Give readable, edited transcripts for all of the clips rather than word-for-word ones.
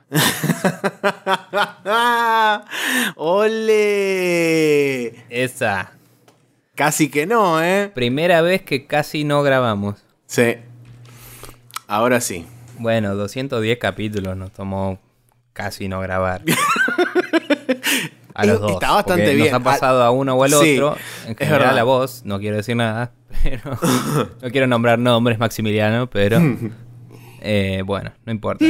¡Ole! Esa. Casi que no, ¿eh? Primera vez que casi no grabamos. Sí. Ahora sí. Bueno, 210 capítulos nos tomó casi no grabar. A los dos. Está bastante bien. Nos ha pasado a uno o al sí, otro. En general a vos, no quiero decir nada. Pero no quiero nombrar nombres, Maximiliano, pero... bueno, no importa.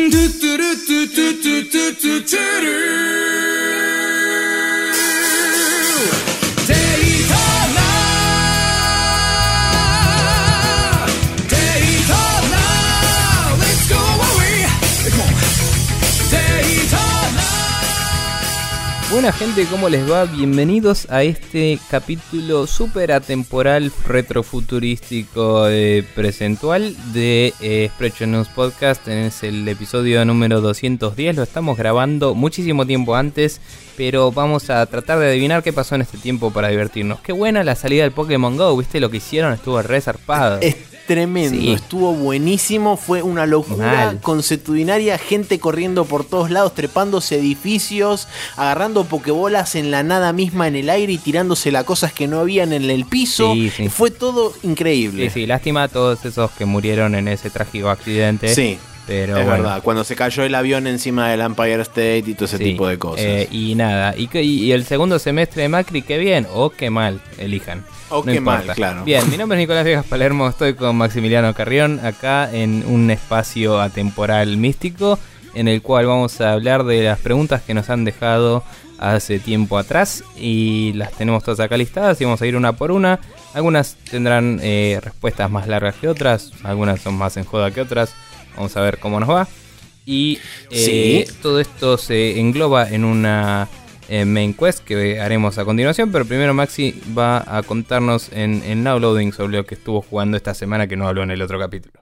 Buena gente, ¿cómo les va? Bienvenidos a este capítulo súper atemporal, retrofuturístico, presentual de Spreadshot News Podcast. Es el episodio número 210, lo estamos grabando muchísimo tiempo antes, pero vamos a tratar de adivinar qué pasó en este tiempo para divertirnos. Qué buena la salida del Pokémon GO, ¿viste lo que hicieron? Estuvo re zarpado. Tremendo, sí. Estuvo buenísimo, fue una locura consuetudinaria, gente corriendo por todos lados, trepándose edificios, agarrando pokebolas en la nada misma en el aire y tirándose las cosas que no habían en el piso. Sí, sí. Fue todo increíble. Sí, lástima a todos esos que murieron en ese trágico accidente. Sí. Pero es bueno, verdad, cuando se cayó el avión encima del Empire State y todo ese tipo de cosas. Y nada, y el segundo semestre de Macri, qué bien o qué mal, elijan. O qué mal, claro. Bien, mi nombre es Nicolás Viegas Palermo, estoy con Maximiliano Carrión, acá en un espacio atemporal místico, en el cual vamos a hablar de las preguntas que nos han dejado hace tiempo atrás, y las tenemos todas acá listadas, y vamos a ir una por una. Algunas tendrán respuestas más largas que otras, algunas son más en joda que otras. Vamos a ver cómo nos va. Y todo esto se engloba en una main quest que haremos a continuación. Pero primero Maxi va a contarnos en Now Loading sobre lo que estuvo jugando esta semana que no habló en el otro capítulo.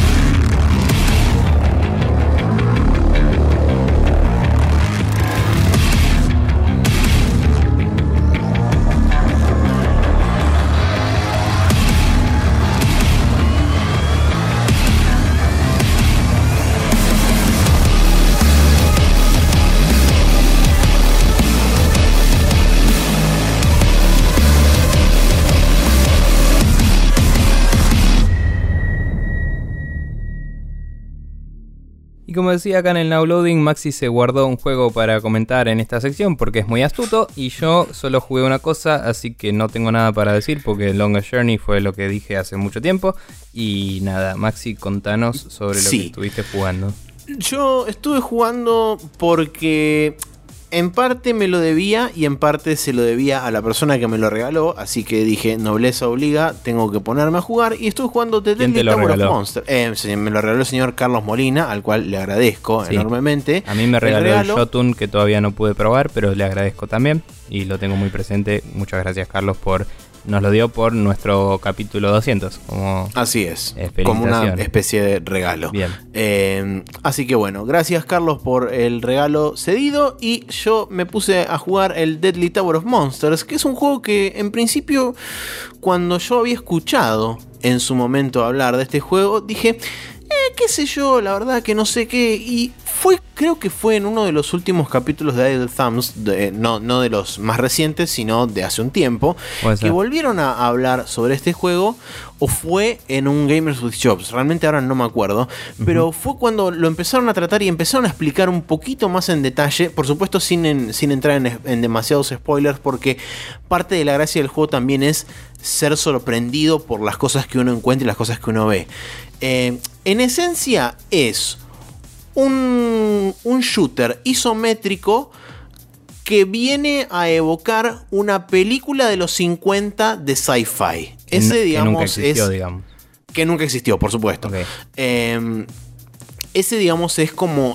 Y como decía acá en el Now Loading, Maxi se guardó un juego para comentar en esta sección porque es muy astuto, y yo solo jugué una cosa, así que no tengo nada para decir porque Longest Journey fue lo que dije hace mucho tiempo. Y nada, Maxi, contanos sobre lo que estuviste jugando. Yo estuve jugando porque en parte me lo debía y en parte se lo debía a la persona que me lo regaló, así que dije, nobleza obliga, tengo que ponerme a jugar, y estuve jugando The Deadly Tower of Monsters. Me lo regaló el señor Carlos Molina, al cual le agradezco enormemente. A mí me regaló el Jotun, que todavía no pude probar, pero le agradezco también y lo tengo muy presente. Muchas gracias, Carlos, nos lo dio por nuestro capítulo 200. Así es, como una especie de regalo. Bien. Así que bueno, gracias Carlos por el regalo cedido. Y yo me puse a jugar el Deadly Tower of Monsters, que es un juego que en principio, cuando yo había escuchado en su momento hablar de este juego, dije, qué sé yo, la verdad que no sé qué. Y creo que fue en uno de los últimos capítulos de Idle Thumbs, no de los más recientes, sino de hace un tiempo, que volvieron a hablar sobre este juego, o fue en un Gamers with Jobs, realmente ahora no me acuerdo, pero fue cuando lo empezaron a tratar y empezaron a explicar un poquito más en detalle, por supuesto sin entrar en demasiados spoilers, porque parte de la gracia del juego también es ser sorprendido por las cosas que uno encuentra y las cosas que uno ve. En esencia es un shooter isométrico que viene a evocar una película de los 50 de sci-fi. Que nunca existió, Que nunca existió, por supuesto. Okay. Ese, digamos, es como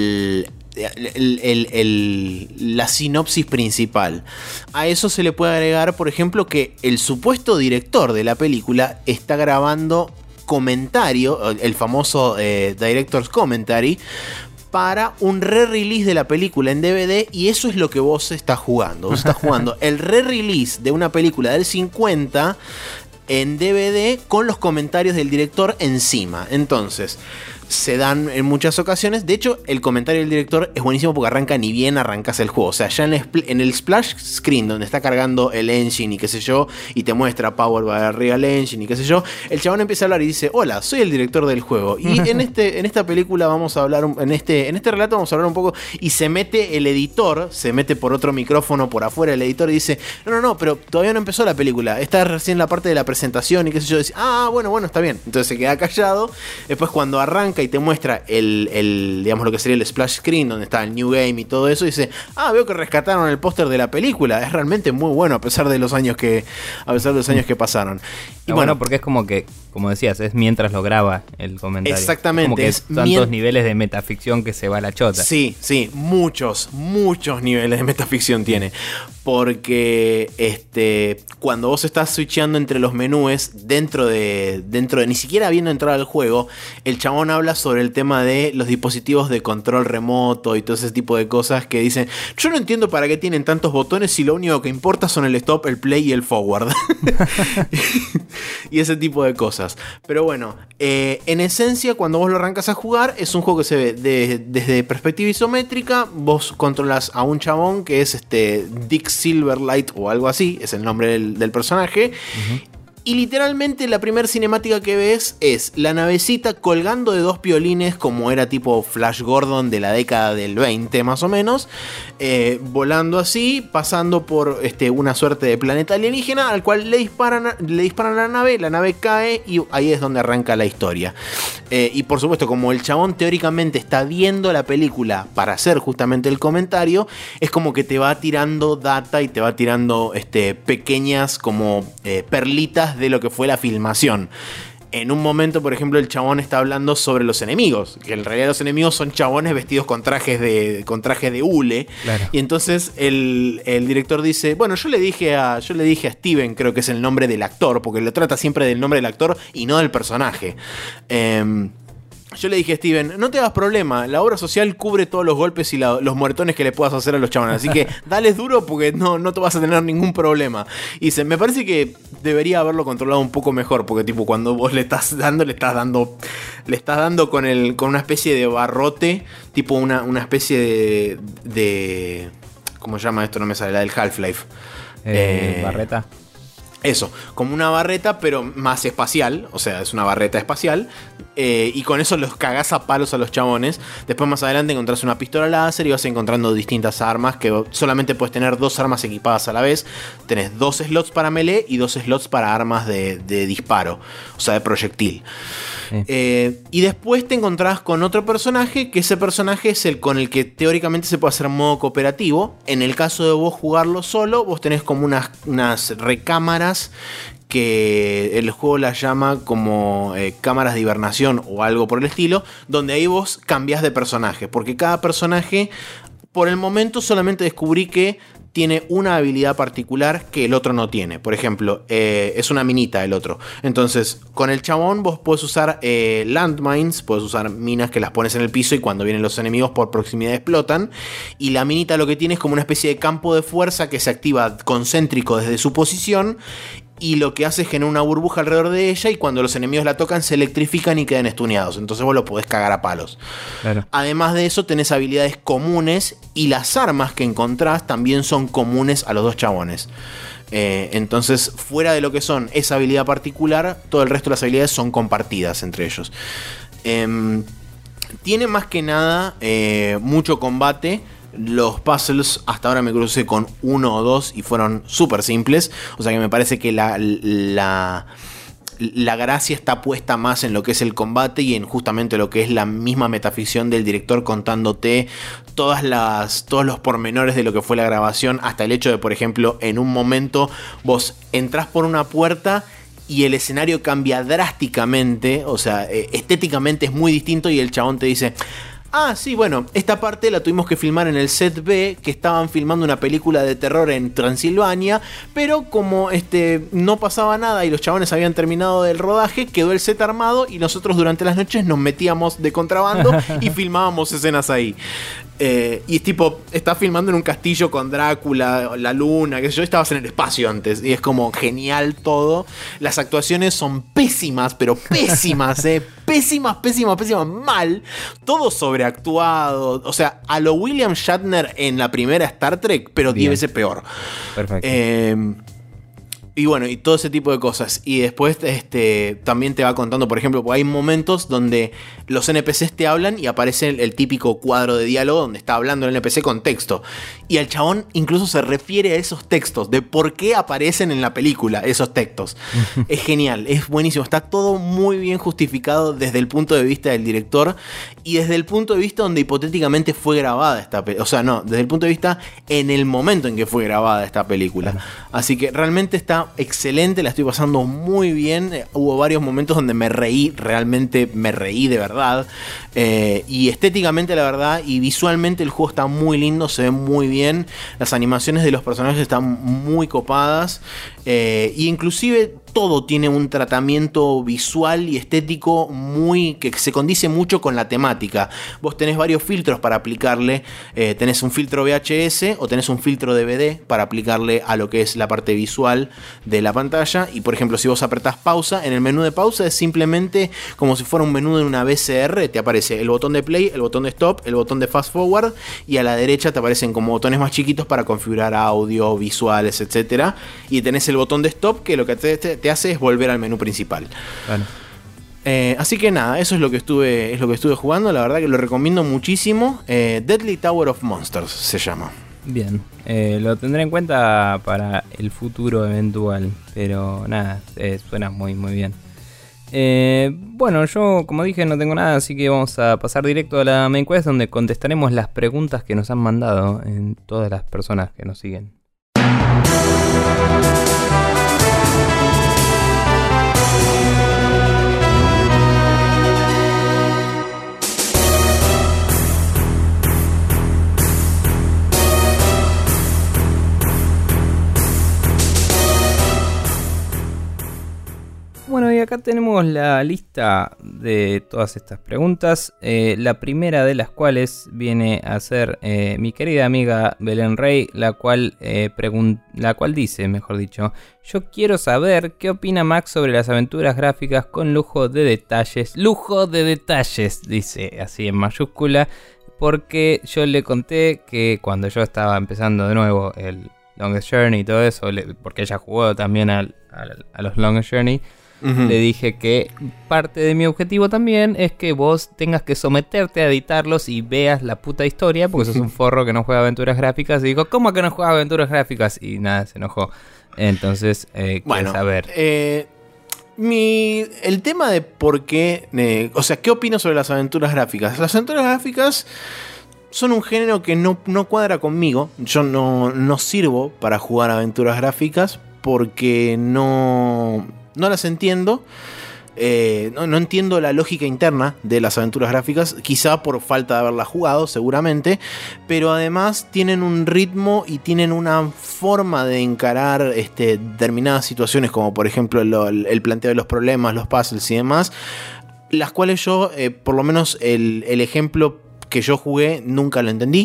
la sinopsis principal. A eso se le puede agregar, por ejemplo, que el supuesto director de la película está grabando comentario, el famoso Director's Commentary, para un re-release de la película en DVD, y eso es lo que vos estás jugando. Vos estás jugando el re-release de una película del 50 en DVD con los comentarios del director encima. Entonces, se dan en muchas ocasiones. De hecho, el comentario del director es buenísimo porque arranca ni bien arrancas el juego. O sea, ya en el splash screen donde está cargando el engine y qué sé yo, y te muestra Power by Real Engine y qué sé yo, el chabón empieza a hablar y dice: hola, soy el director del juego. Y en esta película vamos a hablar, en este relato vamos a hablar un poco, y se mete el editor, se mete por otro micrófono por afuera el editor y dice: no, pero todavía no empezó la película, está recién la parte de la presentación y qué sé yo. Dice: bueno, está bien. Entonces se queda callado. Después cuando arranca y te muestra digamos lo que sería el splash screen donde está el New Game y todo eso, dice: veo que rescataron el póster de la película, es realmente muy bueno a pesar de los años que pasaron. Y bueno, porque es como que, como decías, es mientras lo graba el comentario. Exactamente. Como que es tantos niveles de metaficción que se va a la chota. Sí, muchos niveles de metaficción tiene. Porque cuando vos estás switchando entre los menús, dentro de ni siquiera habiendo entrado al juego, el chabón habla sobre el tema de los dispositivos de control remoto y todo ese tipo de cosas que dicen: yo no entiendo para qué tienen tantos botones si lo único que importa son el stop, el play y el forward. Y ese tipo de cosas. Pero bueno, en esencia, cuando vos lo arrancas a jugar, es un juego que se ve desde perspectiva isométrica. Vos controlas a un chabón que es Dick Silverlight o algo así, es el nombre del personaje. Y literalmente la primera cinemática que ves es la navecita colgando de dos piolines, como era tipo Flash Gordon de la década del 20 más o menos, volando así, pasando por una suerte de planeta alienígena al cual le disparan a la nave cae y ahí es donde arranca la historia. Y por supuesto, como el chabón teóricamente está viendo la película para hacer justamente el comentario, es como que te va tirando data y te va tirando pequeñas como perlitas de lo que fue la filmación. En un momento, por ejemplo, el chabón está hablando sobre los enemigos, que en realidad los enemigos son chabones vestidos con trajes de hule. Claro. Y entonces el director dice: bueno, yo le dije a Steven, creo que es el nombre del actor, porque lo trata siempre del nombre del actor y no del personaje. Yo le dije a Steven: no te hagas problema, la obra social cubre todos los golpes y los muertones que le puedas hacer a los chabones, así que dales duro porque no te vas a tener ningún problema. Y dice: me parece que debería haberlo controlado un poco mejor, porque tipo cuando vos le estás dando con una especie de barrote, tipo una especie de ¿cómo se llama esto? No me sale, la del Half-Life. Barreta. Eso, como una barreta, pero más espacial. O sea, es una barreta espacial. Y con eso los cagás a palos a los chabones. Después más adelante encontrás una pistola láser y vas encontrando distintas armas, que solamente puedes tener 2 armas equipadas a la vez. Tenés 2 slots para melee y 2 slots para armas de disparo, o sea, de proyectil. Y después te encontrás con otro personaje, que ese personaje es el con el que teóricamente se puede hacer modo cooperativo. En el caso de vos jugarlo solo, vos tenés como unas recámaras que el juego las llama como cámaras de hibernación o algo por el estilo, donde ahí vos cambiás de personaje, porque cada personaje, por el momento solamente descubrí que tiene una habilidad particular que el otro no tiene. Por ejemplo, es una minita el otro. Entonces, con el chabón vos podés usar landmines, podés usar minas que las pones en el piso y cuando vienen los enemigos por proximidad explotan. Y la minita lo que tiene es como una especie de campo de fuerza que se activa concéntrico desde su posición. Y lo que hace es generar una burbuja alrededor de ella y cuando los enemigos la tocan se electrifican y quedan estuneados. Entonces vos lo podés cagar a palos. Claro. Además de eso tenés habilidades comunes y las armas que encontrás también son comunes a los dos chabones. Entonces fuera de lo que son esa habilidad particular, todo el resto de las habilidades son compartidas entre ellos. Tiene más que nada mucho combate. Los puzzles hasta ahora me crucé con 1 o 2 y fueron súper simples. O sea que me parece que la gracia está puesta más en lo que es el combate y en justamente lo que es la misma metaficción del director contándote todos los pormenores de lo que fue la grabación. Hasta el hecho de, por ejemplo, en un momento vos entrás por una puerta y el escenario cambia drásticamente. O sea, estéticamente es muy distinto y el chabón te dice: ah, sí, bueno, esta parte la tuvimos que filmar en el set B, que estaban filmando una película de terror en Transilvania, pero como no pasaba nada y los chabones habían terminado del rodaje, quedó el set armado y nosotros durante las noches nos metíamos de contrabando y filmábamos escenas ahí. Y es tipo, estás filmando en un castillo con Drácula, la luna, qué sé yo, estabas en el espacio antes. Y es como genial todo. Las actuaciones son pésimas, pero pésimas, pésimas, mal. Todo sobreactuado. O sea, a lo William Shatner en la primera Star Trek, pero 10 veces peor. Perfecto. Y bueno, y todo ese tipo de cosas. Y después también te va contando, por ejemplo, porque hay momentos donde los NPCs te hablan y aparece el típico cuadro de diálogo donde está hablando el NPC con texto. Y el chabón incluso se refiere a esos textos, de por qué aparecen en la película esos textos. Es genial, es buenísimo. Está todo muy bien justificado desde el punto de vista del director y desde el punto de vista donde hipotéticamente fue grabada esta película. O sea, no, desde el punto de vista en el momento en que fue grabada esta película. Así que realmente está excelente, la estoy pasando muy bien. Hubo varios momentos donde me reí, realmente me reí de verdad. Y estéticamente, la verdad, y visualmente el juego está muy lindo, se ve muy bien. Las animaciones de los personajes están muy copadas. Y inclusive todo tiene un tratamiento visual y estético muy que se condice mucho con la temática. Vos tenés varios filtros para aplicarle. Tenés un filtro VHS o tenés un filtro DVD para aplicarle a lo que es la parte visual de la pantalla. Y por ejemplo, si vos apretás pausa, en el menú de pausa es simplemente como si fuera un menú de una VCR. Te aparece el botón de play, el botón de stop, el botón de fast forward, y a la derecha te aparecen como botones más chiquitos para configurar audio, visuales, etc. Y tenés el botón de stop, que lo que te hace es volver al menú principal. Bueno. Así que nada, eso es lo que estuve jugando. La verdad que lo recomiendo muchísimo. Deadly Tower of Monsters se llama. Bien, lo tendré en cuenta para el futuro eventual. Pero nada, suena muy muy bien. Bueno, yo como dije no tengo nada, así que vamos a pasar directo a la main quest, donde contestaremos las preguntas que nos han mandado en todas las personas que nos siguen. Bueno, y acá tenemos la lista de todas estas preguntas. La primera de las cuales viene a ser mi querida amiga Belén Rey, la cual dice, mejor dicho: yo quiero saber qué opina Max sobre las aventuras gráficas con lujo de detalles. Lujo de detalles, dice así en mayúscula, porque yo le conté que cuando yo estaba empezando de nuevo el Longest Journey y todo eso, porque ella jugó también a los Longest Journey. Uh-huh. Le dije que parte de mi objetivo también es que vos tengas que someterte a editarlos y veas la puta historia, porque sos un forro que no juega aventuras gráficas. Y digo, ¿cómo que no juega aventuras gráficas? Y nada, se enojó. Entonces, bueno, saber. El tema de por qué, o sea, ¿qué opino sobre las aventuras gráficas? Las aventuras gráficas son un género que no cuadra conmigo. Yo no sirvo para jugar aventuras gráficas porque no las entiendo. No entiendo la lógica interna de las aventuras gráficas, quizá por falta de haberlas jugado, seguramente, pero además tienen un ritmo y tienen una forma de encarar determinadas situaciones, como por ejemplo el planteo de los problemas, los puzzles y demás, las cuales yo, por lo menos el ejemplo que yo jugué, nunca lo entendí.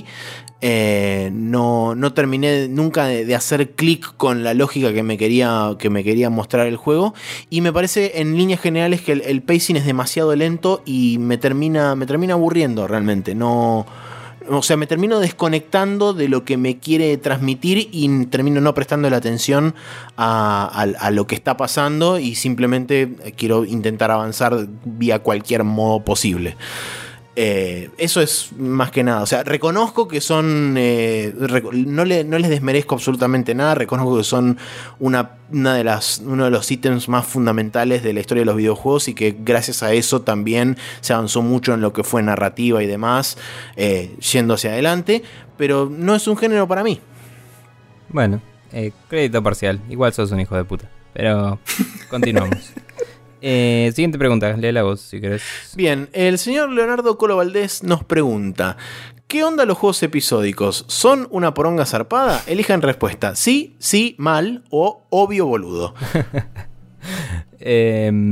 No terminé nunca de hacer clic con la lógica que me quería mostrar el juego, y me parece en líneas generales que el pacing es demasiado lento y me termina aburriendo realmente. O sea, me termino desconectando de lo que me quiere transmitir y termino no prestando la atención a lo que está pasando, y simplemente quiero intentar avanzar vía cualquier modo posible. Eso es más que nada. O sea, reconozco que son no les desmerezco absolutamente nada. Reconozco que son uno de los ítems más fundamentales de la historia de los videojuegos, y que gracias a eso también se avanzó mucho en lo que fue narrativa y demás, yendo hacia adelante. Pero no es un género para mí. Bueno, crédito parcial. Igual sos un hijo de puta. Pero continuamos. Siguiente pregunta, léela vos si querés. Bien, el señor Leonardo Colo Valdés nos pregunta: ¿qué onda los juegos episódicos? ¿Son una poronga zarpada? Elijan respuesta: sí, mal o obvio boludo.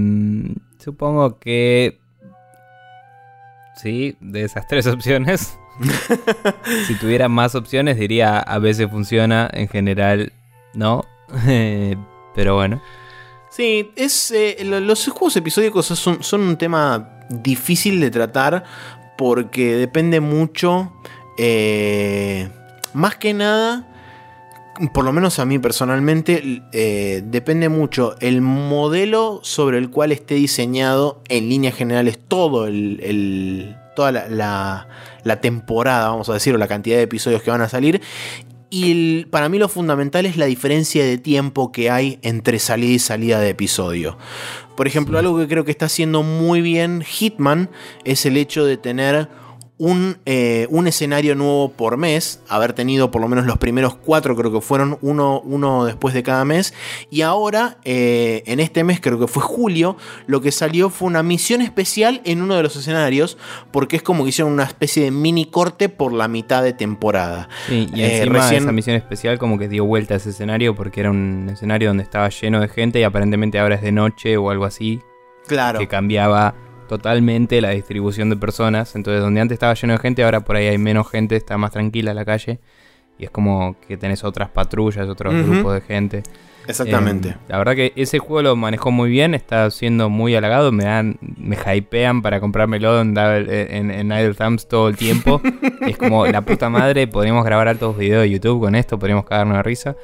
Supongo que sí, de esas tres opciones. Si tuviera más opciones diría a veces funciona, en general no. Pero bueno. Sí, los juegos episódicos son un tema difícil de tratar porque depende mucho, más que nada, por lo menos a mí personalmente, depende mucho el modelo sobre el cual esté diseñado en líneas generales toda la temporada, vamos a decir, o la cantidad de episodios que van a salir. Y para mí lo fundamental es la diferencia de tiempo que hay entre salida y salida de episodio. Por ejemplo, algo que creo que está haciendo muy bien Hitman es el hecho de tener un escenario nuevo por mes, haber tenido por lo menos los primeros 4, creo que fueron uno después de cada mes, y ahora en este mes, creo que fue julio, lo que salió fue una misión especial en uno de los escenarios, porque es como que hicieron una especie de mini corte por la mitad de temporada. Sí, y encima esa misión especial como que dio vuelta a ese escenario porque era un escenario donde estaba lleno de gente y aparentemente ahora es de noche o algo así. Claro. Que cambiaba totalmente la distribución de personas. Entonces donde antes estaba lleno de gente, ahora por ahí hay menos gente, está más tranquila la calle. Y es como que tenés otras patrullas, otros grupos de gente. Exactamente. La verdad que ese juego lo manejó muy bien, está siendo muy halagado. Me hypean para comprármelo en Idle Thumbs todo el tiempo. Es como la puta madre, podríamos grabar altos videos de YouTube con esto, podríamos cagarnos de risa.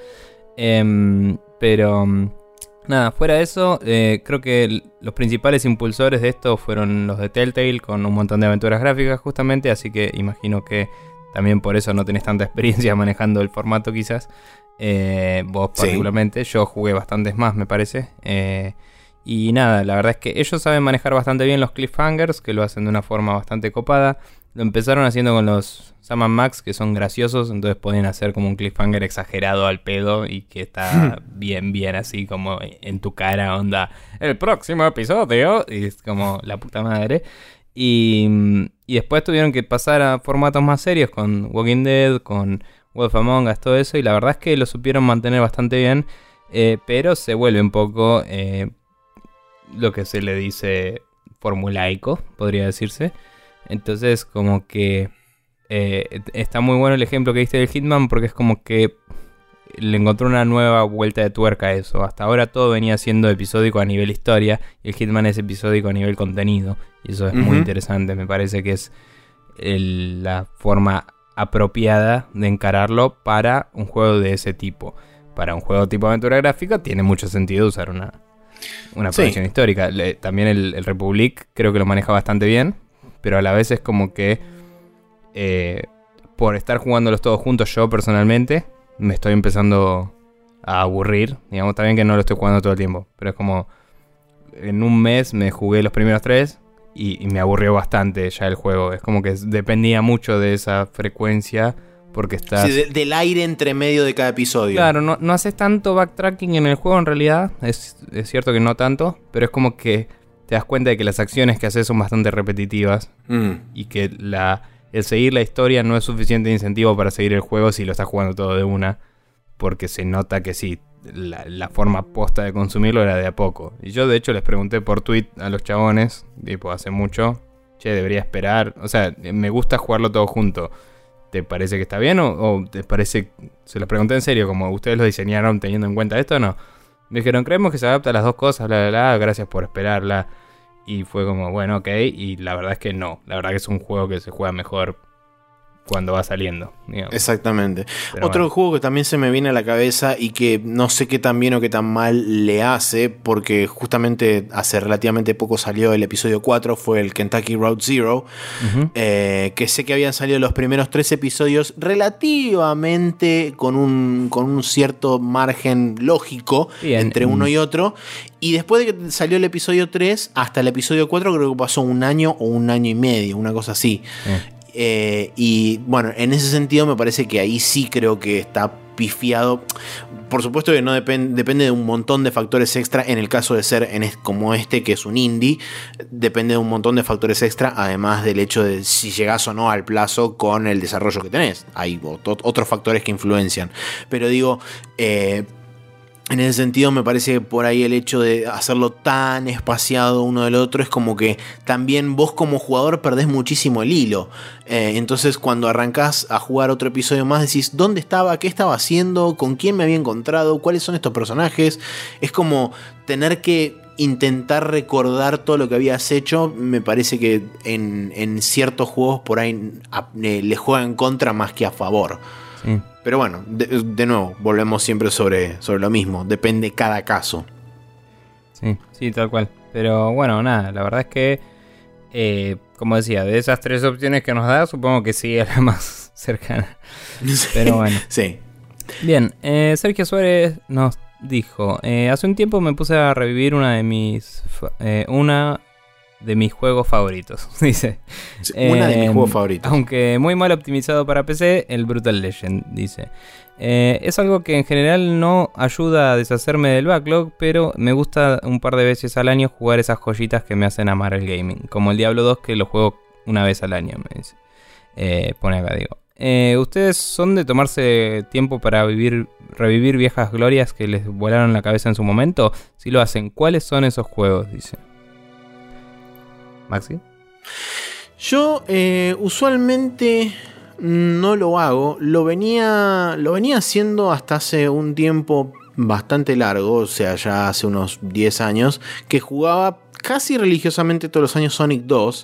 Pero nada, fuera de eso, creo que los principales impulsores de esto fueron los de Telltale, con un montón de aventuras gráficas justamente, así que imagino que también por eso no tenés tanta experiencia manejando el formato quizás. Vos particularmente, yo jugué bastantes más me parece. Y nada, la verdad es que ellos saben manejar bastante bien los cliffhangers, que lo hacen de una forma bastante copada. Lo empezaron haciendo con los Sam & Max, que son graciosos, entonces pueden hacer como un cliffhanger exagerado al pedo y que está bien así como en tu cara, onda, el próximo episodio, y es como la puta madre. Y después tuvieron que pasar a formatos más serios con Walking Dead, con Wolf Among Us, todo eso, y la verdad es que lo supieron mantener bastante bien, pero se vuelve un poco lo que se le dice formulaico, podría decirse. Entonces como que está muy bueno el ejemplo que diste del Hitman, porque es como que le encontró una nueva vuelta de tuerca a eso. Hasta ahora todo venía siendo episódico a nivel historia, y el Hitman es episódico a nivel contenido, y eso es muy interesante. Me parece que es la forma apropiada de encararlo para un juego de ese tipo. Para un juego tipo aventura gráfica tiene mucho sentido usar una producción histórica. También el Republic creo que lo maneja bastante bien, pero a la vez es como que por estar jugándolos todos juntos, yo personalmente me estoy empezando a aburrir. Digamos, está bien que no lo estoy jugando todo el tiempo, pero es como en un mes me jugué los primeros 3 y me aburrió bastante ya el juego. Es como que dependía mucho de esa frecuencia, porque estás... Sí, del aire entre medio de cada episodio. Claro, no haces tanto backtracking en el juego en realidad. Es cierto que no tanto, pero es como que te das cuenta de que las acciones que haces son bastante repetitivas. Y que el seguir la historia no es suficiente incentivo para seguir el juego si lo estás jugando todo de una. Porque se nota que sí, la forma posta de consumirlo era de a poco. Y yo de hecho les pregunté por tweet a los chabones, tipo hace mucho, che, debería esperar. O sea, me gusta jugarlo todo junto. ¿Te parece que está bien o te parece... Se los pregunté en serio, como ustedes lo diseñaron teniendo en cuenta esto o no? Me dijeron, creemos que se adapta a las dos cosas, gracias por esperarla. Y fue como, bueno, ok. Y la verdad es que no. La verdad que es un juego que se juega mejor cuando va saliendo, digamos. Exactamente. Pero otro bueno, juego que también se me viene a la cabeza y que no sé qué tan bien o qué tan mal le hace, porque justamente hace relativamente poco salió el episodio 4, fue el Kentucky Road Zero, que sé que habían salido los primeros 3 episodios relativamente con un cierto margen lógico entre uno y otro, y después de que salió el episodio 3 hasta el episodio 4 creo que pasó un año o un año y medio, una cosa así. Y bueno, en ese sentido me parece que ahí sí creo que está pifiado. Por supuesto que no depende de un montón de factores extra. En el caso de ser como este, que es un indie, depende de un montón de factores extra, además del hecho de si llegás o no al plazo con el desarrollo que tenés. Hay otros factores que influencian, pero digo, En ese sentido me parece que por ahí el hecho de hacerlo tan espaciado uno del otro es como que también vos como jugador perdés muchísimo el hilo. Entonces cuando arrancás a jugar otro episodio más decís ¿dónde estaba? ¿Qué estaba haciendo? ¿Con quién me había encontrado? ¿Cuáles son estos personajes? Es como tener que intentar recordar todo lo que habías hecho. Me parece que en ciertos juegos por ahí le juegan en contra más que a favor. Sí. Pero bueno, de nuevo, volvemos siempre sobre lo mismo. Depende cada caso. Sí, tal cual. Pero bueno, nada, la verdad es que, como decía, de esas 3 opciones que nos da, supongo que sí es la más cercana. Pero bueno. Sí. Bien, Sergio Suárez nos dijo, hace un tiempo me puse a revivir una de mis juegos favoritos, dice. Una de mis juegos favoritos. Aunque muy mal optimizado para PC, el Brutal Legend, dice. Es algo que en general no ayuda a deshacerme del backlog, pero me gusta un par de veces al año jugar esas joyitas que me hacen amar el gaming. Como el Diablo 2 que lo juego una vez al año, me dice. Pone acá, digo. ¿Ustedes son de tomarse tiempo para revivir viejas glorias que les volaron la cabeza en su momento? Si lo hacen, ¿cuáles son esos juegos? Dice. ¿Maxi? Yo usualmente no lo hago. Lo venía haciendo hasta hace un tiempo bastante largo, o sea, ya hace unos 10 años, que jugaba casi religiosamente todos los años Sonic 2.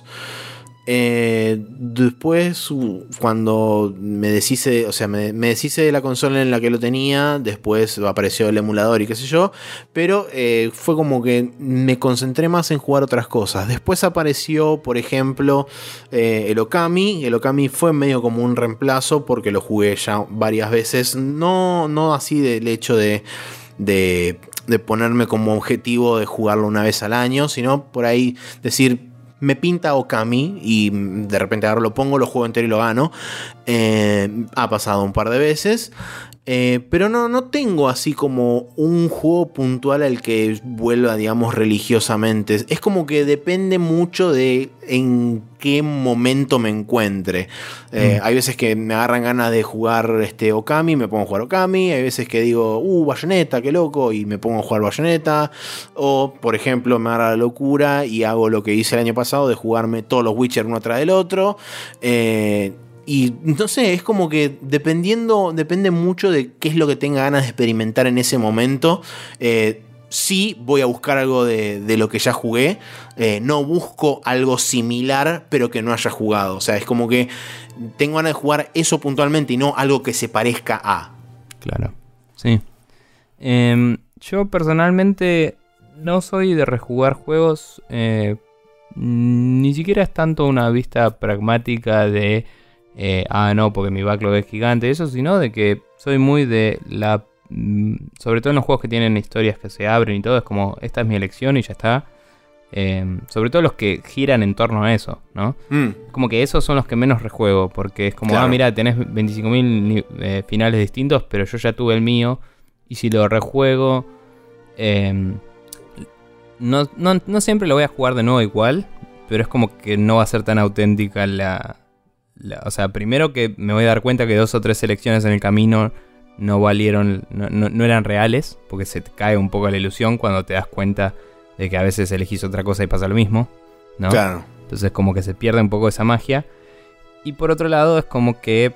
Después, cuando me deshice de la consola en la que lo tenía, después apareció el emulador y qué sé yo, pero fue como que me concentré más en jugar otras cosas. Después apareció, por ejemplo, el Okami. El Okami fue medio como un reemplazo porque lo jugué ya varias veces, no así del hecho de ponerme como objetivo de jugarlo una vez al año, sino por ahí decir, me pinta Okami y de repente ahora lo pongo, lo juego entero y lo gano. Ha pasado un par de veces. Pero no tengo así como un juego puntual al que vuelva, digamos, religiosamente. Es como que depende mucho de en qué momento me encuentre. Hay veces que me agarran ganas de jugar Okami, me pongo a jugar Okami. Hay veces que digo, Bayonetta, qué loco, y me pongo a jugar Bayonetta. O, por ejemplo, me agarra la locura y hago lo que hice el año pasado de jugarme todos los Witcher uno tras del otro. Y no sé, es como que depende mucho de qué es lo que tenga ganas de experimentar en ese momento. Sí voy a buscar algo de lo que ya jugué. No busco algo similar, pero que no haya jugado. O sea, es como que tengo ganas de jugar eso puntualmente y no algo que se parezca a. Claro, sí. Yo personalmente no soy de rejugar juegos. Ni siquiera es tanto una vista pragmática de... no, porque mi backlog es gigante, eso, sino de que soy muy de la... sobre todo en los juegos que tienen historias que se abren y todo, es como, esta es mi elección y ya está. Sobre todo los que giran en torno a eso, ¿no? Como que esos son los que menos rejuego, porque es como, claro, mira, tenés 25.000 finales distintos, pero yo ya tuve el mío, y si lo rejuego, no siempre lo voy a jugar de nuevo igual, pero es como que no va a ser tan auténtica o sea, primero que me voy a dar cuenta que 2 o 3 selecciones en el camino no valieron, no eran reales, porque se te cae un poco la ilusión cuando te das cuenta de que a veces elegís otra cosa y pasa lo mismo, ¿no? Claro. Entonces como que se pierde un poco esa magia. Y por otro lado es como que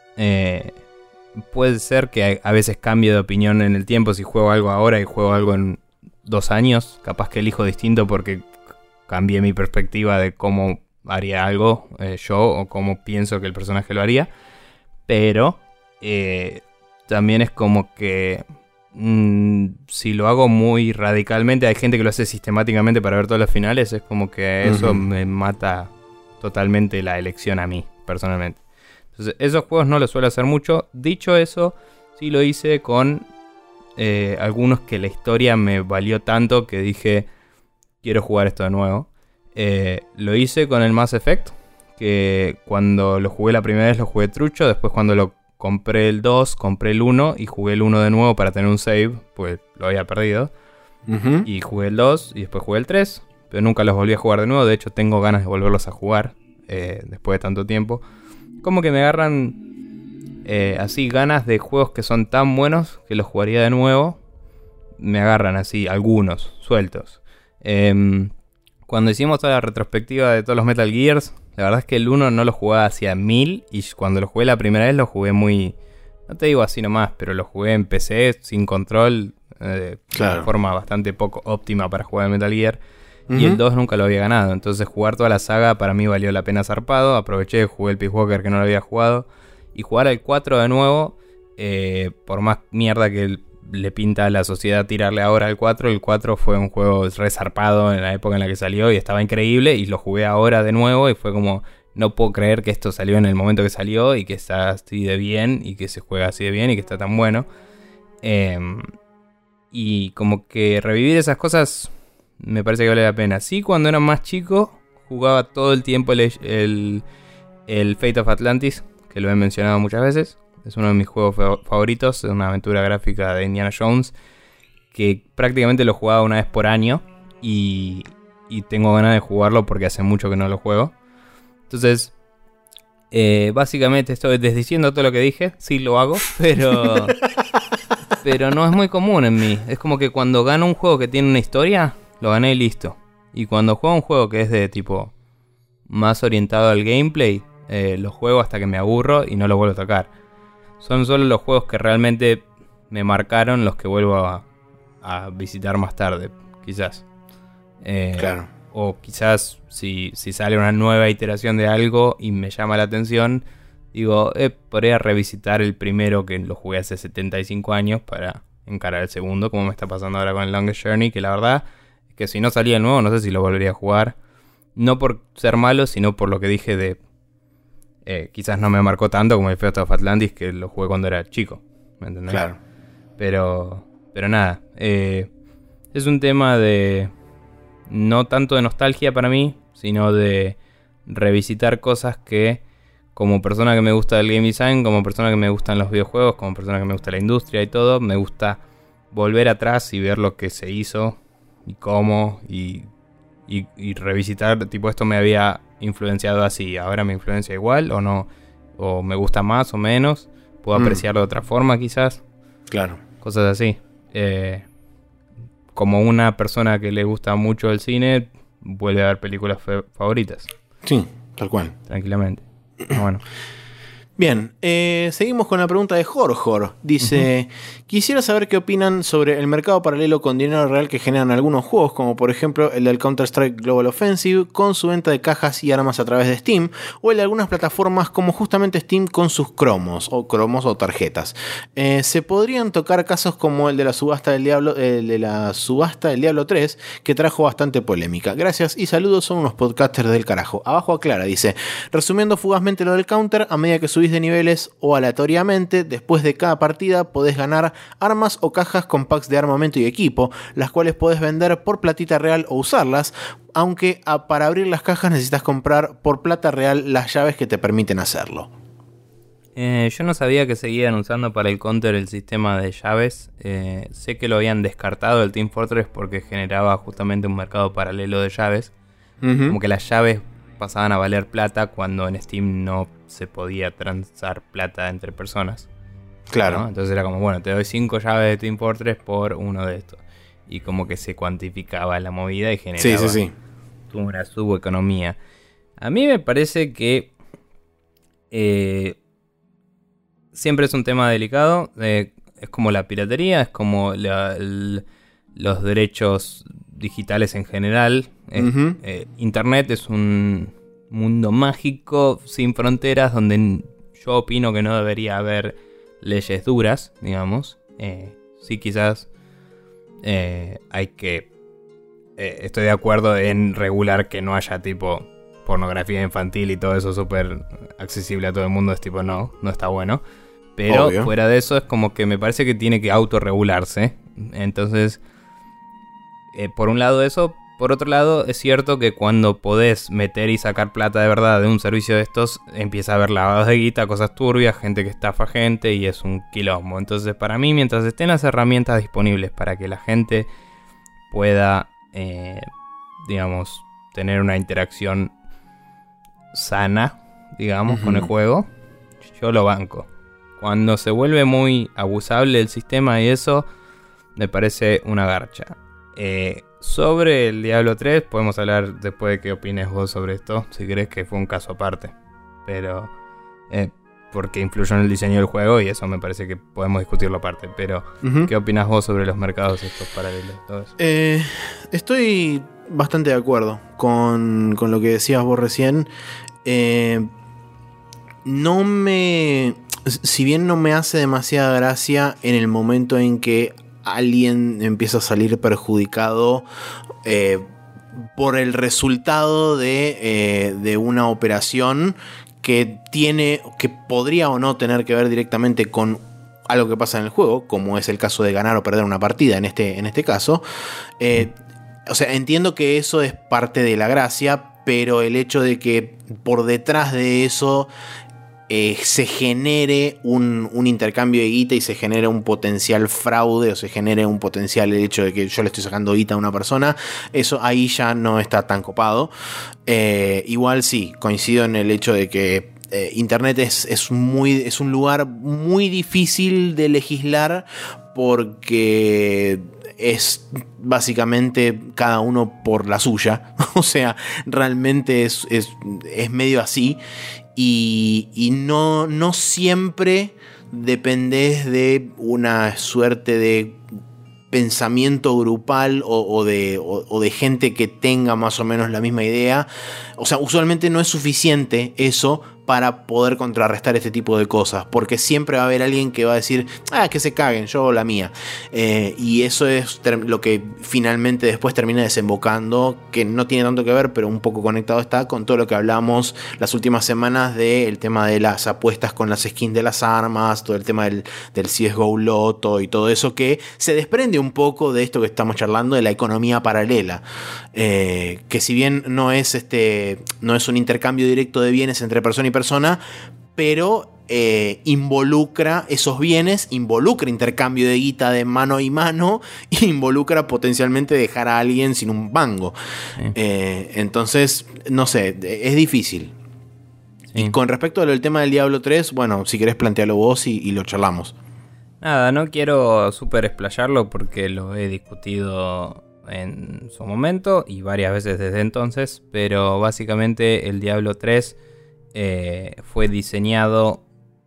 puede ser que a veces cambie de opinión en el tiempo. Si juego algo ahora y juego algo en 2 años, capaz que elijo distinto porque cambié mi perspectiva de cómo haría algo yo, o cómo pienso que el personaje lo haría. Pero también es como que si lo hago muy radicalmente, hay gente que lo hace sistemáticamente para ver todos los finales, es como que eso me mata totalmente la elección a mí, personalmente. Entonces esos juegos no los suelo hacer mucho. Dicho eso, sí lo hice con algunos que la historia me valió tanto que dije, quiero jugar esto de nuevo. Lo hice con el Mass Effect, que cuando lo jugué la primera vez lo jugué trucho. Después cuando lo compré el 2, compré el 1 y jugué el 1 de nuevo para tener un save, pues lo había perdido. Y jugué el 2 y después jugué el 3, pero nunca los volví a jugar de nuevo. De hecho tengo ganas de volverlos a jugar después de tanto tiempo. Como que me agarran así ganas de juegos que son tan buenos que los jugaría de nuevo, me agarran así, algunos, sueltos. Cuando hicimos toda la retrospectiva de todos los Metal Gears, la verdad es que el 1 no lo jugaba hacia 1000 y cuando lo jugué la primera vez lo jugué muy... No te digo así nomás, pero lo jugué en PC sin control, de forma bastante poco óptima para jugar el Metal Gear. Y el 2 nunca lo había ganado, entonces jugar toda la saga para mí valió la pena zarpado. Aproveché, jugué el Peace Walker que no lo había jugado. Y jugar al 4 de nuevo, por más mierda que le pinta a la sociedad tirarle ahora al 4, el 4 fue un juego resarpado en la época en la que salió y estaba increíble. Y lo jugué ahora de nuevo y fue como, no puedo creer que esto salió en el momento que salió y que está así de bien y que se juega así de bien y que está tan bueno. Y como que revivir esas cosas me parece que vale la pena. Sí, cuando era más chico jugaba todo el tiempo el Fate of Atlantis, que lo he mencionado muchas veces. Es uno de mis juegos favoritos, es una aventura gráfica de Indiana Jones que prácticamente lo jugaba una vez por año y tengo ganas de jugarlo porque hace mucho que no lo juego. Entonces, básicamente estoy desdiciendo todo lo que dije, sí lo hago, pero no es muy común en mí. Es como que cuando gano un juego que tiene una historia, lo gané y listo. Y cuando juego un juego que es de tipo más orientado al gameplay, lo juego hasta que me aburro y no lo vuelvo a tocar. Son solo los juegos que realmente me marcaron los que vuelvo a visitar más tarde, quizás. Claro. O quizás si sale una nueva iteración de algo y me llama la atención, digo, podría revisitar el primero que lo jugué hace 75 años para encarar el segundo, como me está pasando ahora con el Longest Journey, que la verdad es que si no salía el nuevo no sé si lo volvería a jugar. No por ser malo, sino por lo que dije de... quizás no me marcó tanto como el Fate of Atlantis, que lo jugué cuando era chico, ¿me entendés? Claro. Pero nada, es un tema de... No tanto de nostalgia para mí, sino de revisitar cosas que, como persona que me gusta el game design, como persona que me gustan los videojuegos, como persona que me gusta la industria y todo, me gusta volver atrás y ver lo que se hizo y cómo y revisitar, tipo, esto me había influenciado así, ahora me influencia igual o no, o me gusta más o menos, puedo apreciarlo de otra forma quizás. Claro. Cosas así. Como una persona que le gusta mucho el cine, vuelve a ver películas favoritas. Sí, tal cual. Tranquilamente. Bueno. Bien, seguimos con la pregunta de Jorjor. Dice, quisiera saber qué opinan sobre el mercado paralelo con dinero real que generan algunos juegos, como por ejemplo el del Counter-Strike Global Offensive, con su venta de cajas y armas a través de Steam, o el de algunas plataformas como justamente Steam con sus cromos o tarjetas. Se podrían tocar casos como el de la subasta del Diablo 3, que trajo bastante polémica. Gracias y saludos, son unos podcasters del carajo. Abajo aclara, dice, resumiendo fugazmente lo del Counter, a medida que subís de niveles o aleatoriamente, después de cada partida podés ganar armas o cajas con packs de armamento y equipo, las cuales podés vender por platita real o usarlas, aunque para abrir las cajas necesitas comprar por plata real las llaves que te permiten hacerlo. Yo no sabía que seguían usando para el Counter el sistema de llaves. Sé que lo habían descartado el Team Fortress porque generaba justamente un mercado paralelo de llaves. Como que las llaves pasaban a valer plata cuando en Steam no se podía transar plata entre personas. Claro. ¿No? Entonces era como, bueno, te doy 5 llaves de Team Fortress por uno de estos. Y como que se cuantificaba la movida y generaba una subeconomía. A mí me parece que siempre es un tema delicado. Es como la piratería, es como los derechos digitales en general. Internet es un mundo mágico sin fronteras donde yo opino que no debería haber leyes duras, digamos. Sí, quizás hay que... estoy de acuerdo en regular que no haya tipo pornografía infantil y todo eso súper accesible a todo el mundo. Es tipo, no está bueno. Pero obvio, fuera de eso es como que me parece que tiene que autorregularse. Entonces, por un lado eso. Por otro lado, es cierto que cuando podés meter y sacar plata de verdad de un servicio de estos, empieza a haber lavados de guita, cosas turbias, gente que estafa gente y es un quilombo. Entonces, para mí, mientras estén las herramientas disponibles para que la gente pueda, digamos, tener una interacción sana, digamos, con el juego, yo lo banco. Cuando se vuelve muy abusable el sistema y eso, me parece una garcha. Sobre el Diablo 3 podemos hablar después de qué opines vos sobre esto, si crees que fue un caso aparte. Pero porque influyó en el diseño del juego y eso me parece que podemos discutirlo aparte. Pero ¿qué opinas vos sobre los mercados estos paralelos? Todo eso? Estoy bastante de acuerdo con lo que decías vos recién. Si bien no me hace demasiada gracia en el momento en que alguien empieza a salir perjudicado por el resultado de una operación que podría o no tener que ver directamente con algo que pasa en el juego, como es el caso de ganar o perder una partida en este caso. O sea, entiendo que eso es parte de la gracia, pero el hecho de que por detrás de eso se genere un intercambio de guita y se genere un potencial fraude o se genere un potencial el hecho de que yo le estoy sacando guita a una persona, eso ahí ya no está tan copado. Igual sí, coincido en el hecho de que Internet es un lugar muy difícil de legislar porque es básicamente cada uno por la suya. O sea, realmente es medio así. Y no siempre dependés de una suerte de pensamiento grupal o de gente que tenga más o menos la misma idea. O sea, usualmente no es suficiente eso para poder contrarrestar este tipo de cosas, porque siempre va a haber alguien que va a decir, que se caguen, yo hago la mía, y eso es lo que finalmente después termina desembocando, que no tiene tanto que ver, pero un poco conectado está con todo lo que hablamos las últimas semanas del tema de las apuestas con las skins de las armas, todo el tema del CSGO Loto y todo eso, que se desprende un poco de esto que estamos charlando, de la economía paralela, que si bien no es un intercambio directo de bienes entre persona y persona, pero involucra esos bienes, involucra intercambio de guita de mano y mano, involucra potencialmente dejar a alguien sin un mango. Entonces, no sé, es difícil. Sí. Y con respecto al tema del Diablo 3, bueno, si querés plantearlo vos y lo charlamos. Nada, no quiero súper explayarlo porque lo he discutido en su momento y varias veces desde entonces, pero básicamente el Diablo 3 fue diseñado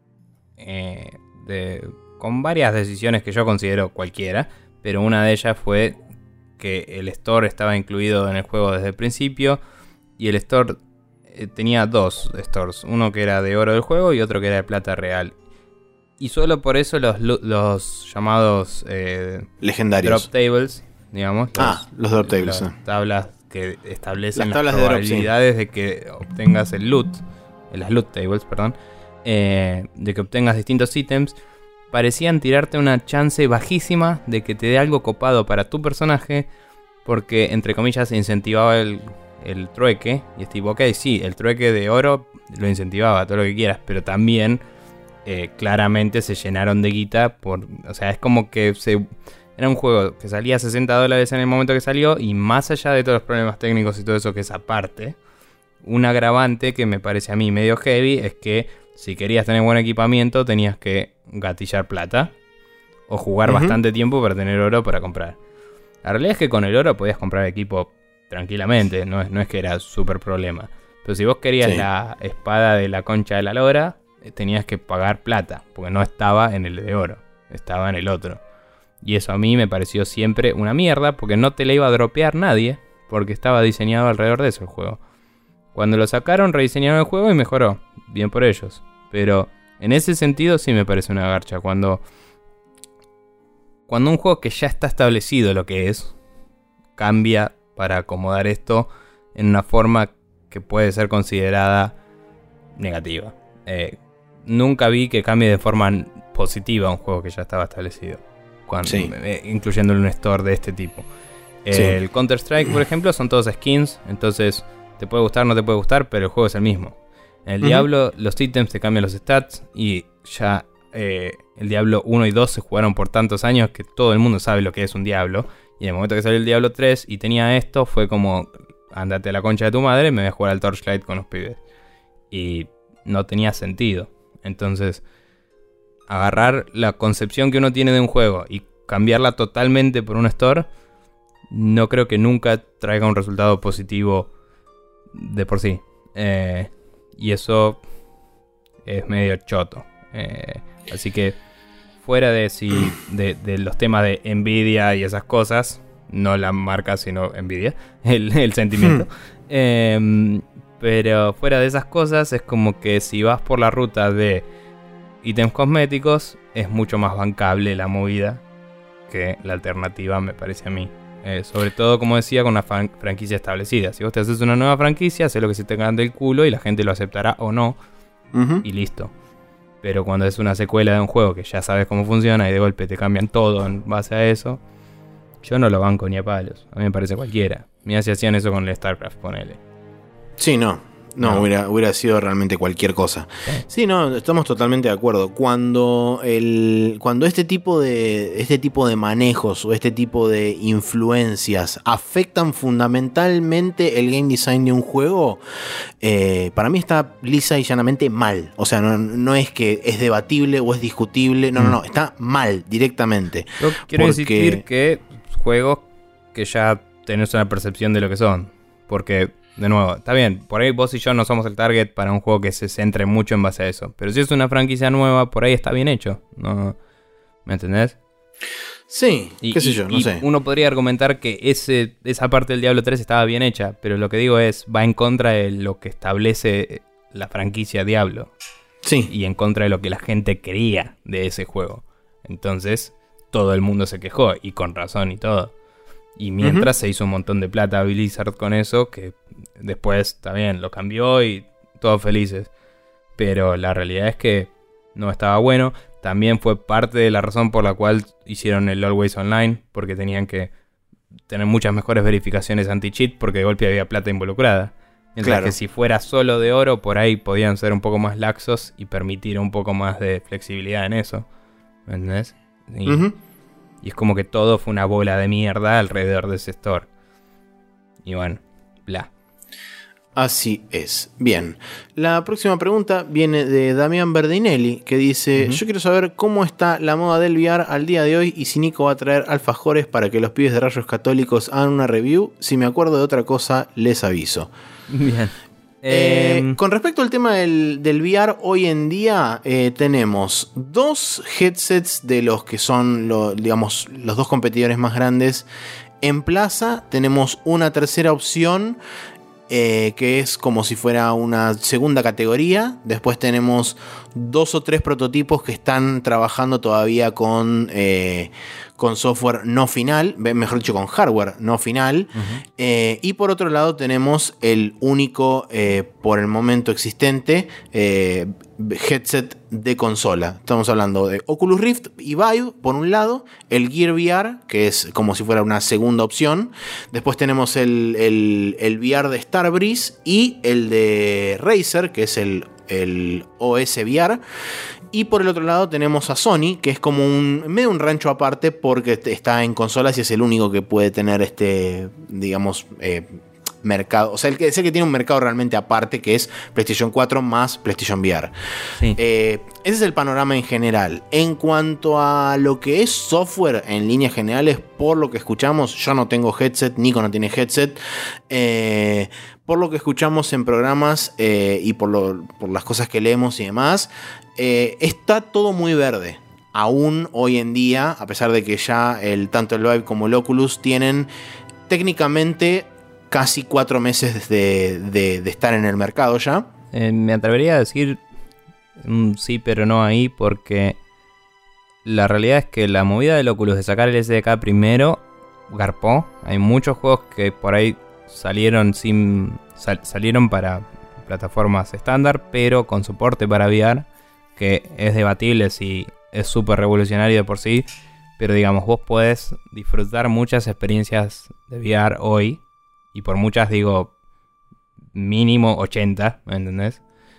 con varias decisiones que yo considero cualquiera, pero una de ellas fue que el store estaba incluido en el juego desde el principio y el store tenía dos stores, uno que era de oro del juego y otro que era de plata real. Y solo por eso los llamados legendarios drop tables, digamos. Los drop tables. Las tablas que establecen las probabilidades de que obtengas el loot. Las loot tables, perdón. De que obtengas distintos ítems. Parecían tirarte una chance bajísima de que te dé algo copado para tu personaje. Porque, entre comillas, se incentivaba el trueque. Y es tipo, ok, sí, el trueque de oro lo incentivaba, todo lo que quieras. Pero también, claramente se llenaron de guita. O sea, es como que era un juego que salía a $60 en el momento que salió. Y más allá de todos los problemas técnicos y todo eso que es aparte, un agravante que me parece a mí medio heavy es que si querías tener buen equipamiento tenías que gatillar plata o jugar bastante tiempo para tener oro para comprar. La realidad es que con el oro podías comprar equipo tranquilamente, no es que era súper problema. Pero si vos querías la espada de la concha de la lora, tenías que pagar plata, porque no estaba en el de oro, estaba en el otro. Y eso a mí me pareció siempre una mierda, porque no te la iba a dropear nadie, porque estaba diseñado alrededor de eso el juego. Cuando lo sacaron, rediseñaron el juego y mejoró. Bien por ellos. Pero en ese sentido sí me parece una garcha. Cuando un juego que ya está establecido lo que es, cambia para acomodar esto en una forma que puede ser considerada negativa. Nunca vi que cambie de forma positiva un juego que ya estaba establecido. Incluyéndole un store de este tipo. El Counter-Strike, por ejemplo, son todos skins. Entonces te puede gustar, no te puede gustar, pero el juego es el mismo. En el Diablo los ítems te cambian los stats y ya el Diablo 1 y 2 se jugaron por tantos años que todo el mundo sabe lo que es un Diablo. Y en el momento que salió el Diablo 3 y tenía esto, fue como, andate a la concha de tu madre, me voy a jugar al Torchlight con los pibes. Y no tenía sentido. Entonces, agarrar la concepción que uno tiene de un juego y cambiarla totalmente por un store, no creo que nunca traiga un resultado positivo de por sí. Y eso es medio choto. Así que fuera de los temas de envidia y esas cosas, no la marca sino envidia, el sentimiento. Pero fuera de esas cosas es como que si vas por la ruta de ítems cosméticos es mucho más bancable la movida que la alternativa, me parece a mí. Sobre todo, como decía, con una franquicia establecida. Si vos te haces una nueva franquicia, hacé lo que se te cante el culo y la gente lo aceptará o no. Y listo. Pero cuando es una secuela de un juego que ya sabes cómo funciona y de golpe te cambian todo en base a eso, yo no lo banco ni a palos. A mí me parece cualquiera. Mirá si hacían eso con el StarCraft, ponele. Sí, no. Hubiera sido realmente cualquier cosa. Sí, no, estamos totalmente de acuerdo. Cuando este tipo de manejos o este tipo de influencias afectan fundamentalmente el game design de un juego, para mí está lisa y llanamente mal. O sea, no es que es debatible o es discutible. No, está mal directamente. Yo quiero insistir que juegos que ya tenés una percepción de lo que son. Porque, de nuevo, está bien, por ahí vos y yo no somos el target para un juego que se centre mucho en base a eso. Pero si es una franquicia nueva, por ahí está bien hecho. ¿No? ¿Me entendés? Sí, qué sé yo, no sé. Uno podría argumentar que esa parte del Diablo 3 estaba bien hecha, pero lo que digo es, va en contra de lo que establece la franquicia Diablo. Sí. Y en contra de lo que la gente quería de ese juego. Entonces, todo el mundo se quejó, y con razón y todo. Y mientras se hizo un montón de plata a Blizzard con eso, que después, está bien, lo cambió y todos felices. Pero la realidad es que no estaba bueno. También fue parte de la razón por la cual hicieron el Always Online, porque tenían que tener muchas mejores verificaciones anti-cheat, porque de golpe había plata involucrada. Mientras que si fuera solo de oro, por ahí podían ser un poco más laxos y permitir un poco más de flexibilidad en eso. ¿Me entendés? Y es como que todo fue una bola de mierda alrededor de ese store. Y bueno, bla. Así es. Bien. La próxima pregunta viene de Damián Berdinelli, que dice: yo quiero saber cómo está la moda del VR al día de hoy y si Nico va a traer alfajores para que los pibes de Rayos Católicos hagan una review. Si me acuerdo de otra cosa, les aviso. Bien. Con respecto al tema del VR, hoy en día tenemos 2 headsets de los que son los dos competidores más grandes en plaza. Tenemos una tercera opción que es como si fuera una segunda categoría. Después tenemos 2 o 3 prototipos que están trabajando todavía con software no final, mejor dicho, con hardware no final. Y por otro lado tenemos el único, por el momento existente, headset de consola. Estamos hablando de Oculus Rift y Vive, por un lado, el Gear VR, que es como si fuera una segunda opción. Después tenemos el VR de Starbreeze y el de Razer, que es el OS VR. Y por el otro lado tenemos a Sony, que es como medio un rancho aparte, porque está en consolas y es el único que puede tener mercado. O sea, es el que tiene un mercado realmente aparte, que es PlayStation 4 más PlayStation VR. Sí. Ese es el panorama en general. En cuanto a lo que es software en líneas generales, por lo que escuchamos, yo no tengo headset, Nico no tiene headset. Por lo que escuchamos en programas y por las cosas que leemos y demás, está todo muy verde. Aún hoy en día, a pesar de que ya tanto el Vive como el Oculus tienen técnicamente casi 4 meses de estar en el mercado ya. Me atrevería a decir sí, pero no ahí, porque la realidad es que la movida del Oculus de sacar el SDK primero garpó. Hay muchos juegos que por ahí salieron para plataformas estándar, pero con soporte para VR, que es debatible si es súper revolucionario de por sí, pero digamos, vos podés disfrutar muchas experiencias de VR hoy, y por muchas digo mínimo 80, ¿me entendés?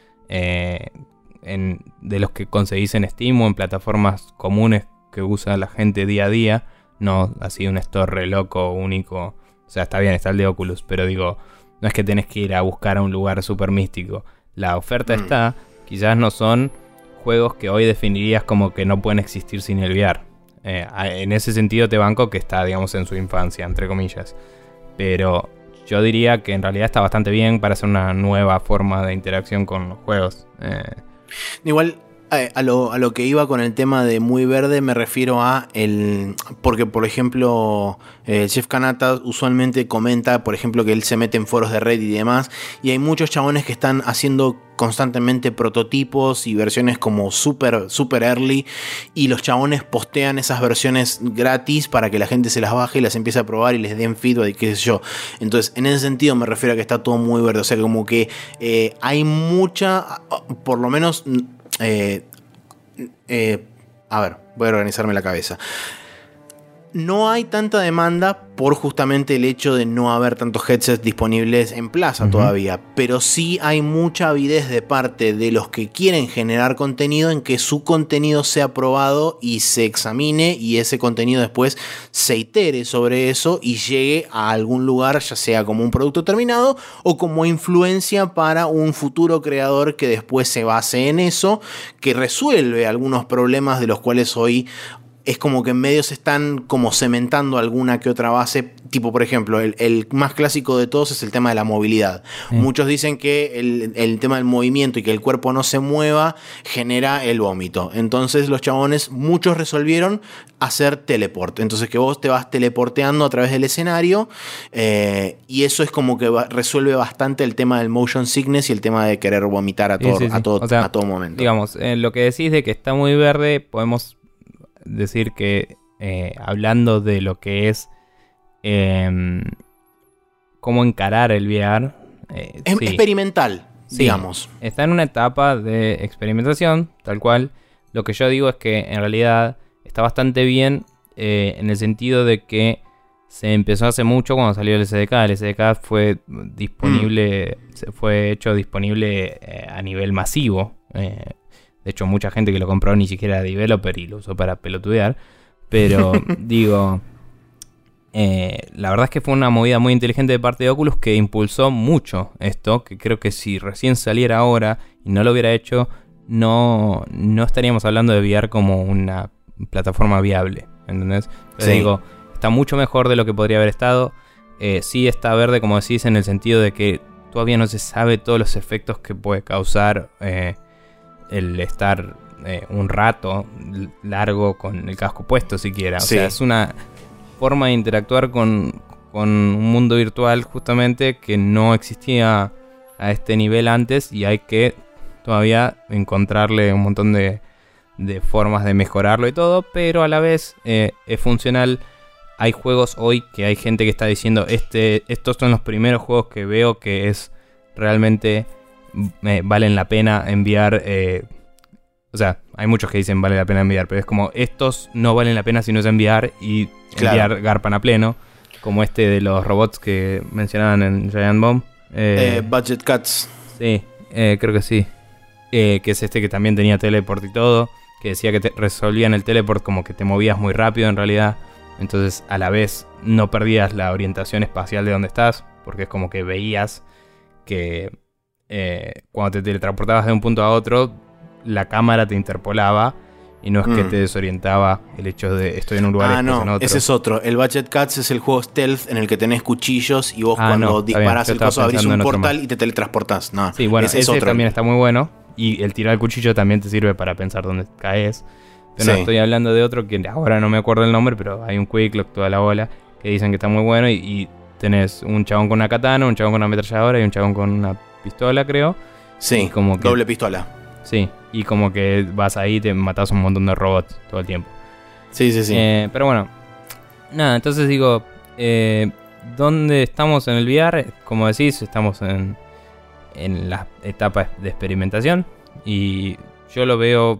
De los que conseguís en Steam o en plataformas comunes que usa la gente día a día, no así un store re loco, único. O sea, está bien, está el de Oculus, pero digo, no es que tenés que ir a buscar a un lugar súper místico. La oferta está, quizás no son juegos que hoy definirías como que no pueden existir sin el VR. En ese sentido te banco que está, digamos, en su infancia, entre comillas. Pero yo diría que en realidad está bastante bien para hacer una nueva forma de interacción con los juegos. Igual, a lo que iba con el tema de muy verde me refiero a porque por ejemplo Jeff Kanata usualmente comenta, por ejemplo, que él se mete en foros de Reddit y demás, y hay muchos chabones que están haciendo constantemente prototipos y versiones como super early, y los chabones postean esas versiones gratis para que la gente se las baje y las empiece a probar y les den feedback y qué sé yo. Entonces en ese sentido me refiero a que está todo muy verde, o sea, como que hay mucha, por lo menos a ver, voy a organizarme la cabeza. No hay tanta demanda por justamente el hecho de no haber tantos headsets disponibles en plaza todavía, pero sí hay mucha avidez de parte de los que quieren generar contenido en que su contenido sea probado y se examine, y ese contenido después se itere sobre eso y llegue a algún lugar, ya sea como un producto terminado o como influencia para un futuro creador que después se base en eso, que resuelve algunos problemas de los cuales hoy es como que en medio se están como cementando alguna que otra base. Tipo, por ejemplo, el más clásico de todos es el tema de la movilidad. Muchos dicen que el tema del movimiento y que el cuerpo no se mueva genera el vómito. Entonces los chabones, muchos resolvieron hacer teleport. Entonces que vos te vas teleporteando a través del escenario, y eso es como que resuelve bastante el tema del motion sickness y el tema de querer vomitar a todo, o sea, a todo momento. Digamos, lo que decís de que está muy verde, podemos decir que hablando de lo que es cómo encarar el VR, es experimental, digamos. Está en una etapa de experimentación, tal cual. Lo que yo digo es que en realidad está bastante bien, en el sentido de que se empezó hace mucho cuando salió el SDK. El SDK fue disponible, fue hecho disponible a nivel masivo. De hecho, mucha gente que lo compró ni siquiera era developer y lo usó para pelotudear. Pero, digo, la verdad es que fue una movida muy inteligente de parte de Oculus que impulsó mucho esto. Que creo que si recién saliera ahora y no lo hubiera hecho, no estaríamos hablando de VR como una plataforma viable. ¿Entendés? Pero digo, está mucho mejor de lo que podría haber estado. Sí está verde, como decís, en el sentido de que todavía no se sabe todos los efectos que puede causar el estar un rato largo con el casco puesto siquiera. O sea, es una forma de interactuar con un mundo virtual justamente que no existía a este nivel antes, y hay que todavía encontrarle un montón de formas de mejorarlo y todo, pero a la vez es funcional. Hay juegos hoy que hay gente que está diciendo estos son los primeros juegos que veo que es realmente valen la pena enviar. O sea, hay muchos que dicen vale la pena enviar, pero es como estos no valen la pena si no es enviar, y enviar garpan a pleno, como este de los robots que mencionaban en Giant Bomb. Budget Cuts. Sí, creo que sí. Que es este que también tenía teleport y todo, que decía que te resolvían el teleport como que te movías muy rápido en realidad. Entonces a la vez no perdías la orientación espacial de donde estás, porque es como que veías que cuando te teletransportabas de un punto a otro, la cámara te interpolaba y no es que te desorientaba el hecho de estoy en un lugar y después en otro. Ese es otro. El Budget Cuts es el juego stealth en el que tenés cuchillos y vos cuando disparás el coso abrís un portal y te teletransportás. No, sí, bueno, ese otro. También está muy bueno, y el tirar el cuchillo también te sirve para pensar dónde caes. Pero no, estoy hablando de otro que ahora no me acuerdo el nombre, pero hay un Quick Lock, toda la bola, que dicen que está muy bueno, y tenés un chabón con una katana, un chabón con una ametralladora y un chabón con una pistola, creo. Sí, como que, doble pistola. Sí, y como que vas ahí y te matás un montón de robots todo el tiempo. Sí. Pero bueno, nada, entonces digo, ¿dónde estamos en el VR? Como decís, estamos en la etapa de experimentación, y yo lo veo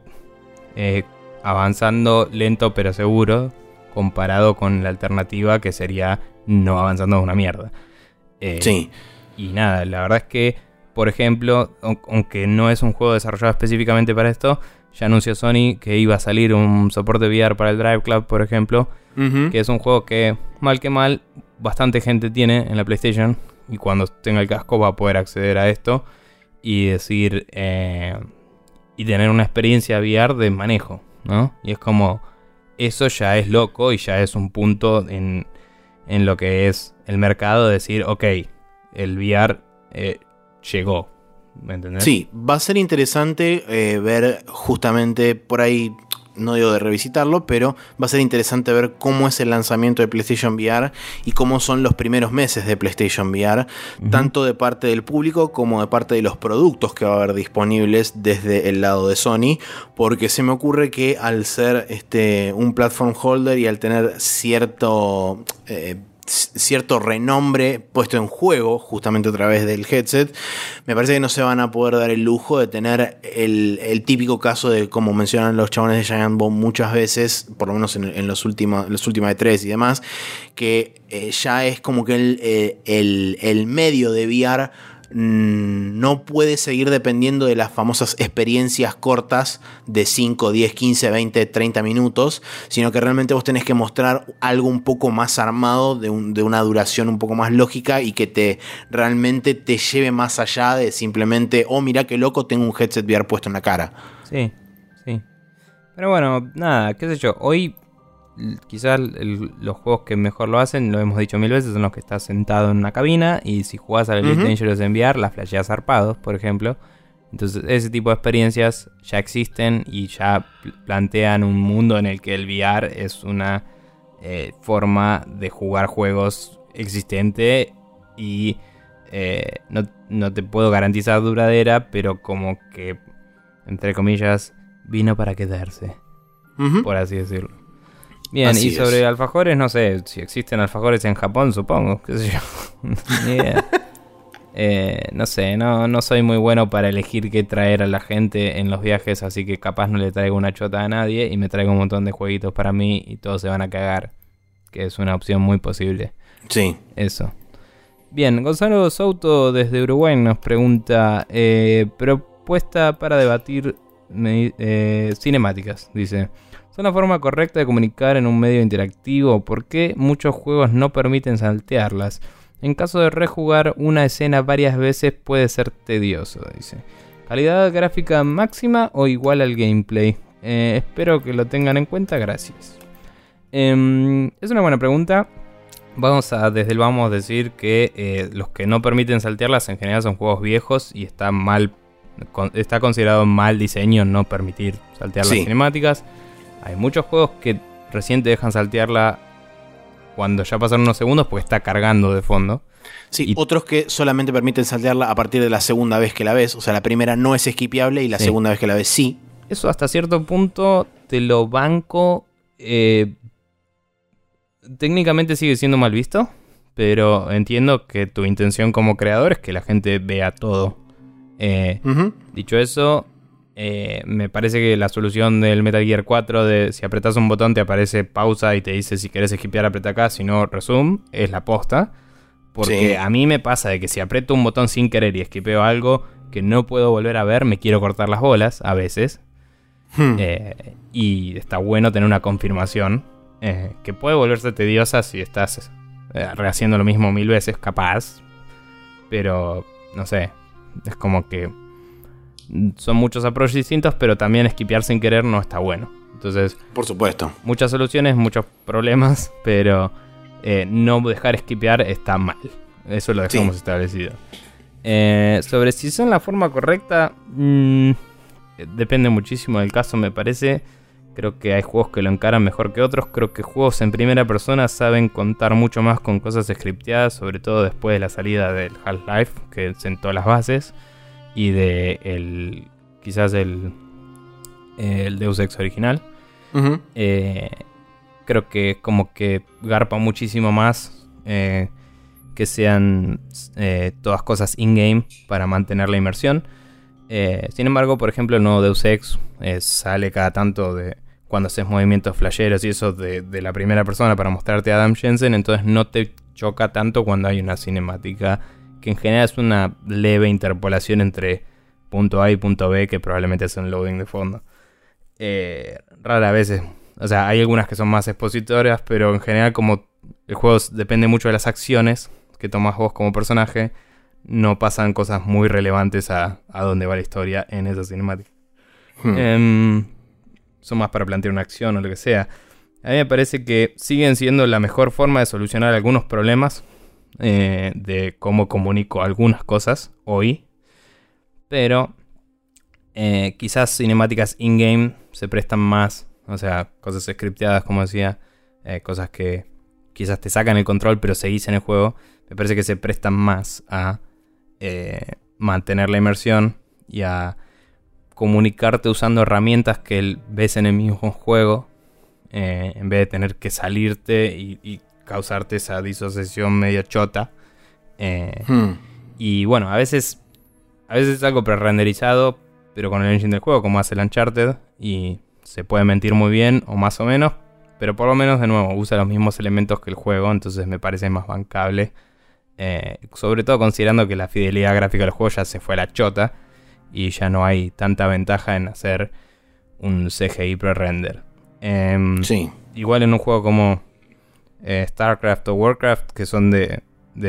avanzando lento pero seguro, comparado con la alternativa que sería no avanzando una mierda. Sí. Y nada, la verdad es que, por ejemplo, aunque no es un juego desarrollado específicamente para esto, ya anunció Sony que iba a salir un soporte VR para el Drive Club, por ejemplo, que es un juego que, mal que mal, bastante gente tiene en la PlayStation, y cuando tenga el casco va a poder acceder a esto y decir y tener una experiencia VR de manejo, ¿no? Y es como eso ya es loco y ya es un punto en lo que es el mercado de decir, ok, el VR llegó. ¿Me entendés? Sí, va a ser interesante ver justamente por ahí, no digo de revisitarlo, pero va a ser interesante ver cómo es el lanzamiento de PlayStation VR y cómo son los primeros meses de PlayStation VR, tanto de parte del público como de parte de los productos que va a haber disponibles desde el lado de Sony, porque se me ocurre que al ser un platform holder y al tener cierto renombre puesto en juego justamente a través del headset, me parece que no se van a poder dar el lujo de tener el típico caso de, como mencionan los chabones de Giant Bomb muchas veces, por lo menos en las últimas E3 y demás, que ya es como que el medio de VR no puede seguir dependiendo de las famosas experiencias cortas de 5, 10, 15, 20, 30 minutos, sino que realmente vos tenés que mostrar algo un poco más armado, de una duración un poco más lógica y que realmente te lleve más allá de simplemente, oh, mirá qué loco, tengo un headset VR puesto en la cara. Sí, sí. Pero bueno, nada, qué sé yo, hoy quizás los juegos que mejor lo hacen, lo hemos dicho mil veces, son los que estás sentado en una cabina y si jugás al Elite Dangerous en VR, las flasheas zarpados, por ejemplo. Entonces ese tipo de experiencias ya existen y ya plantean un mundo en el que el VR es una forma de jugar juegos existente y no te puedo garantizar duradera, pero como que, entre comillas, vino para quedarse, por así decirlo. Bien, así y sobre alfajores, no sé, si existen alfajores en Japón, supongo, qué sé yo. Ni idea. No sé, no soy muy bueno para elegir qué traer a la gente en los viajes, así que capaz no le traigo una chota a nadie y me traigo un montón de jueguitos para mí y todos se van a cagar, que es una opción muy posible. Sí. Eso. Bien, Gonzalo Souto desde Uruguay nos pregunta, propuesta para debatir cinemáticas, dice. ¿Son la forma correcta de comunicar en un medio interactivo? ¿Por qué muchos juegos no permiten saltearlas? En caso de rejugar una escena varias veces puede ser tedioso, dice. ¿Calidad gráfica máxima o igual al gameplay? Espero que lo tengan en cuenta, gracias. Es una buena pregunta. Desde el vamos a decir que los que no permiten saltearlas en general son juegos viejos y está considerado mal diseño no permitir saltear las cinemáticas. Hay muchos juegos que recién te dejan saltearla cuando ya pasaron unos segundos porque está cargando de fondo. Sí, otros que solamente permiten saltearla a partir de la segunda vez que la ves. O sea, la primera no es esquipeable y la segunda vez que la ves sí. Eso hasta cierto punto te lo banco. Técnicamente sigue siendo mal visto, pero entiendo que tu intención como creador es que la gente vea todo. Dicho eso, me parece que la solución del Metal Gear 4 de si apretas un botón te aparece pausa y te dice si querés esquipear apreta acá, si no resume, es la posta. Porque a mí me pasa de que si aprieto un botón sin querer y esquipeo algo que no puedo volver a ver, me quiero cortar las bolas a veces. Y está bueno tener una confirmación que puede volverse tediosa si estás rehaciendo lo mismo 1000 veces, capaz. Pero, no sé, es como que son muchos approaches distintos, pero también esquipear sin querer no está bueno. Entonces, por supuesto, muchas soluciones, muchos problemas, pero no dejar esquipear está mal. Eso lo dejamos establecido. Sobre si son la forma correcta, depende muchísimo del caso, me parece. Creo que hay juegos que lo encaran mejor que otros. Creo que juegos en primera persona saben contar mucho más con cosas scripteadas, sobre todo después de la salida del Half-Life, que sentó las bases, y de quizás el Deus Ex original. Creo que como que garpa muchísimo más que sean todas cosas in-game para mantener la inmersión. Sin embargo, por ejemplo, el nuevo Deus Ex sale cada tanto de cuando haces movimientos flasheros y eso de la primera persona para mostrarte a Adam Jensen, entonces no te choca tanto cuando hay una cinemática que en general es una leve interpolación entre punto A y punto B que probablemente es un loading de fondo. Rara vez, o sea, hay algunas que son más expositoras, pero en general como el juego depende mucho de las acciones que tomas vos como personaje, no pasan cosas muy relevantes a dónde va la historia en esa cinemática. Son más para plantear una acción o lo que sea. A mí me parece que siguen siendo la mejor forma de solucionar algunos problemas de cómo comunico algunas cosas hoy. Pero quizás cinemáticas in-game se prestan más. O sea, cosas scripteadas, como decía. Cosas que quizás te sacan el control, pero seguís en el juego. Me parece que se prestan más a mantener la inmersión y a comunicarte usando herramientas que ves en el mismo juego. En vez de tener que salirte y causarte esa disociación medio chota. Y bueno, a veces es algo pre-renderizado, pero con el engine del juego, como hace el Uncharted, y se puede mentir muy bien, o más o menos, pero por lo menos, de nuevo, usa los mismos elementos que el juego, entonces me parece más bancable. Sobre todo considerando que la fidelidad gráfica del juego ya se fue a la chota, y ya no hay tanta ventaja en hacer un CGI pre-render. Sí. Igual en un juego como StarCraft o Warcraft, que son de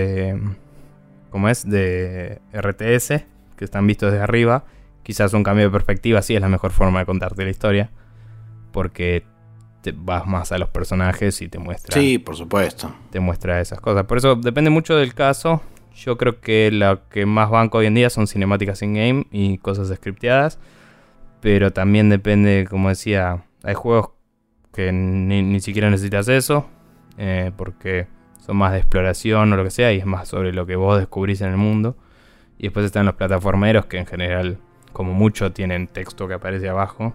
¿cómo es? De RTS, que están vistos desde arriba, quizás un cambio de perspectiva sí es la mejor forma de contarte la historia, porque te vas más a los personajes y te muestra. Sí, por supuesto. Te muestra esas cosas. Por eso depende mucho del caso. Yo creo que lo que más banco hoy en día son cinemáticas in-game y cosas scripteadas, pero también depende, como decía, hay juegos que ni siquiera necesitas eso, porque son más de exploración o lo que sea, y es más sobre lo que vos descubrís en el mundo. Y después están los plataformeros, que en general, como mucho, tienen texto que aparece abajo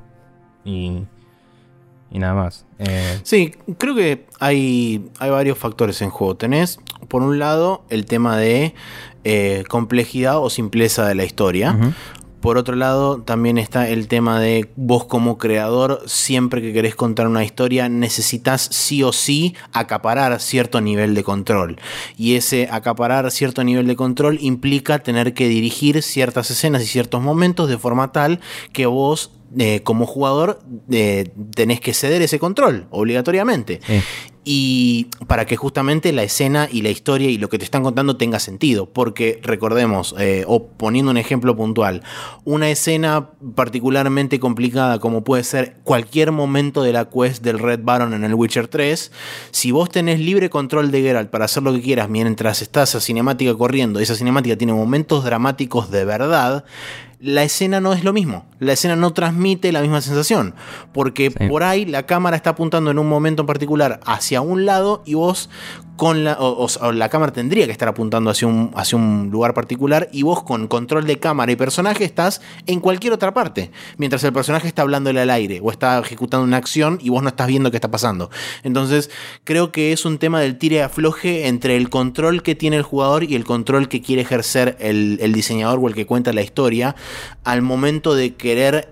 y nada más. Sí, creo que hay varios factores en juego. Tenés, por un lado, el tema de complejidad o simpleza de la historia. Uh-huh. Por otro lado, también está el tema de vos como creador, siempre que querés contar una historia, necesitas sí o sí acaparar cierto nivel de control. Y ese acaparar cierto nivel de control implica tener que dirigir ciertas escenas y ciertos momentos de forma tal que vos, como jugador, tenés que ceder ese control, obligatoriamente. Sí. Y para que justamente la escena y la historia y lo que te están contando tenga sentido. Porque recordemos, o poniendo un ejemplo puntual, una escena particularmente complicada como puede ser cualquier momento de la quest del Red Baron en el Witcher 3, si vos tenés libre control de Geralt para hacer lo que quieras mientras está esa cinemática corriendo, esa cinemática tiene momentos dramáticos de verdad, la escena no es lo mismo. La escena no transmite la misma sensación. Porque sí, por ahí la cámara está apuntando en un momento en particular hacia un lado y vos con la cámara tendría que estar apuntando hacia un lugar particular y vos con control de cámara y personaje estás en cualquier otra parte. Mientras el personaje está hablándole al aire o está ejecutando una acción y vos no estás viendo qué está pasando. Entonces creo que es un tema del tire y afloje entre el control que tiene el jugador y el control que quiere ejercer el diseñador o el que cuenta la historia al momento de querer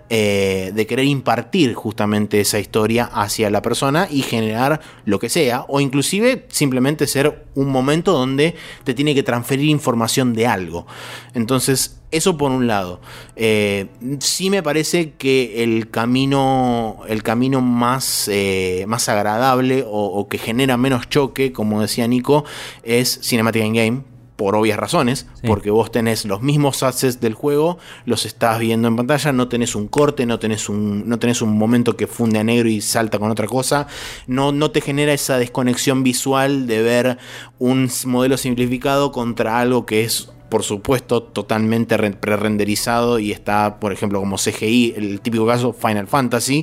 impartir justamente esa historia hacia la persona y generar lo que sea, o inclusive simplemente ser un momento donde te tiene que transferir información de algo. Entonces, eso por un lado. Sí me parece que el camino más agradable o que genera menos choque, como decía Nico, es Cinematic in-game. Por obvias razones, sí, porque vos tenés los mismos assets del juego, los estás viendo en pantalla, no tenés un corte, no tenés un momento que funde a negro y salta con otra cosa, no te genera esa desconexión visual de ver un modelo simplificado contra algo que es, por supuesto, totalmente pre-renderizado y está, por ejemplo, como CGI, el típico caso Final Fantasy.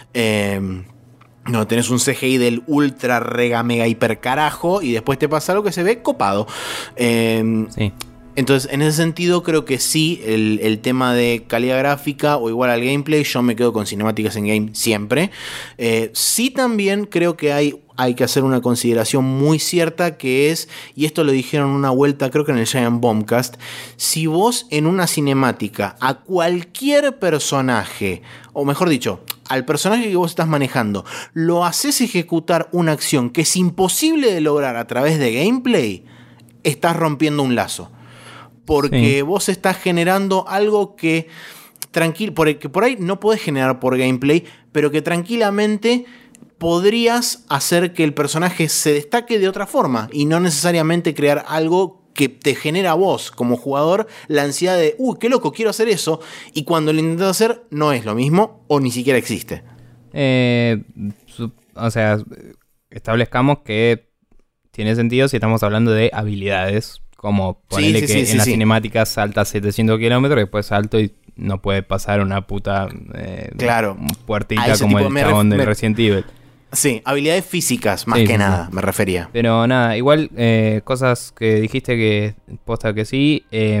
No, tenés un CGI del ultra rega mega hiper carajo y después te pasa algo que se ve copado. Sí. Entonces, en ese sentido, creo que sí, el tema de calidad gráfica o igual al gameplay, yo me quedo con cinemáticas en game siempre. Sí, también creo que hay que hacer una consideración muy cierta que es, y esto lo dijeron una vuelta, creo que en el Giant Bombcast, si vos en una cinemática a cualquier personaje, o mejor dicho, al personaje que vos estás manejando, lo haces ejecutar una acción que es imposible de lograr a través de gameplay, estás rompiendo un lazo. Porque sí, vos estás generando algo que por ahí no podés generar por gameplay, pero que tranquilamente podrías hacer que el personaje se destaque de otra forma y no necesariamente crear algo que te genera a vos como jugador la ansiedad de qué loco, quiero hacer eso, y cuando lo intentas hacer no es lo mismo o ni siquiera existe. O sea, establezcamos que tiene sentido si estamos hablando de habilidades, como ponerle en las cinemáticas salta 700 kilómetros y después salto y no puede pasar una puta puertita como el chabón del Resident Evil. Sí, habilidades físicas más que nada, me refería. Pero nada, igual cosas que dijiste que posta que sí.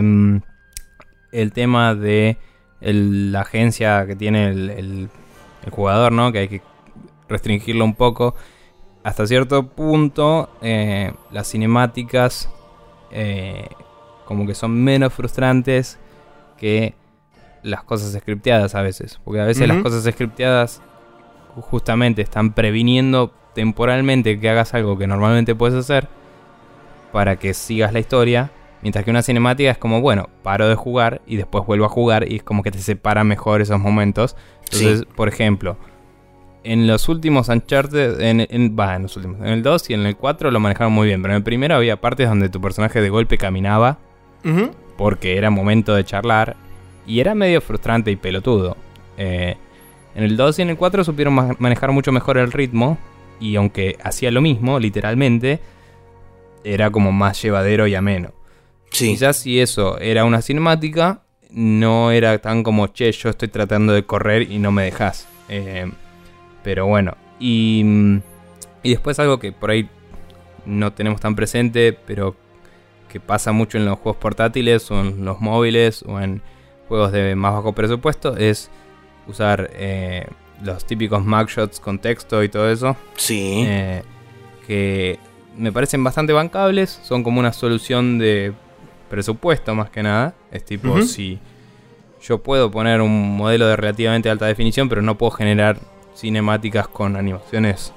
El tema de la agencia que tiene el jugador, ¿no? Que hay que restringirlo un poco. Hasta cierto punto, las cinemáticas como que son menos frustrantes que las cosas scripteadas a veces. Porque a veces las cosas scripteadas justamente están previniendo temporalmente que hagas algo que normalmente puedes hacer para que sigas la historia. Mientras que una cinemática es como, bueno, paro de jugar y después vuelvo a jugar y es como que te separa mejor esos momentos. Entonces, por ejemplo, en los últimos Uncharted, en el 2 y en el 4 lo manejaron muy bien, pero en el primero había partes donde tu personaje de golpe caminaba porque era momento de charlar y era medio frustrante y pelotudo. En el 2 y en el 4 supieron manejar mucho mejor el ritmo y aunque hacía lo mismo, literalmente, era como más llevadero y ameno. Sí. Quizás si eso era una cinemática, no era tan como, che, yo estoy tratando de correr y no me dejas. Pero bueno, y después algo que por ahí no tenemos tan presente, pero que pasa mucho en los juegos portátiles o en los móviles o en juegos de más bajo presupuesto, es usar los típicos mugshots con texto y todo eso. Sí. Que me parecen bastante bancables, son como una solución de presupuesto más que nada. Es tipo, si yo puedo poner un modelo de relativamente alta definición, pero no puedo generar cinemáticas con animaciones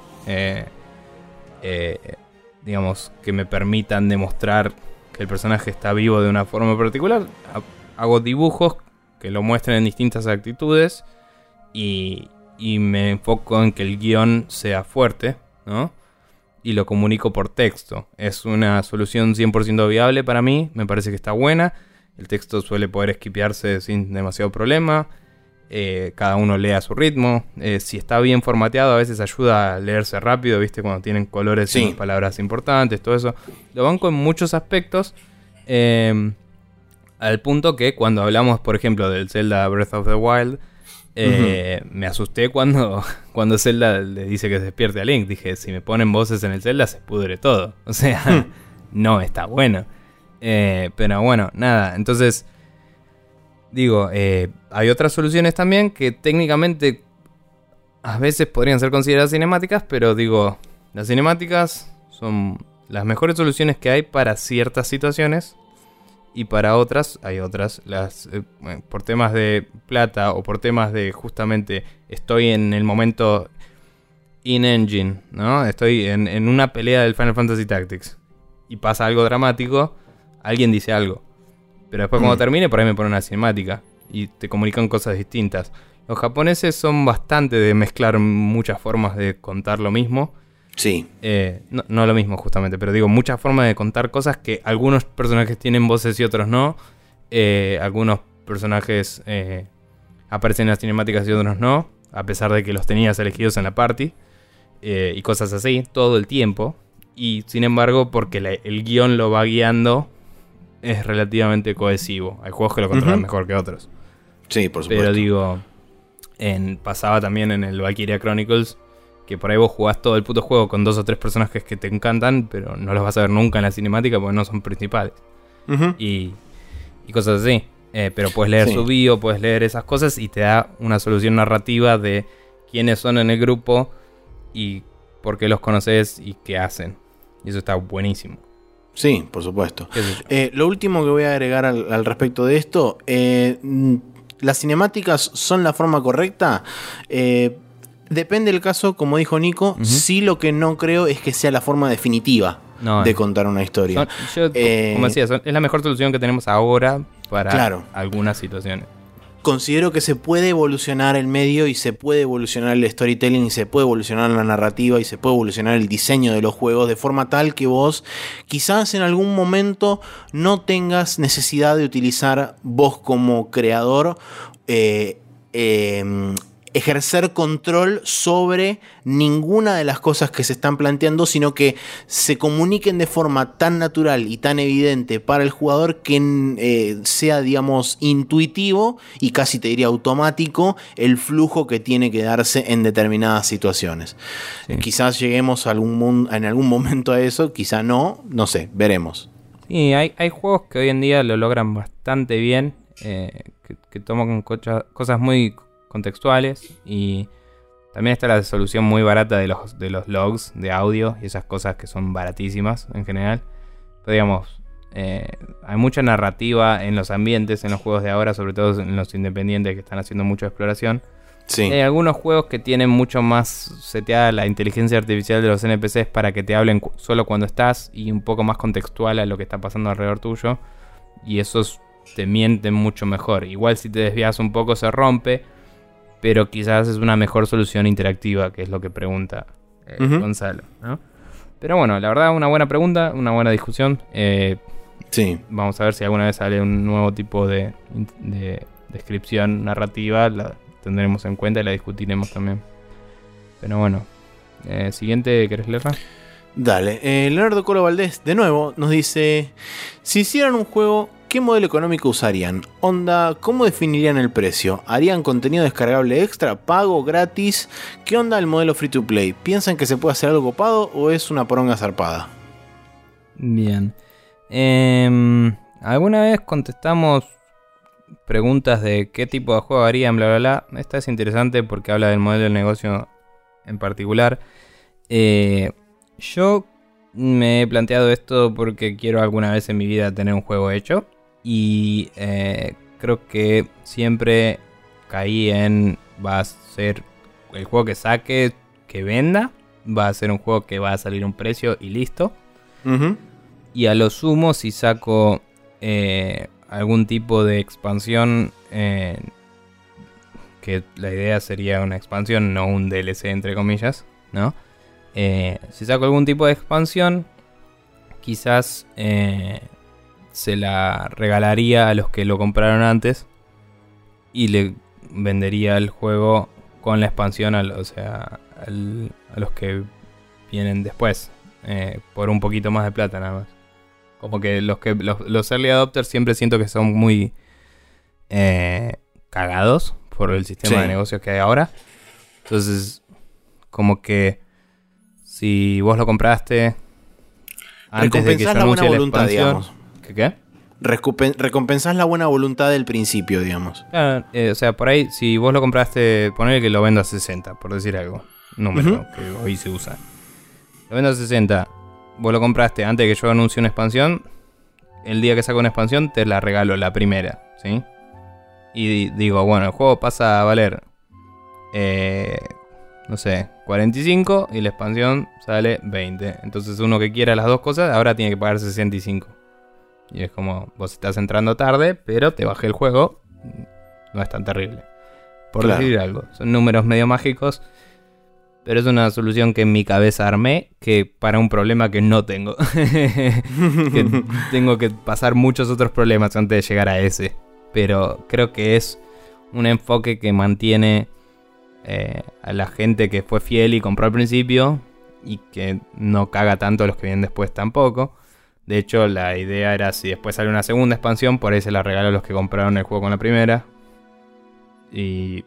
digamos que me permitan demostrar que el personaje está vivo de una forma particular. Hago dibujos que lo muestren en distintas actitudes y me enfoco en que el guión sea fuerte, ¿no? Y lo comunico por texto. Es una solución 100% viable para mí. Me parece que está buena. El texto suele poder esquipearse sin demasiado problema. Cada uno lee a su ritmo. Si está bien formateado, a veces ayuda a leerse rápido, ¿viste? Cuando tienen colores y palabras importantes, todo eso. Lo banco en muchos aspectos. Al punto que cuando hablamos, por ejemplo, del Zelda Breath of the Wild, me asusté cuando Zelda le dice que se despierte a Link. Dije, si me ponen voces en el Zelda se pudre todo. O sea, no está bueno. Pero bueno, nada. Entonces, digo, hay otras soluciones también que técnicamente a veces podrían ser consideradas cinemáticas, pero digo, las cinemáticas son las mejores soluciones que hay para ciertas situaciones. Y para otras, hay otras, por temas de plata o por temas de justamente estoy en el momento in-engine, ¿no? Estoy en una pelea del Final Fantasy Tactics y pasa algo dramático, alguien dice algo. Pero después cuando termine, por ahí me ponen una cinemática y te comunican cosas distintas. Los japoneses son bastante de mezclar muchas formas de contar lo mismo. Sí. No lo mismo justamente, pero digo, muchas formas de contar cosas que algunos personajes tienen voces y otros no. Algunos personajes aparecen en las cinemáticas y otros no, a pesar de que los tenías elegidos en la party. Y cosas así, todo el tiempo. Y sin embargo, porque el guión lo va guiando, es relativamente cohesivo. Hay juegos que lo controlan mejor que otros. Sí, por supuesto. Pero digo, pasaba también en el Valkyria Chronicles, que por ahí vos jugás todo el puto juego con 2 o 3 personajes que te encantan, pero no los vas a ver nunca en la cinemática porque no son principales. Y cosas así. Pero puedes leer su bio, puedes leer esas cosas y te da una solución narrativa de quiénes son en el grupo y por qué los conoces y qué hacen. Y eso está buenísimo. Sí, por supuesto. Lo último que voy a agregar al respecto de esto, ¿las cinemáticas son la forma correcta? Depende del caso, como dijo Nico. Sí, lo que no creo es que sea la forma definitiva de contar una historia. Como decía, es la mejor solución que tenemos ahora para algunas situaciones. Considero que se puede evolucionar el medio y se puede evolucionar el storytelling y se puede evolucionar la narrativa y se puede evolucionar el diseño de los juegos de forma tal que vos quizás en algún momento no tengas necesidad de utilizar vos como creador ejercer control sobre ninguna de las cosas que se están planteando, sino que se comuniquen de forma tan natural y tan evidente para el jugador que sea, digamos, intuitivo y casi te diría automático el flujo que tiene que darse en determinadas situaciones. Sí. Quizás lleguemos en algún momento a eso, quizá no sé, veremos. Sí, hay juegos que hoy en día lo logran bastante bien, que toman cosas muy contextuales, y también está la solución muy barata de los logs de audio y esas cosas que son baratísimas en general. Pero digamos, hay mucha narrativa en los ambientes, en los juegos de ahora, sobre todo en los independientes que están haciendo mucha exploración. Sí. Hay algunos juegos que tienen mucho más seteada la inteligencia artificial de los NPCs para que te hablen solo cuando estás y un poco más contextual a lo que está pasando alrededor tuyo, y esos te mienten mucho mejor. Igual si te desvías un poco se rompe, pero quizás es una mejor solución interactiva, que es lo que pregunta Gonzalo, ¿no? Pero bueno, la verdad, una buena pregunta, una buena discusión. Sí. Vamos a ver si alguna vez sale un nuevo tipo de descripción narrativa. La tendremos en cuenta y la discutiremos también. Pero bueno, siguiente, ¿querés leerla? Dale, Leonardo Colo Valdés de nuevo nos dice: si hicieran un juego, ¿qué modelo económico usarían? Onda, ¿cómo definirían el precio? ¿Harían contenido descargable extra, pago, gratis? ¿Qué onda el modelo free to play? ¿Piensan que se puede hacer algo copado o es una poronga zarpada? Bien. Alguna vez contestamos preguntas de qué tipo de juego harían, bla bla bla. Esta es interesante porque habla del modelo del negocio en particular. Yo me he planteado esto porque quiero alguna vez en mi vida tener un juego hecho. Y creo que siempre caí en: va a ser el juego que saque, que venda. Va a ser un juego que va a salir a un precio y listo. Uh-huh. Y a lo sumo, si saco algún tipo de expansión, que la idea sería una expansión, no un DLC entre comillas, ¿no? Si saco algún tipo de expansión, quizás se la regalaría a los que lo compraron antes y le vendería el juego con la expansión a los que vienen después, por un poquito más de plata nada más. Como que los early adopters siempre siento que son muy cagados por el sistema de negocios que hay ahora. Entonces, como que si vos lo compraste antes de que se anuncie la expansión, ¿Qué? Recompensás la buena voluntad del principio, digamos. Claro, o sea, por ahí, si vos lo compraste, ponele que lo vendo a 60, por decir algo. Número que hoy se usa. Lo vendo a 60. Vos lo compraste antes de que yo anuncie una expansión. El día que saco una expansión, te la regalo la primera, ¿sí? Y digo, bueno, el juego pasa a valer, no sé, 45 y la expansión sale 20. Entonces uno que quiera las dos cosas ahora tiene que pagar 65. Y es como, vos estás entrando tarde, pero te bajé el juego. No es tan terrible, por decir algo. Son números medio mágicos, pero es una solución que en mi cabeza armé, que para un problema que no tengo. Que tengo que pasar muchos otros problemas antes de llegar a ese. Pero creo que es un enfoque que mantiene a la gente que fue fiel y compró al principio, y que no caga tanto a los que vienen después tampoco. De hecho, la idea era, si después sale una segunda expansión, por ahí se la regalo a los que compraron el juego con la primera. Y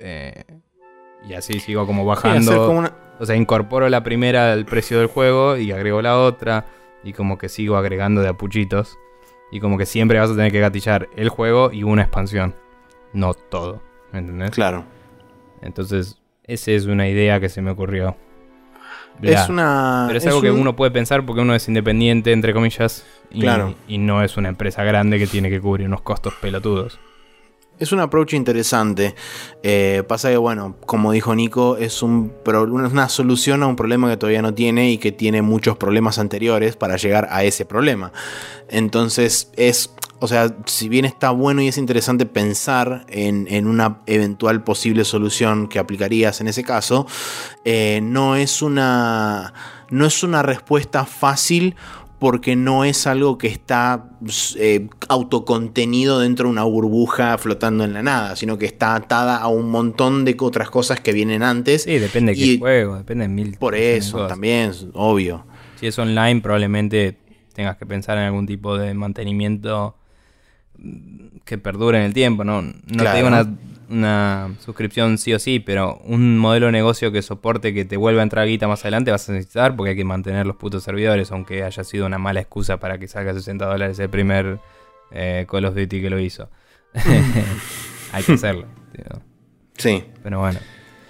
así sigo como bajando. O sea, incorporo la primera al precio del juego y agrego la otra. Y como que sigo agregando de a puchitos. Y como que siempre vas a tener que gatillar el juego y una expansión. No todo, ¿me entendés? Claro. Entonces, esa es una idea que se me ocurrió. Pero es algo que uno puede pensar porque uno es independiente, entre comillas, y no es una empresa grande que tiene que cubrir unos costos pelotudos. Es un approach interesante. Pasa que, bueno, como dijo Nico, es una solución a un problema que todavía no tiene y que tiene muchos problemas anteriores para llegar a ese problema. Entonces o sea, si bien está bueno y es interesante pensar en una eventual posible solución que aplicarías en ese caso, no es una respuesta fácil, porque no es algo que está autocontenido dentro de una burbuja flotando en la nada, sino que está atada a un montón de otras cosas que vienen antes. Sí, depende de qué juego, depende de mil. Por eso, también, obvio. Si es online, probablemente tengas que pensar en algún tipo de mantenimiento que perdure en el tiempo, ¿no? No claro. Te digo una suscripción sí o sí, pero un modelo de negocio que soporte que te vuelva a entrar guita más adelante vas a necesitar, porque hay que mantener los putos servidores, aunque haya sido una mala excusa para que salga $60 el primer Call of Duty que lo hizo. Hay que hacerlo, tío. Sí. Pero bueno.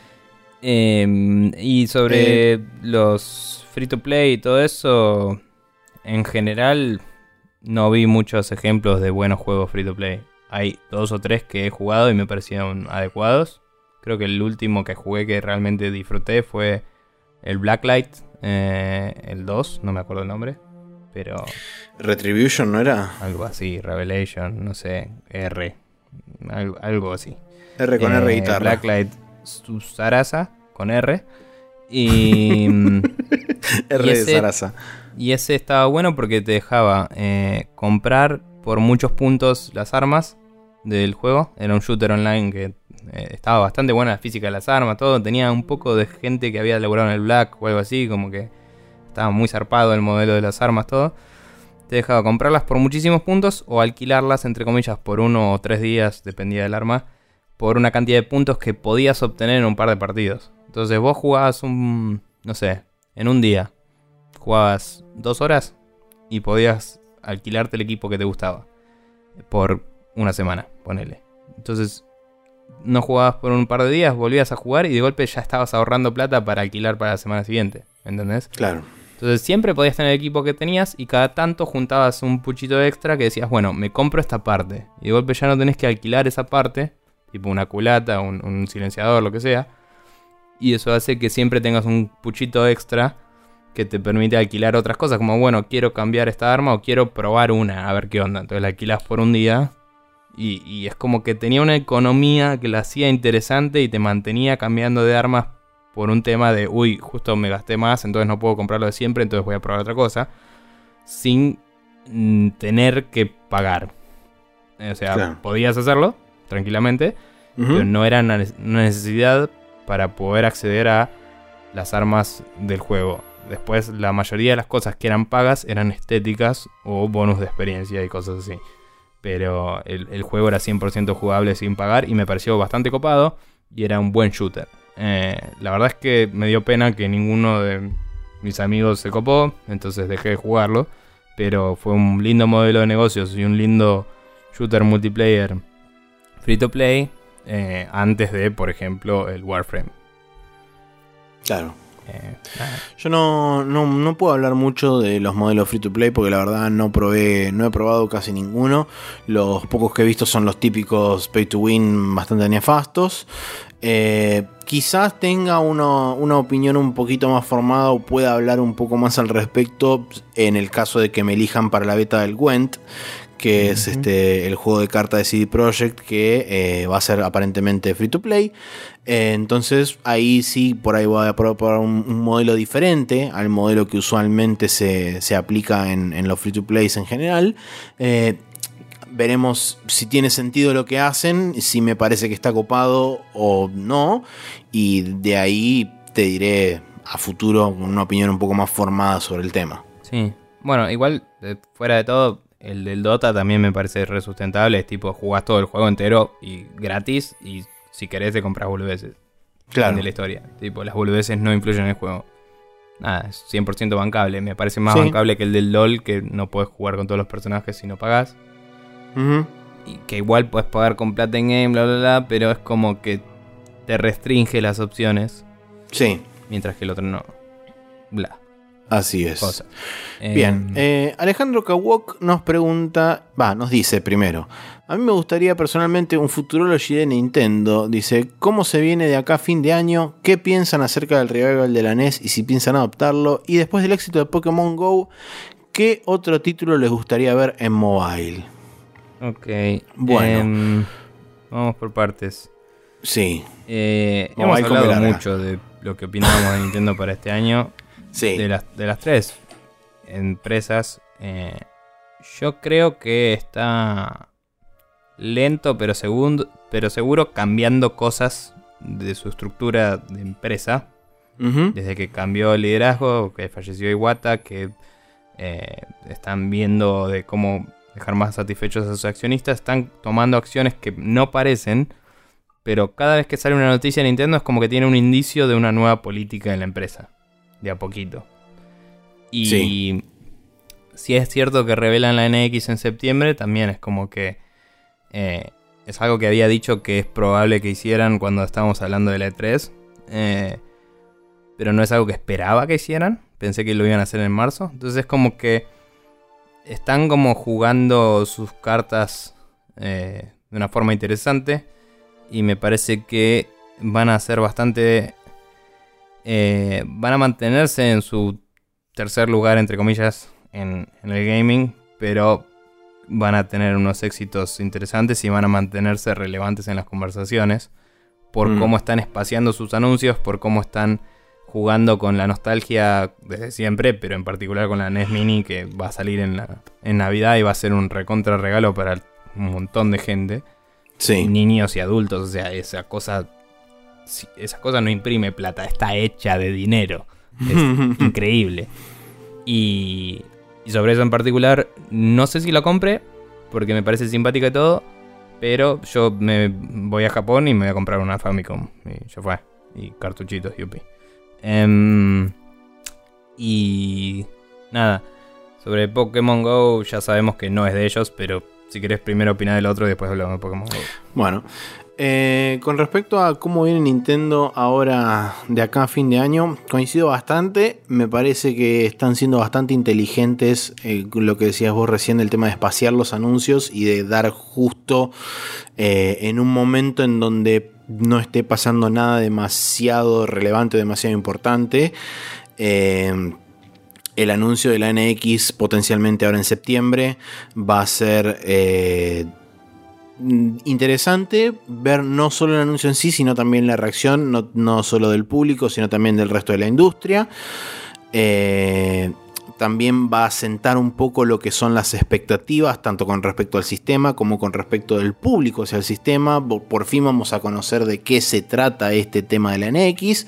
Y sobre los free to play y todo eso, en general no vi muchos ejemplos de buenos juegos free to play. Hay 2 o 3 que he jugado y me parecieron adecuados. Creo que el último que jugué que realmente disfruté fue el Blacklight, el 2, no me acuerdo el nombre, pero... ¿Retribution no era? Algo así, Revelation, no sé, R, algo así. R con R guitarra. Blacklight Sarasa con R. Y... R de Sarasa. Y ese estaba bueno porque te dejaba comprar por muchos puntos las armas del juego. Era un shooter online que estaba bastante buena la física de las armas, todo. Tenía un poco de gente que había elaborado en el Black o algo así, como que estaba muy zarpado el modelo de las armas, todo. Te dejaba comprarlas por muchísimos puntos o alquilarlas, entre comillas, por 1 o 3 días, dependía del arma, por una cantidad de puntos que podías obtener en un par de partidos. Entonces vos jugabas no sé, en un día jugabas 2 horas y podías alquilarte el equipo que te gustaba por una semana, ponele. Entonces no jugabas por un par de días, volvías a jugar y de golpe ya estabas ahorrando plata para alquilar para la semana siguiente, ¿entendés? Claro. Entonces siempre podías tener el equipo que tenías y cada tanto juntabas un puchito extra que decías, bueno, me compro esta parte. Y de golpe ya no tenés que alquilar esa parte, tipo una culata, un silenciador, lo que sea. Y eso hace que siempre tengas un puchito extra que te permite alquilar otras cosas, como bueno, quiero cambiar esta arma o quiero probar una, a ver qué onda. Entonces la alquilas por un día y es como que tenía una economía que la hacía interesante y te mantenía cambiando de armas por un tema de, uy, justo me gasté más, entonces no puedo comprarlo de siempre, entonces voy a probar otra cosa, sin tener que pagar. O sea, claro, podías hacerlo tranquilamente, pero no era una necesidad para poder acceder a las armas del juego. Después, la mayoría de las cosas que eran pagas eran estéticas o bonus de experiencia y cosas así. Pero el juego era 100% jugable sin pagar y me pareció bastante copado y era un buen shooter. La verdad es que me dio pena que ninguno de mis amigos se copó, entonces dejé de jugarlo. Pero fue un lindo modelo de negocios y un lindo shooter multiplayer free to play antes de, por ejemplo, el Warframe. Claro. Yo no puedo hablar mucho de los modelos free to play porque la verdad no he probado casi ninguno. Los pocos que he visto son los típicos pay to win bastante nefastos. Quizás tenga una opinión un poquito más formada o pueda hablar un poco más al respecto en el caso de que me elijan para la beta del Gwent, que es el juego de carta de CD Projekt que va a ser aparentemente free to play. Entonces ahí sí, por ahí voy a probar un modelo diferente al modelo que usualmente se aplica en los free to plays en general. Veremos si tiene sentido lo que hacen, si me parece que está copado o no, y de ahí te diré a futuro una opinión un poco más formada sobre el tema. Sí, bueno, igual fuera de todo, el del Dota también me parece re sustentable. Es tipo, jugás todo el juego entero y gratis, y si querés te compras boludeces. Claro. De la historia. Tipo, las boludeces no influyen en el juego. Nada, es 100% bancable. Me parece más bancable que el del LoL, que no podés jugar con todos los personajes si no pagás. Y que igual podés pagar con plata en game, bla, bla, bla, pero es como que te restringe las opciones. Sí. Mientras que el otro no. Bla. Así es. Bien, Alejandro Kawok nos dice primero: a mí me gustaría personalmente un Futurology de Nintendo. Dice, ¿cómo se viene de acá a fin de año? ¿Qué piensan acerca del revival de la NES y si piensan adoptarlo? Y después del éxito de Pokémon GO, ¿qué otro título les gustaría ver en mobile? Ok, bueno, vamos por partes. Sí. Hemos hablado mucho de lo que opinábamos de Nintendo para este año. Sí. De las tres. empresas, yo creo que está lento pero seguro cambiando cosas de su estructura de empresa. Desde que cambió el liderazgo, que falleció Iwata, que están viendo de cómo dejar más satisfechos a sus accionistas, están tomando acciones que no parecen, pero cada vez que sale una noticia de Nintendo es como que tiene un indicio de una nueva política en la empresa, de a poquito. Y sí, si es cierto que revelan la NX en septiembre, también es como que es algo que había dicho que es probable que hicieran cuando estábamos hablando de la E3, pero no es algo que esperaba que hicieran. Pensé que lo iban a hacer en marzo. Entonces es como que están como jugando sus cartas de una forma interesante. Y me parece que van a ser bastante... van a mantenerse en su tercer lugar, entre comillas, en el gaming. Pero van a tener unos éxitos interesantes y van a mantenerse relevantes en las conversaciones. Por cómo están espaciando sus anuncios, por cómo están jugando con la nostalgia desde siempre, pero en particular con la NES Mini, que va a salir en Navidad y va a ser un recontra regalo para un montón de gente. Sí. Niños y adultos, o sea, esa cosa no imprime plata, está hecha de dinero. Es increíble. Y sobre eso en particular, no sé si lo compre, porque me parece simpática y todo, pero yo me voy a Japón y me voy a comprar una Famicom. Y ya fue. Y cartuchitos, yupi. Y nada, sobre Pokémon GO ya sabemos que no es de ellos, pero si querés primero opinar del otro y después hablamos de Pokémon GO. Bueno, con respecto a cómo viene Nintendo ahora de acá a fin de año, coincido bastante. Me parece que están siendo bastante inteligentes, lo que decías vos recién, el tema de espaciar los anuncios y de dar justo en un momento en donde no esté pasando nada demasiado relevante, demasiado importante. El anuncio de la NX potencialmente ahora en septiembre va a ser interesante ver no solo el anuncio en sí, sino también la reacción, no solo del público, sino también del resto de la industria. También va a sentar un poco lo que son las expectativas, tanto con respecto al sistema como con respecto del público hacia el sistema. Por fin vamos a conocer de qué se trata este tema de la NX.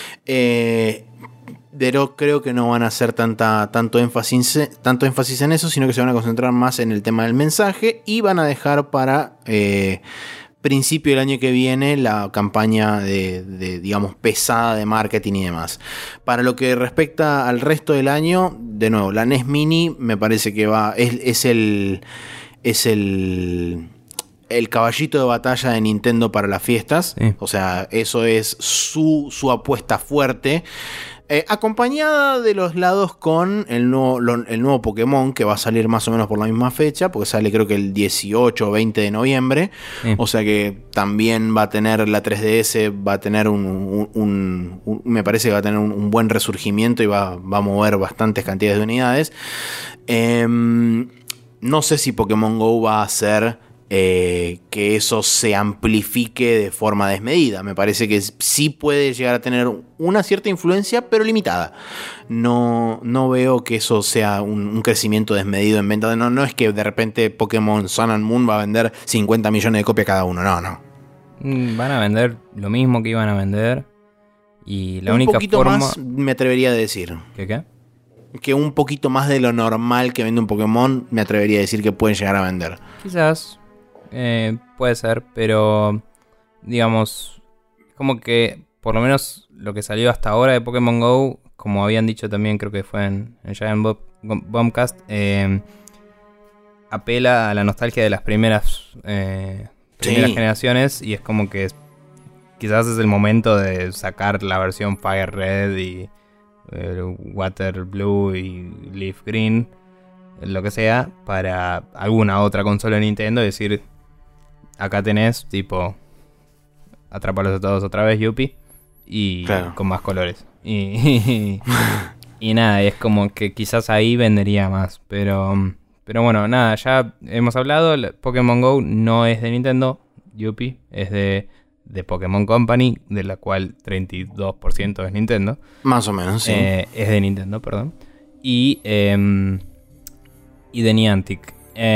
Pero creo que no van a hacer tanto énfasis en eso, sino que se van a concentrar más en el tema del mensaje y van a dejar para principio del año que viene la campaña de digamos pesada de marketing y demás. Para lo que respecta al resto del año, de nuevo, la NES Mini me parece que es el caballito de batalla de Nintendo para las fiestas. Sí. O sea, eso es su apuesta fuerte. Acompañada de los lados con el nuevo Pokémon, que va a salir más o menos por la misma fecha, porque sale creo que el 18 o 20 de noviembre. Sí. O sea que también va a tener la 3DS, va a tener me parece que va a tener un buen resurgimiento y va a mover bastantes cantidades de unidades. No sé si Pokémon GO va a hacer que eso se amplifique de forma desmedida. Me parece que sí puede llegar a tener una cierta influencia, pero limitada. No veo que eso sea un crecimiento desmedido en venta. No es que de repente Pokémon Sun and Moon va a vender 50 millones de copias cada uno. No. Van a vender lo mismo que iban a vender. Y la única poquito forma... más me atrevería a decir. ¿Qué? Que un poquito más de lo normal que vende un Pokémon, me atrevería a decir que pueden llegar a vender. Quizás. Puede ser, pero digamos, como que por lo menos lo que salió hasta ahora de Pokémon GO, como habían dicho también, creo que fue en Giant Bombcast, apela a la nostalgia de las primeras generaciones, y es como que quizás es el momento de sacar la versión Fire Red y Water Blue y Leaf Green, lo que sea, para alguna otra consola de Nintendo y decir: acá tenés, tipo, atraparlos a todos otra vez, yupi, y claro, con más colores. Y nada, es como que quizás ahí vendería más. Pero bueno, nada, ya hemos hablado. Pokémon GO no es de Nintendo, yupi, es de Pokémon Company, de la cual 32% es Nintendo. Más o menos, sí. Es de Nintendo, perdón. y de Niantic.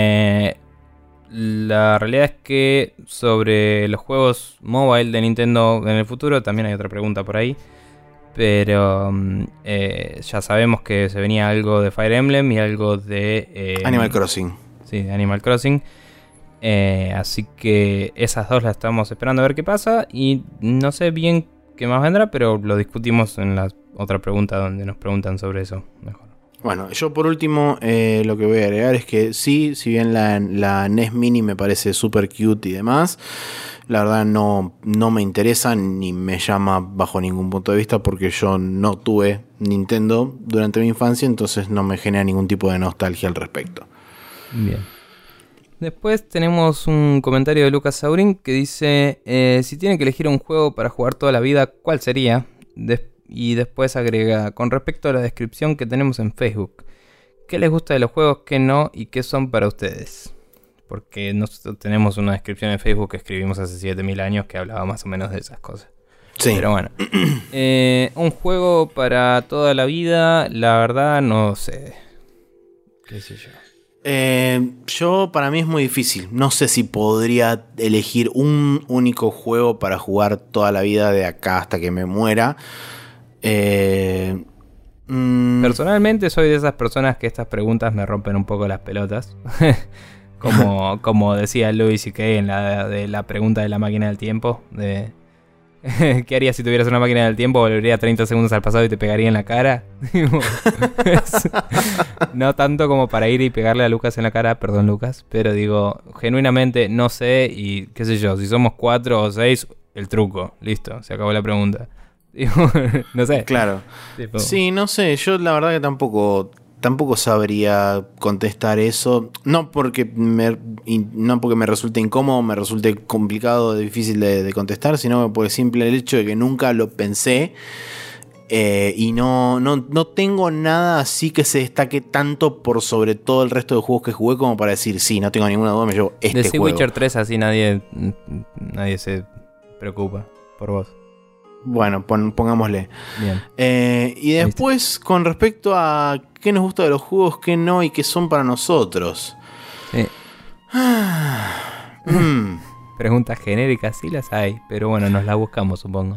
La realidad es que sobre los juegos mobile de Nintendo en el futuro también hay otra pregunta por ahí. Pero ya sabemos que se venía algo de Fire Emblem y algo de... Animal Crossing. Sí, de Animal Crossing. Así que esas dos las estamos esperando a ver qué pasa. Y no sé bien qué más vendrá, pero lo discutimos en la otra pregunta donde nos preguntan sobre eso mejor. Bueno, yo por último lo que voy a agregar es que sí, si bien la NES Mini me parece super cute y demás, la verdad no me interesa ni me llama bajo ningún punto de vista porque yo no tuve Nintendo durante mi infancia, entonces no me genera ningún tipo de nostalgia al respecto. Bien. Después tenemos un comentario de Lucas Saurin que dice, si tienen que elegir un juego para jugar toda la vida, ¿cuál sería? Y después agrega, con respecto a la descripción que tenemos en Facebook, ¿qué les gusta de los juegos, qué no y qué son para ustedes? Porque nosotros tenemos una descripción en Facebook que escribimos hace 7000 años que hablaba más o menos de esas cosas. Sí. Pero bueno, un juego para toda la vida, la verdad no sé. ¿Qué sé yo? Yo, para mí es muy difícil. No sé si podría elegir un único juego para jugar toda la vida de acá hasta que me muera. Personalmente soy de esas personas que estas preguntas me rompen un poco las pelotas. como decía Louis C.K. en la pregunta de la máquina del tiempo. ¿Qué harías si tuvieras una máquina del tiempo? ¿Volvería 30 segundos al pasado y te pegaría en la cara? No tanto como para ir y pegarle a Lucas en la cara, perdón Lucas, pero digo, genuinamente no sé y qué sé yo, si somos 4 o 6, el truco, listo, se acabó la pregunta. Digo, no sé. Claro. Tipo... Sí, no sé, yo la verdad que tampoco sabría contestar eso. No porque me resulte incómodo, me resulte complicado, difícil de contestar, sino por el simple hecho de que nunca lo pensé. Y no tengo nada así que se destaque tanto por sobre todo el resto de juegos que jugué como para decir, sí, no tengo ninguna duda, me llevo este de juego. Witcher 3 así nadie se preocupa por vos. Bueno, pongámosle. Bien. Y después, con respecto a qué nos gusta de los juegos, qué no y qué son para nosotros. Sí. Preguntas genéricas sí las hay, pero bueno, nos las buscamos, supongo.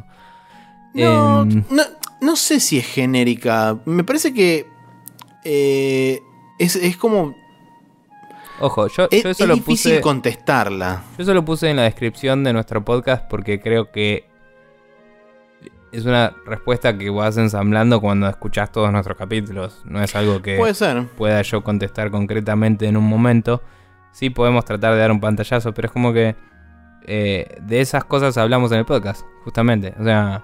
No sé si es genérica. Me parece que es como... Ojo, yo eso es lo difícil puse, contestarla. Yo eso lo puse en la descripción de nuestro podcast porque creo que es una respuesta que vas ensamblando cuando escuchás todos nuestros capítulos. No es algo que puede ser. Pueda yo contestar concretamente en un momento. Sí podemos tratar de dar un pantallazo, pero es como que de esas cosas hablamos en el podcast, justamente. O sea,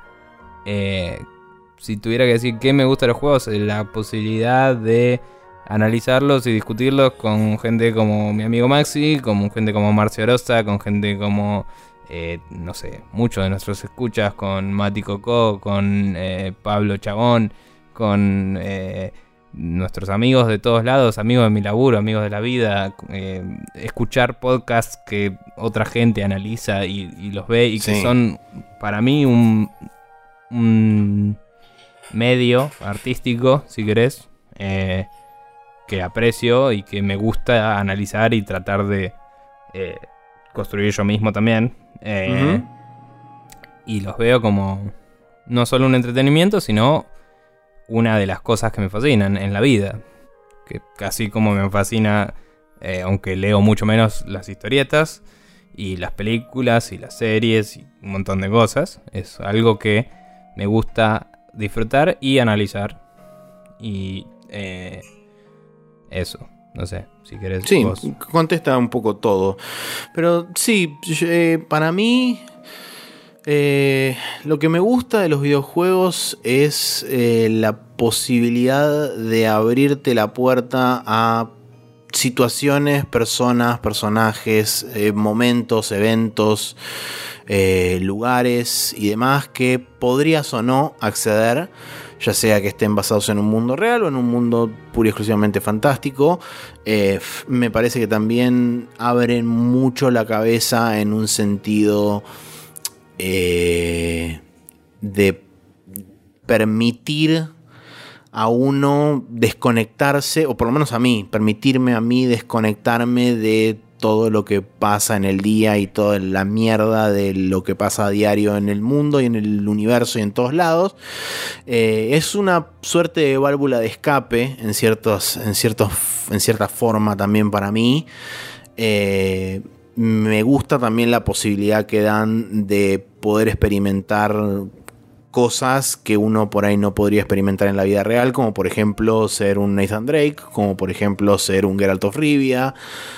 si tuviera que decir qué me gusta de los juegos, la posibilidad de analizarlos y discutirlos con gente como mi amigo Maxi, con gente como Marcio Arosta, con gente como... no sé, muchos de nuestros escuchas, con Mati Cocó, con Pablo Chabón, con nuestros amigos de todos lados, amigos de mi laburo, amigos de la vida, escuchar podcasts que otra gente analiza y los ve y que son para mí un medio artístico, si querés, que aprecio y que me gusta analizar y tratar de construir yo mismo también. Y los veo como no solo un entretenimiento, sino una de las cosas que me fascinan en la vida. Que casi como me fascina, aunque leo mucho menos, las historietas y las películas y las series y un montón de cosas. Es algo que me gusta disfrutar y analizar. Y eso. No sé, si querés. Sí, vos. contesta un poco todo. Pero sí, para mí lo que me gusta de los videojuegos es la posibilidad de abrirte la puerta a situaciones, personas, personajes, momentos, eventos, lugares y demás que podrías o no acceder, ya sea que estén basados en un mundo real o en un mundo pura y exclusivamente fantástico. Me parece que también abren mucho la cabeza en un sentido de permitir a uno desconectarse, o por lo menos a mí, permitirme a mí desconectarme de todo lo que pasa en el día y toda la mierda de lo que pasa a diario en el mundo y en el universo y en todos lados. Es una suerte de válvula de escape en cierta forma también para mí. Me gusta también la posibilidad que dan de poder experimentar cosas que uno por ahí no podría experimentar en la vida real, como por ejemplo ser un Nathan Drake, como por ejemplo ser un Geralt of Rivia.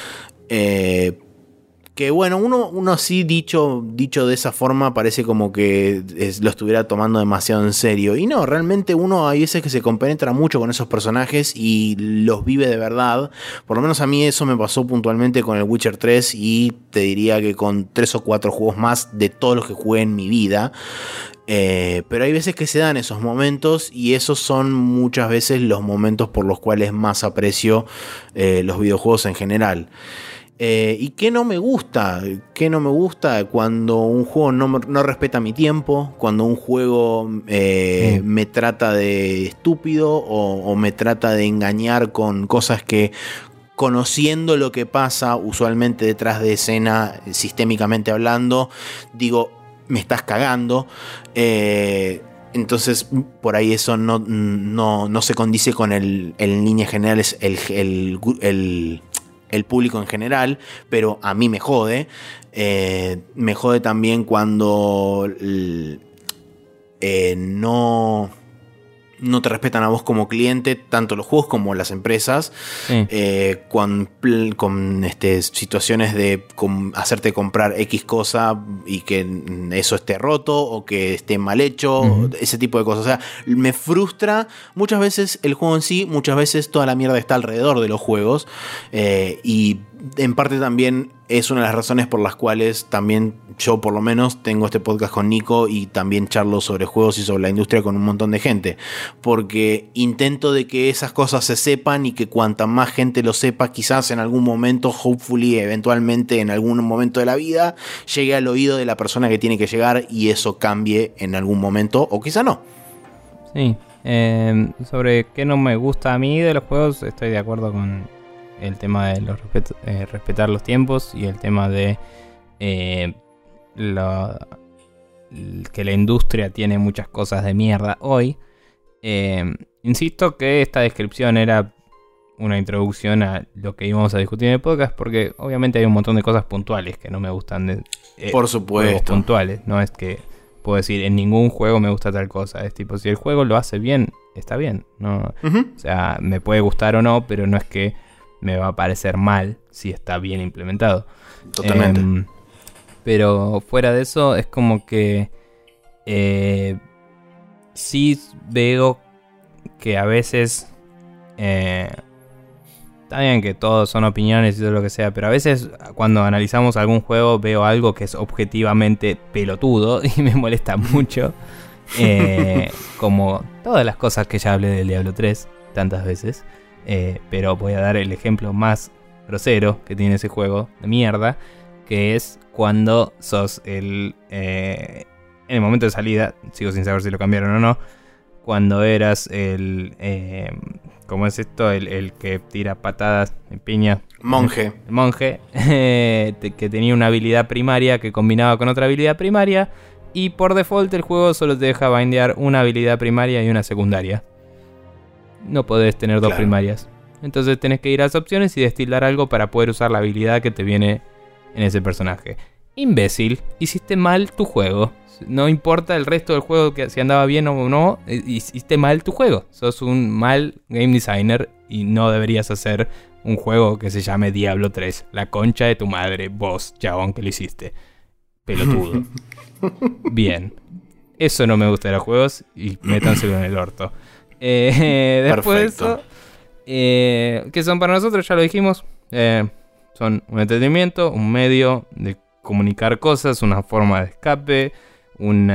Que bueno, uno así dicho de esa forma parece como que lo estuviera tomando demasiado en serio. Y no, realmente uno hay veces que se compenetra mucho con esos personajes y los vive de verdad. Por lo menos a mí eso me pasó puntualmente con el Witcher 3 y te diría que con 3 o 4 juegos más de todos los que jugué en mi vida. Pero hay veces que se dan esos momentos y esos son muchas veces los momentos por los cuales más aprecio los videojuegos en general. ¿Y qué no me gusta? ¿Qué no me gusta? Cuando un juego no respeta mi tiempo, cuando un juego me trata de estúpido o me trata de engañar con cosas que, conociendo lo que pasa usualmente detrás de escena, sistémicamente hablando, digo, me estás cagando. Entonces por ahí eso no se condice con en líneas generales el público en general, pero a mí me jode. Me jode también cuando no te respetan a vos como cliente, tanto los juegos como las empresas, sí. Con situaciones de hacerte comprar X cosa y que eso esté roto o que esté mal hecho, ese tipo de cosas. O sea, me frustra muchas veces el juego en sí, muchas veces toda la mierda está alrededor de los juegos, y en parte también es una de las razones por las cuales también yo por lo menos tengo este podcast con Nico y también charlo sobre juegos y sobre la industria con un montón de gente, porque intento de que esas cosas se sepan y que cuanta más gente lo sepa, quizás en algún momento, hopefully, eventualmente en algún momento de la vida, llegue al oído de la persona que tiene que llegar y eso cambie en algún momento o quizá no. Sí, sobre qué no me gusta a mí de los juegos, estoy de acuerdo con el tema de respetar los tiempos y el tema de que la industria tiene muchas cosas de mierda hoy. Insisto que esta descripción era una introducción a lo que íbamos a discutir en el podcast, porque obviamente hay un montón de cosas puntuales que no me gustan de por supuesto, puntuales. No es que puedo decir en ningún juego me gusta tal cosa. Es tipo, si el juego lo hace bien, está bien, ¿no? O sea, me puede gustar o no, pero no es que me va a parecer mal si está bien implementado. Totalmente. Pero fuera de eso, es como que sí veo que a veces está bien que todos son opiniones y todo lo que sea, pero a veces cuando analizamos algún juego veo algo que es objetivamente pelotudo y me molesta mucho. Como todas las cosas que ya hablé del Diablo 3 tantas veces. Pero voy a dar el ejemplo más grosero que tiene ese juego de mierda, que es cuando sos en el momento de salida, sigo sin saber si lo cambiaron o no, cuando eras ¿cómo es esto? El que tira patadas en piña. Monje. El monje, que tenía una habilidad primaria que combinaba con otra habilidad primaria, y por default el juego solo te deja bindear una habilidad primaria y una secundaria. No podés tener dos primarias. Entonces tenés que ir a las opciones y destilar algo para poder usar la habilidad que te viene en ese personaje. Imbécil, hiciste mal tu juego. No importa el resto del juego, que si andaba bien o no, hiciste mal tu juego. Sos un mal game designer y no deberías hacer un juego que se llame Diablo 3. La concha de tu madre, vos, chabón, que lo hiciste. Pelotudo. Bien. Eso no me gusta de los juegos y métanselo en el orto. Después de eso, ¿qué son para nosotros? Ya lo dijimos. Son un entretenimiento, un medio de comunicar cosas, una forma de escape, un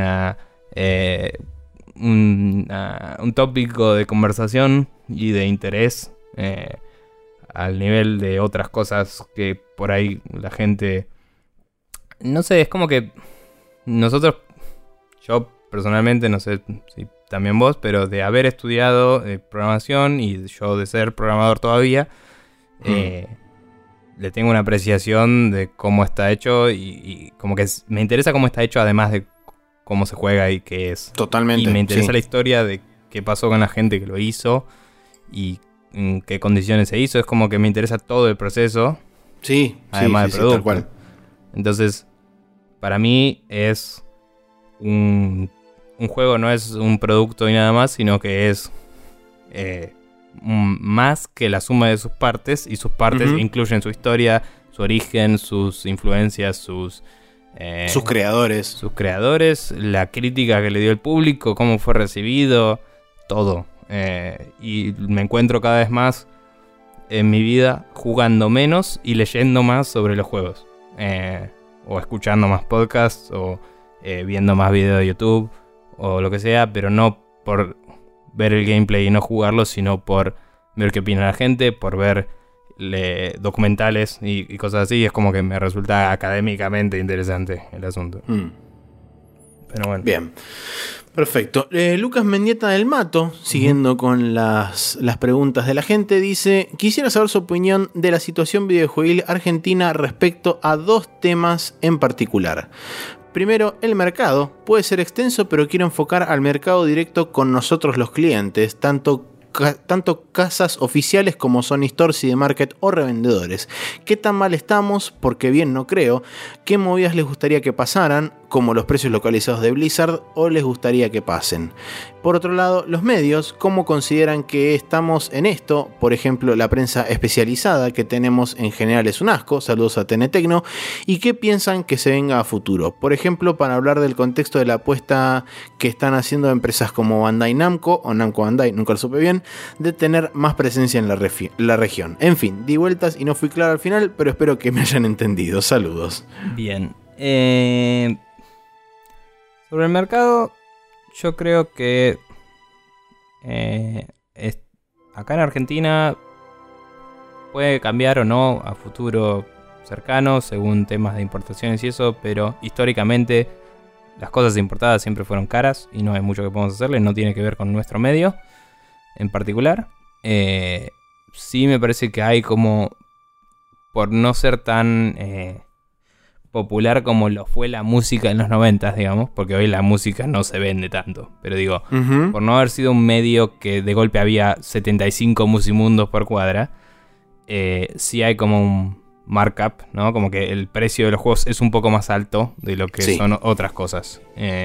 tópico de conversación y de interés al nivel de otras cosas que por ahí la gente... No sé, es como que nosotros, yo personalmente, no sé si también vos, pero de haber estudiado programación y yo de ser programador todavía, le tengo una apreciación de cómo está hecho y como que me interesa cómo está hecho, además de cómo se juega y qué es. Totalmente. Y me interesa la historia de qué pasó con la gente que lo hizo y en qué condiciones se hizo. Es como que me interesa todo el proceso. Sí, además del producto. tal cual. Entonces, para mí es un juego, no es un producto y nada más, sino que es más que la suma de sus partes, y sus partes incluyen su historia, su origen, sus influencias, sus creadores, la crítica que le dio el público, cómo fue recibido, todo. Y me encuentro cada vez más en mi vida jugando menos y leyendo más sobre los juegos, o escuchando más podcasts, o viendo más videos de YouTube o lo que sea, pero no por ver el gameplay y no jugarlo, sino por ver qué opina la gente, por ver documentales y cosas así. Es como que me resulta académicamente interesante el asunto. Pero bueno. Bien, perfecto. Lucas Mendieta del Mato, siguiendo con las preguntas de la gente, dice: quisiera saber su opinión de la situación videojueguil argentina respecto a 2 temas en particular. Primero, el mercado. Puede ser extenso, pero quiero enfocar al mercado directo con nosotros los clientes, tanto casas oficiales como Sony Store, CD Market o revendedores. ¿Qué tan mal estamos? Porque bien no creo. ¿Qué movidas les gustaría que pasaran, como los precios localizados de Blizzard, o les gustaría que pasen? Por otro lado, los medios, ¿cómo consideran que estamos en esto? Por ejemplo, la prensa especializada que tenemos en general es un asco. Saludos a TN Tecno. ¿Y qué piensan que se venga a futuro? Por ejemplo, para hablar del contexto de la apuesta que están haciendo empresas como Bandai Namco, o Namco Bandai, nunca lo supe bien, de tener más presencia en la región. En fin, di vueltas y no fui claro al final, pero espero que me hayan entendido. Saludos. Bien. Sobre el mercado, yo creo que acá en Argentina puede cambiar o no a futuro cercano según temas de importaciones y eso, pero históricamente las cosas importadas siempre fueron caras y no hay mucho que podamos hacerle. No tiene que ver con nuestro medio en particular. Sí me parece que hay como, por no ser tan popular como lo fue la música en los 90s, digamos, porque hoy la música no se vende tanto, pero digo, por no haber sido un medio que de golpe había 75 musimundos por cuadra, sí hay como un markup, ¿no? Como que el precio de los juegos es un poco más alto de lo que son otras cosas.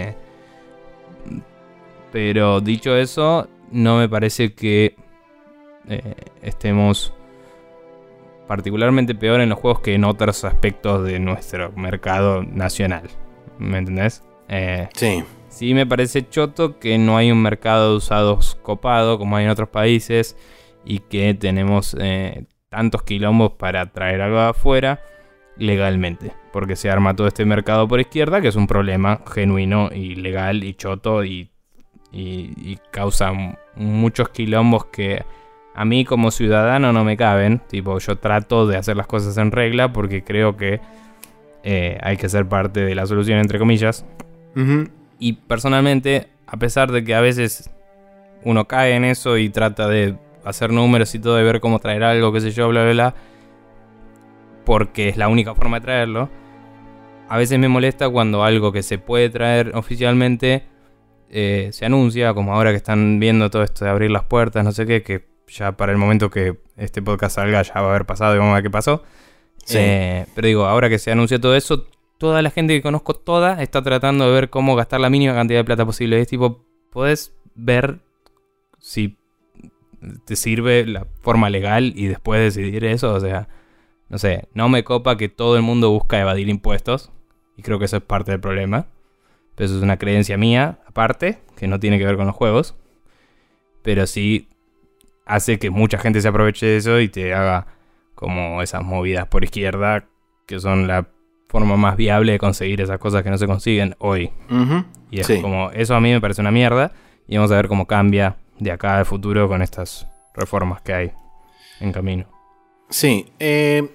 Pero dicho eso, no me parece que estemos particularmente peor en los juegos que en otros aspectos de nuestro mercado nacional. ¿Me entendés? Sí. Sí me parece choto que no hay un mercado de usados copado como hay en otros países y que tenemos tantos quilombos para traer algo de afuera legalmente. Porque se arma todo este mercado por izquierda, que es un problema genuino y legal y choto y causa muchos quilombos que a mí como ciudadano no me caben. Tipo, yo trato de hacer las cosas en regla porque creo que hay que ser parte de la solución, entre comillas. Y personalmente, a pesar de que a veces uno cae en eso y trata de hacer números y todo, de ver cómo traer algo, qué sé yo, bla, bla, bla, porque es la única forma de traerlo, a veces me molesta cuando algo que se puede traer oficialmente se anuncia, como ahora que están viendo todo esto de abrir las puertas, no sé qué, que ya para el momento que este podcast salga ya va a haber pasado y vamos a ver qué pasó. Sí. Pero digo, ahora que se anuncia todo eso, toda la gente que conozco, está tratando de ver cómo gastar la mínima cantidad de plata posible. Es tipo, podés ver si te sirve la forma legal y después decidir eso. O sea, no sé, no me copa que todo el mundo busca evadir impuestos. Y creo que eso es parte del problema. Pero eso es una creencia mía, aparte, que no tiene que ver con los juegos. Pero sí hace que mucha gente se aproveche de eso y te haga como esas movidas por izquierda, que son la forma más viable de conseguir esas cosas que no se consiguen hoy. Y es como, eso a mí me parece una mierda. Y vamos a ver cómo cambia de acá al futuro con estas reformas que hay en camino. Sí,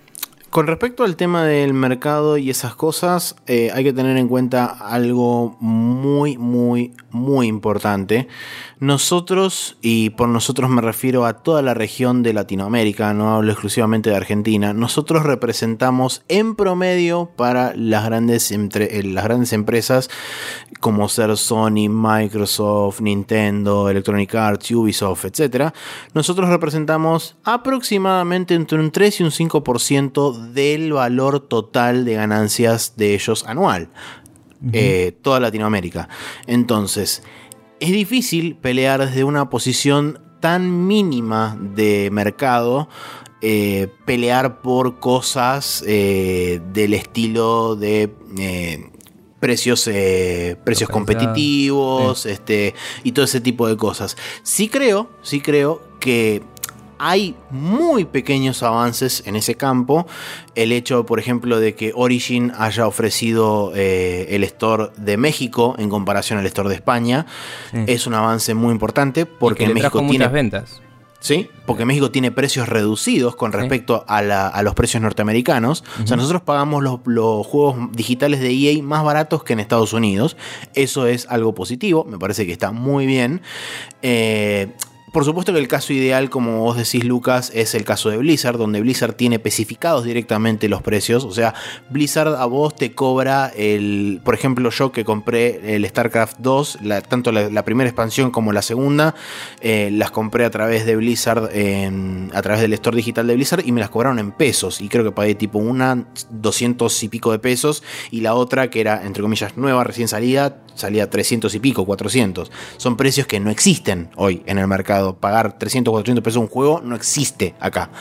Con respecto al tema del mercado y esas cosas, hay que tener en cuenta algo muy, muy, muy importante. Nosotros, y por nosotros me refiero a toda la región de Latinoamérica, no hablo exclusivamente de Argentina, nosotros representamos en promedio para las grandes empresas como ser Sony, Microsoft, Nintendo, Electronic Arts, Ubisoft, etc. Nosotros representamos aproximadamente entre un 3 y un 5% del valor total de ganancias de ellos anual. Toda Latinoamérica. Entonces, es difícil pelear desde una posición tan mínima de mercado, pelear por cosas del estilo de precios competitivos, sí, y todo ese tipo de cosas. Sí creo que hay muy pequeños avances en ese campo. El hecho, por ejemplo, de que Origin haya ofrecido el store de México en comparación al store de España, sí, es un avance muy importante porque México tiene muchas ventas. Sí, porque México tiene precios reducidos con respecto a los precios norteamericanos. O sea, nosotros pagamos los juegos digitales de EA más baratos que en Estados Unidos. Eso es algo positivo, me parece que está muy bien. Por supuesto que el caso ideal, como vos decís, Lucas, es el caso de Blizzard, donde Blizzard tiene especificados directamente los precios. O sea, Blizzard a vos te cobra por ejemplo, yo que compré el StarCraft 2, tanto la primera expansión como la segunda, las compré a través de Blizzard, a través del store digital de Blizzard, y me las cobraron en pesos. Y creo que pagué tipo una 200 y pico de pesos, y la otra, que era entre comillas nueva, recién salía 300 y pico, 400. Son precios que no existen hoy en el mercado. Pagar 300 o 400 pesos un juego no existe acá.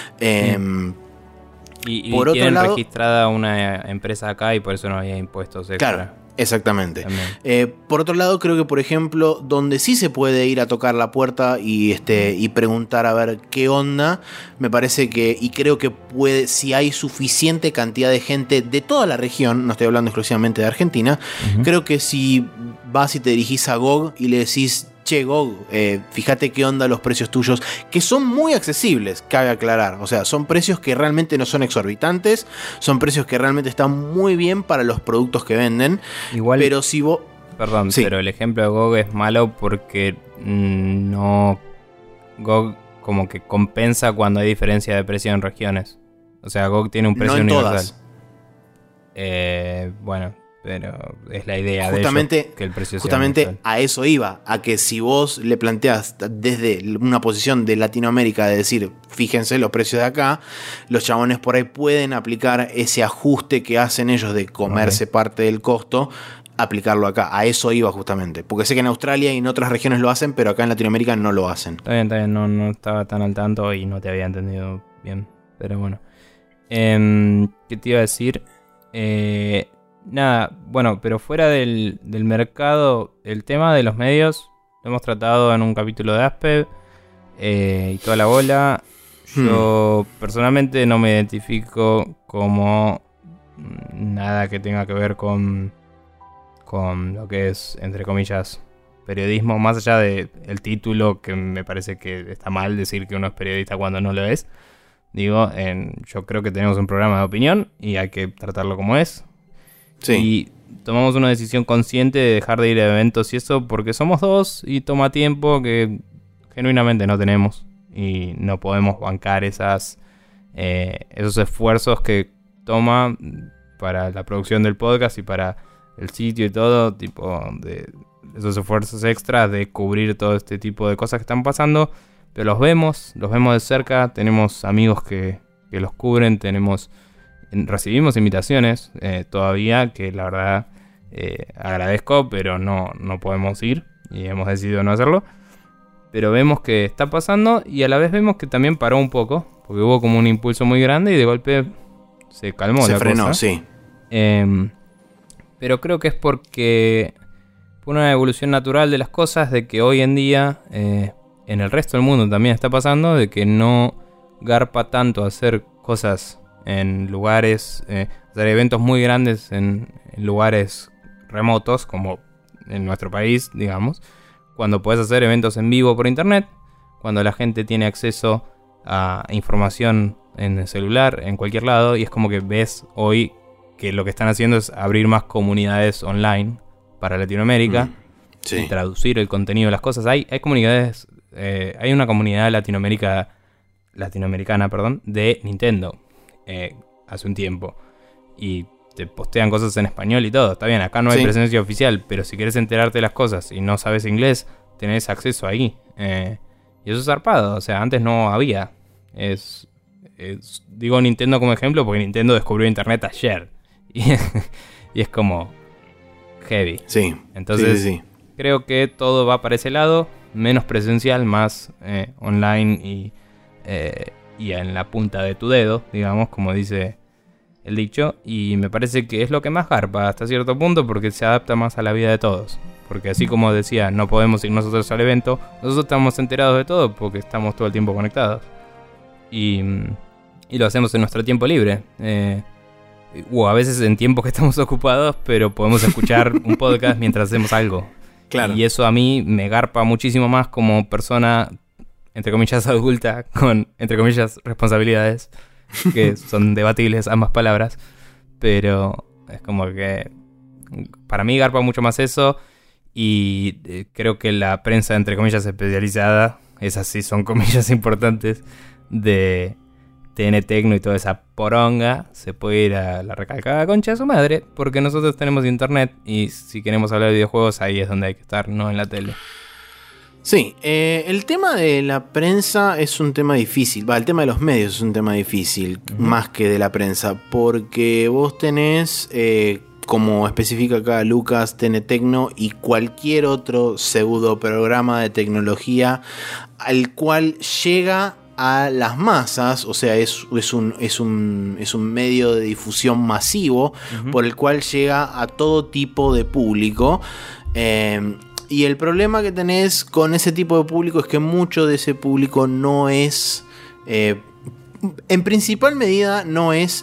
Y por otro lado, registrada una empresa acá y por eso no había impuestos extra. Claro, exactamente. Por otro lado, creo que, por ejemplo, donde sí se puede ir a tocar la puerta y preguntar a ver qué onda, me parece que, y creo que si hay suficiente cantidad de gente de toda la región, no estoy hablando exclusivamente de Argentina, creo que si vas y te dirigís a GOG y le decís: che, GOG, fíjate qué onda los precios tuyos, que son muy accesibles, cabe aclarar. O sea, son precios que realmente no son exorbitantes, son precios que realmente están muy bien para los productos que venden. Igual, pero si vos... Perdón, sí, pero el ejemplo de GOG es malo porque no... GOG como que compensa cuando hay diferencia de precio en regiones. O sea, GOG tiene un precio no en universal. Todas. Bueno... Pero es la idea justamente, de ellos, que el precio justamente sea a eso iba, a que si vos le planteas desde una posición de Latinoamérica de decir, fíjense los precios de acá, los chabones por ahí pueden aplicar ese ajuste que hacen ellos de comerse parte del costo, aplicarlo acá. A eso iba justamente, porque sé que en Australia y en otras regiones lo hacen, pero acá en Latinoamérica no lo hacen. Está bien, no estaba tan al tanto y no te había entendido bien, pero bueno. ¿Qué te iba a decir? Nada, bueno, pero fuera del mercado, el tema de los medios lo hemos tratado en un capítulo de Asped y toda la bola. Yo personalmente no me identifico como nada que tenga que ver con lo que es, entre comillas, periodismo, más allá del título, que me parece que está mal decir que uno es periodista cuando no lo es. Digo, yo creo que tenemos un programa de opinión y hay que tratarlo como es. Sí. Y tomamos una decisión consciente de dejar de ir a eventos y eso porque somos dos y toma tiempo que genuinamente no tenemos y no podemos bancar esos esfuerzos que toma para la producción del podcast y para el sitio y todo, tipo de esos esfuerzos extras de cubrir todo este tipo de cosas que están pasando, pero los vemos de cerca, tenemos amigos que los cubren, recibimos invitaciones todavía, que la verdad agradezco, pero no podemos ir y hemos decidido no hacerlo. Pero vemos que está pasando y a la vez vemos que también paró un poco, porque hubo como un impulso muy grande y de golpe se calmó la cosa. Se frenó, sí. Pero creo que es porque fue una evolución natural de las cosas, de que hoy en día en el resto del mundo también está pasando, de que no garpa tanto hacer cosas en lugares, hacer eventos muy grandes en lugares remotos, como en nuestro país, digamos, cuando puedes hacer eventos en vivo por internet, cuando la gente tiene acceso a información en el celular, en cualquier lado, y es como que ves hoy que lo que están haciendo es abrir más comunidades online para Latinoamérica y traducir el contenido de las cosas. Hay comunidades, hay una comunidad latinoamericana, de Nintendo hace un tiempo, y te postean cosas en español y todo. Está bien, acá no hay presencia oficial, pero si querés enterarte de las cosas y no sabes inglés, tenés acceso ahí. Y eso es zarpado, o sea, antes no había. Digo Nintendo como ejemplo porque Nintendo descubrió Internet ayer. Y es como heavy. Sí. Entonces, creo que todo va para ese lado, menos presencial, más online y en la punta de tu dedo, digamos, como dice el dicho. Y me parece que es lo que más garpa hasta cierto punto, porque se adapta más a la vida de todos. Porque así como decía, no podemos ir nosotros al evento, nosotros estamos enterados de todo porque estamos todo el tiempo conectados. Y lo hacemos en nuestro tiempo libre. O a veces en tiempos que estamos ocupados, pero podemos escuchar un podcast mientras hacemos algo. Claro. Y eso a mí me garpa muchísimo más como persona, entre comillas, adulta, con, entre comillas, responsabilidades, que son debatibles ambas palabras. Pero es como que para mí garpa mucho más eso. Y creo que la prensa, entre comillas, especializada, esas sí son comillas importantes, de TN Tecno y toda esa poronga, se puede ir a la recalcada concha de su madre, porque nosotros tenemos internet y si queremos hablar de videojuegos, ahí es donde hay que estar, no en la tele. Sí, el tema de la prensa es un tema difícil. El tema de los medios es un tema difícil, más que de la prensa, porque vos tenés, como especifica acá Lucas, TN Tecno y cualquier otro pseudo programa de tecnología al cual llega a las masas, o sea, es un medio de difusión masivo por el cual llega a todo tipo de público. Y el problema que tenés con ese tipo de público es que mucho de ese público no es, en principal medida, no es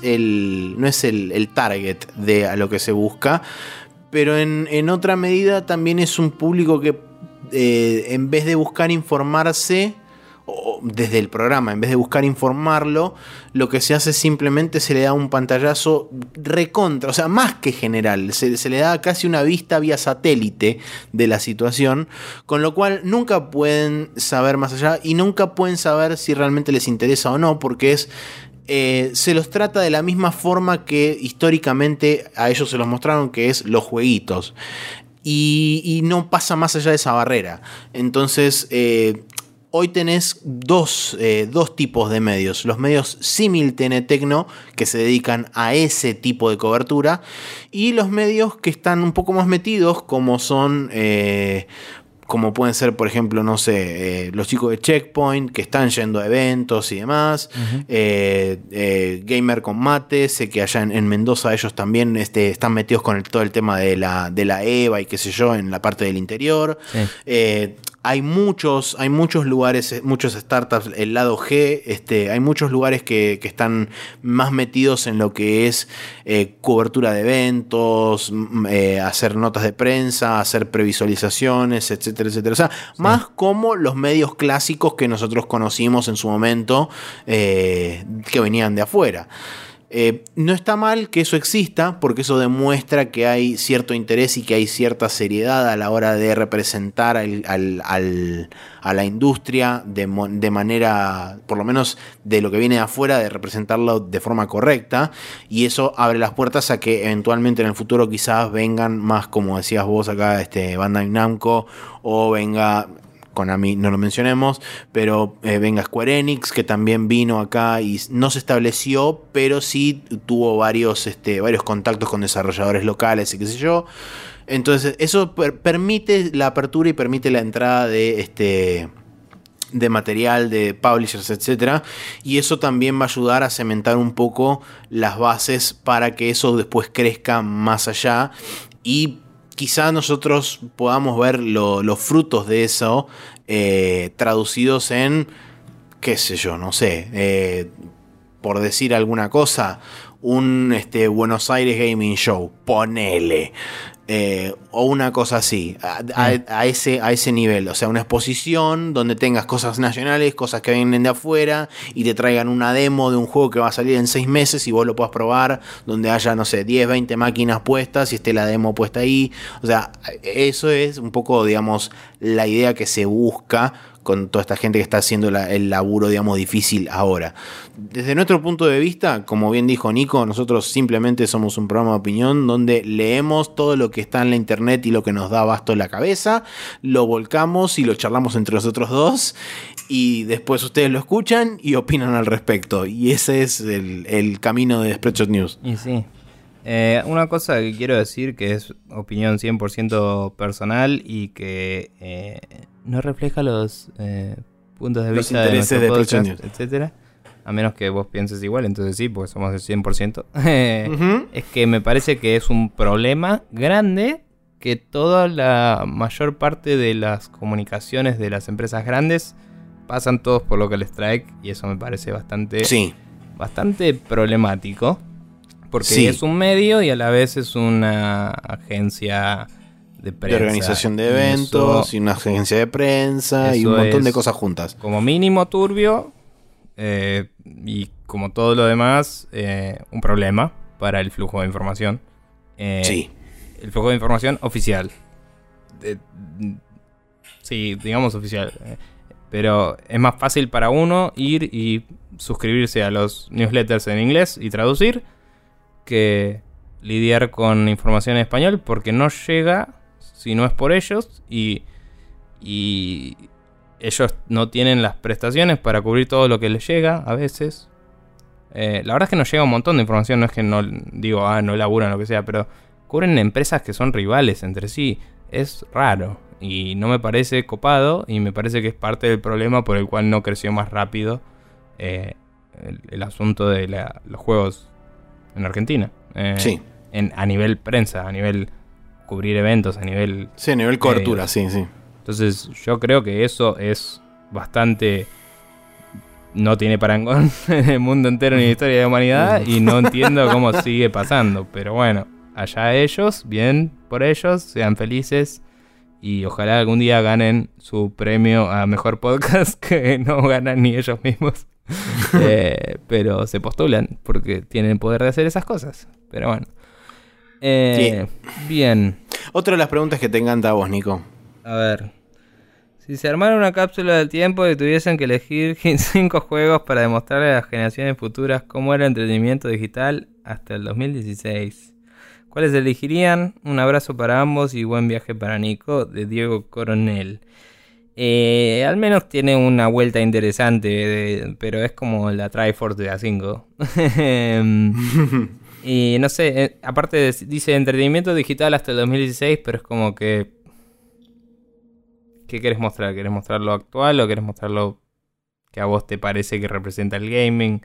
el target de a lo que se busca, pero en otra medida también es un público que en vez de buscar informarse, o desde el programa, en vez de buscar informarlo, lo que se hace simplemente se le da un pantallazo recontra, o sea, más que general, se le da casi una vista vía satélite de la situación, con lo cual nunca pueden saber más allá y nunca pueden saber si realmente les interesa o no, porque se los trata de la misma forma que históricamente a ellos se los mostraron, que es los jueguitos, y no pasa más allá de esa barrera. Entonces, hoy tenés dos tipos de medios. Los medios símil TN Tecno, que se dedican a ese tipo de cobertura, y los medios que están un poco más metidos, como son, como pueden ser, por ejemplo, no sé, los chicos de Checkpoint, que están yendo a eventos y demás. Gamer con Mate, sé que allá en Mendoza ellos también están metidos con todo el tema de la EVA y qué sé yo, en la parte del interior. Sí. Hay muchos lugares, muchos startups, el lado G, hay muchos lugares que están más metidos en lo que es cobertura de eventos, hacer notas de prensa, hacer previsualizaciones, etcétera, etcétera. O sea, sí, más como los medios clásicos que nosotros conocimos en su momento, que venían de afuera. No está mal que eso exista, porque eso demuestra que hay cierto interés y que hay cierta seriedad a la hora de representar a la industria de manera, por lo menos de lo que viene de afuera, de representarlo de forma correcta, y eso abre las puertas a que eventualmente en el futuro quizás vengan más, como decías vos acá, Bandai Namco, o venga Konami, no lo mencionemos, pero venga Square Enix, que también vino acá y no se estableció, pero sí tuvo varios contactos con desarrolladores locales y qué sé yo. Entonces eso permite la apertura y permite la entrada de material, de publishers, etcétera, y eso también va a ayudar a cementar un poco las bases para que eso después crezca más allá y quizá nosotros podamos ver los frutos de eso traducidos en, qué sé yo, no sé, por decir alguna cosa, un Buenos Aires Gaming Show, ponele. O una cosa así, a ese nivel. O sea, una exposición donde tengas cosas nacionales, cosas que vienen de afuera, y te traigan una demo de un juego que va a salir en 6 meses y vos lo puedas probar, donde haya, no sé, 10, 20 máquinas puestas y esté la demo puesta ahí. O sea, eso es un poco, digamos, la idea que se busca con toda esta gente que está haciendo el laburo, digamos, difícil ahora. Desde nuestro punto de vista, como bien dijo Nico, nosotros simplemente somos un programa de opinión donde leemos todo lo que está en la internet y lo que nos da abasto en la cabeza, lo volcamos y lo charlamos entre nosotros dos, y después ustedes lo escuchan y opinan al respecto. Y ese es el camino de Spreadshot News. Y sí. Una cosa que quiero decir, que es opinión 100% personal y que no refleja los puntos de vista de nuestro podcast, etcétera, a menos que vos pienses igual, entonces sí, porque somos el 100%. Es que me parece que es un problema grande que toda la mayor parte de las comunicaciones de las empresas grandes pasan todos por Local Strike, y eso me parece bastante problemático. Porque es un medio y a la vez es una agencia de prensa. De organización de eventos, y una agencia de prensa, y un montón de cosas juntas. Como mínimo turbio, y como todo lo demás, un problema para el flujo de información. Sí. El flujo de información oficial. Sí, digamos oficial. Pero es más fácil para uno ir y suscribirse a los newsletters en inglés y traducir, que lidiar con información en español, porque no llega si no es por ellos, y ellos no tienen las prestaciones para cubrir todo lo que les llega a veces. La verdad es que nos llega un montón de información, no es que no digo, no laburan lo que sea, pero cubren empresas que son rivales entre sí. Es raro y no me parece copado, y me parece que es parte del problema por el cual no creció más rápido el asunto de los juegos en Argentina. Sí. A nivel prensa, a nivel cubrir eventos, a nivel... Sí, a nivel cobertura, sí. Entonces yo creo que eso es bastante... No tiene parangón en el mundo entero ni en la historia de la humanidad, y no entiendo cómo sigue pasando. Pero bueno, allá ellos, bien por ellos, sean felices, y ojalá algún día ganen su premio a mejor podcast, que no ganan ni ellos mismos. Pero se postulan porque tienen el poder de hacer esas cosas. Pero bueno. Sí. Bien. Otra de las preguntas que te encanta a vos, Nico. A ver. Si se armara una cápsula del tiempo y tuviesen que elegir 5 juegos para demostrarle a las generaciones futuras cómo era el entretenimiento digital hasta el 2016, ¿cuáles elegirían? Un abrazo para ambos y buen viaje para Nico, de Diego Coronel. Al menos tiene una vuelta interesante, pero es como la Triforce de A5. Y no sé, aparte dice entretenimiento digital hasta el 2016, pero es como que... ¿Qué querés mostrar? ¿Querés mostrar lo actual o querés mostrar lo que a vos te parece que representa el gaming?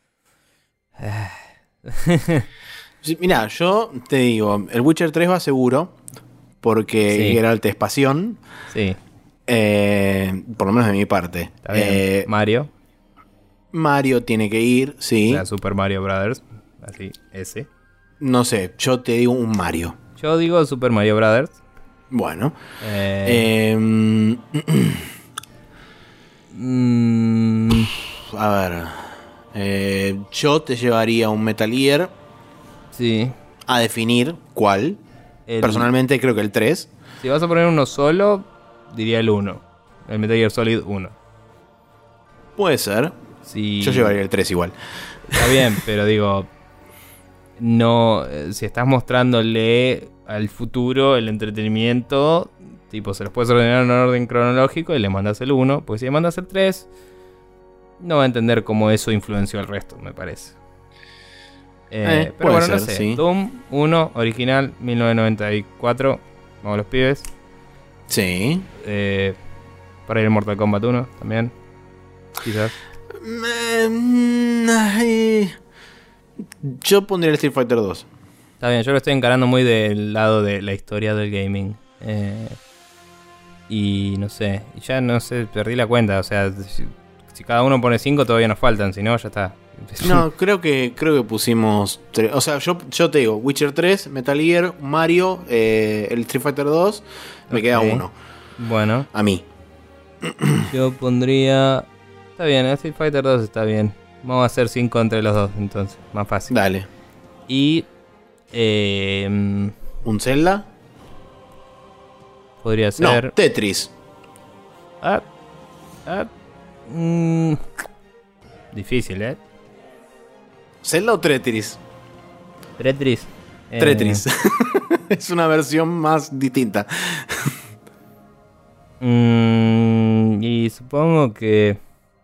Sí, mirá, yo te digo, el Witcher 3 va seguro, porque era alta espación. Sí. Por lo menos de mi parte. Está bien. Mario tiene que ir, sí. O sea, Super Mario Brothers. Así, ese. No sé, yo te digo un Mario. Yo digo Super Mario Brothers. Bueno. A ver. Yo te llevaría un Metal Gear. Sí. A definir cuál. Personalmente creo que el 3. Si vas a poner uno solo, diría el 1. El Metal Gear Solid 1. Puede ser. Sí. Yo llevaría el 3 igual. Está bien, pero digo... No, si estás mostrándole al futuro el entretenimiento, tipo, se los puedes ordenar en orden cronológico y le mandas el 1, pues si le mandas el 3, no va a entender cómo eso influenció al resto, me parece. Pero bueno, ser, no sé. Sí. Doom 1, original, 1994. Vamos los pibes. Sí. Para ir a Mortal Kombat 1 también. Quizás. Yo pondría el Street Fighter 2. Está bien, yo lo estoy encarando muy del lado de la historia del gaming. Y no sé, ya no sé, perdí la cuenta. O sea, si cada uno pone 5 todavía nos faltan, si no ya está. No, creo que pusimos o sea, yo te digo, Witcher 3, Metal Gear, Mario, el Street Fighter 2, me queda uno. Bueno. A mí. Yo pondría... Está bien, Street Fighter 2 está bien. Vamos a hacer 5 entre los dos, entonces, más fácil. Dale. Y... ¿Un Zelda? Podría ser... No, Tetris. Difícil, ¿eh? ¿Zelda o Tetris? Tetris. Tetris. Es una versión más distinta. Y supongo que...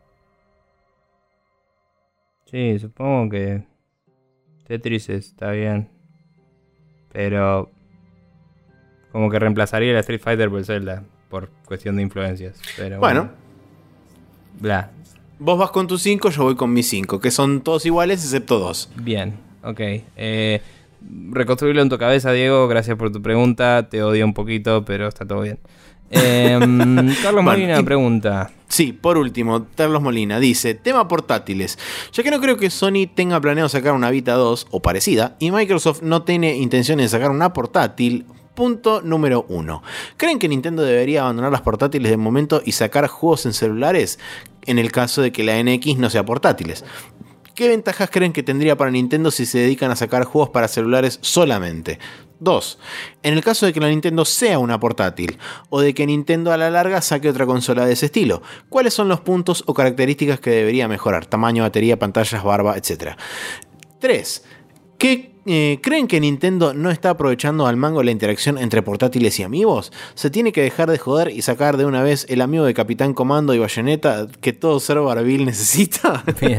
Sí, supongo que... Tetris está bien. Pero... Como que reemplazaría el Street Fighter por Zelda. Por cuestión de influencias. Pero bueno. Bla. Vos vas con tus 5, yo voy con mis 5. Que son todos iguales excepto 2. Bien, ok. Reconstruirlo en tu cabeza, Diego. Gracias por tu pregunta. Te odio un poquito, pero está todo bien. Carlos Molina pregunta. Sí, por último, Carlos Molina dice: tema portátiles. Ya que no creo que Sony tenga planeado sacar una Vita 2 o parecida, y Microsoft no tiene intenciones de sacar una portátil. Punto número 1. ¿Creen que Nintendo debería abandonar las portátiles de momento y sacar juegos en celulares? En el caso de que la NX no sea portátiles. ¿Qué ventajas creen que tendría para Nintendo si se dedican a sacar juegos para celulares solamente? 2. En el caso de que la Nintendo sea una portátil, o de que Nintendo a la larga saque otra consola de ese estilo, ¿cuáles son los puntos o características que debería mejorar? Tamaño, batería, pantallas, barba, etc. 3. ¿Creen que Nintendo no está aprovechando al mango la interacción entre portátiles y amigos? ¿Se tiene que dejar de joder y sacar de una vez el amigo de Capitán Comando y Bayonetta que todo ser barbil necesita? Bien.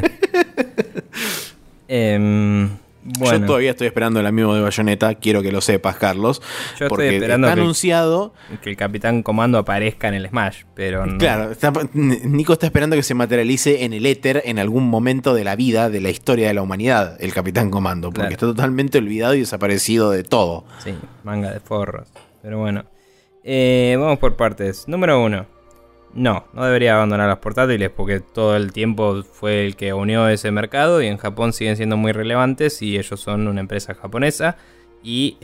Bueno. Yo todavía estoy esperando el amigo de Bayonetta, quiero que lo sepas, Carlos. Yo porque estoy esperando está anunciado que el Capitán Comando aparezca en el Smash, pero no. Claro, Nico está esperando que se materialice en el éter en algún momento de la vida, de la historia de la humanidad, el Capitán Comando, porque está totalmente olvidado y desaparecido de todo. Sí, manga de forros. Pero bueno. Vamos por partes. Número 1. No debería abandonar las portátiles porque todo el tiempo fue el que unió ese mercado y en Japón siguen siendo muy relevantes y ellos son una empresa japonesa y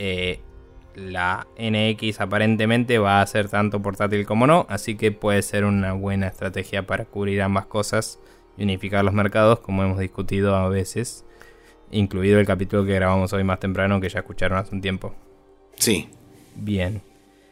la NX aparentemente va a ser tanto portátil como no, así que puede ser una buena estrategia para cubrir ambas cosas y unificar los mercados como hemos discutido a veces, incluido el capítulo que grabamos hoy más temprano que ya escucharon hace un tiempo. Sí. Bien.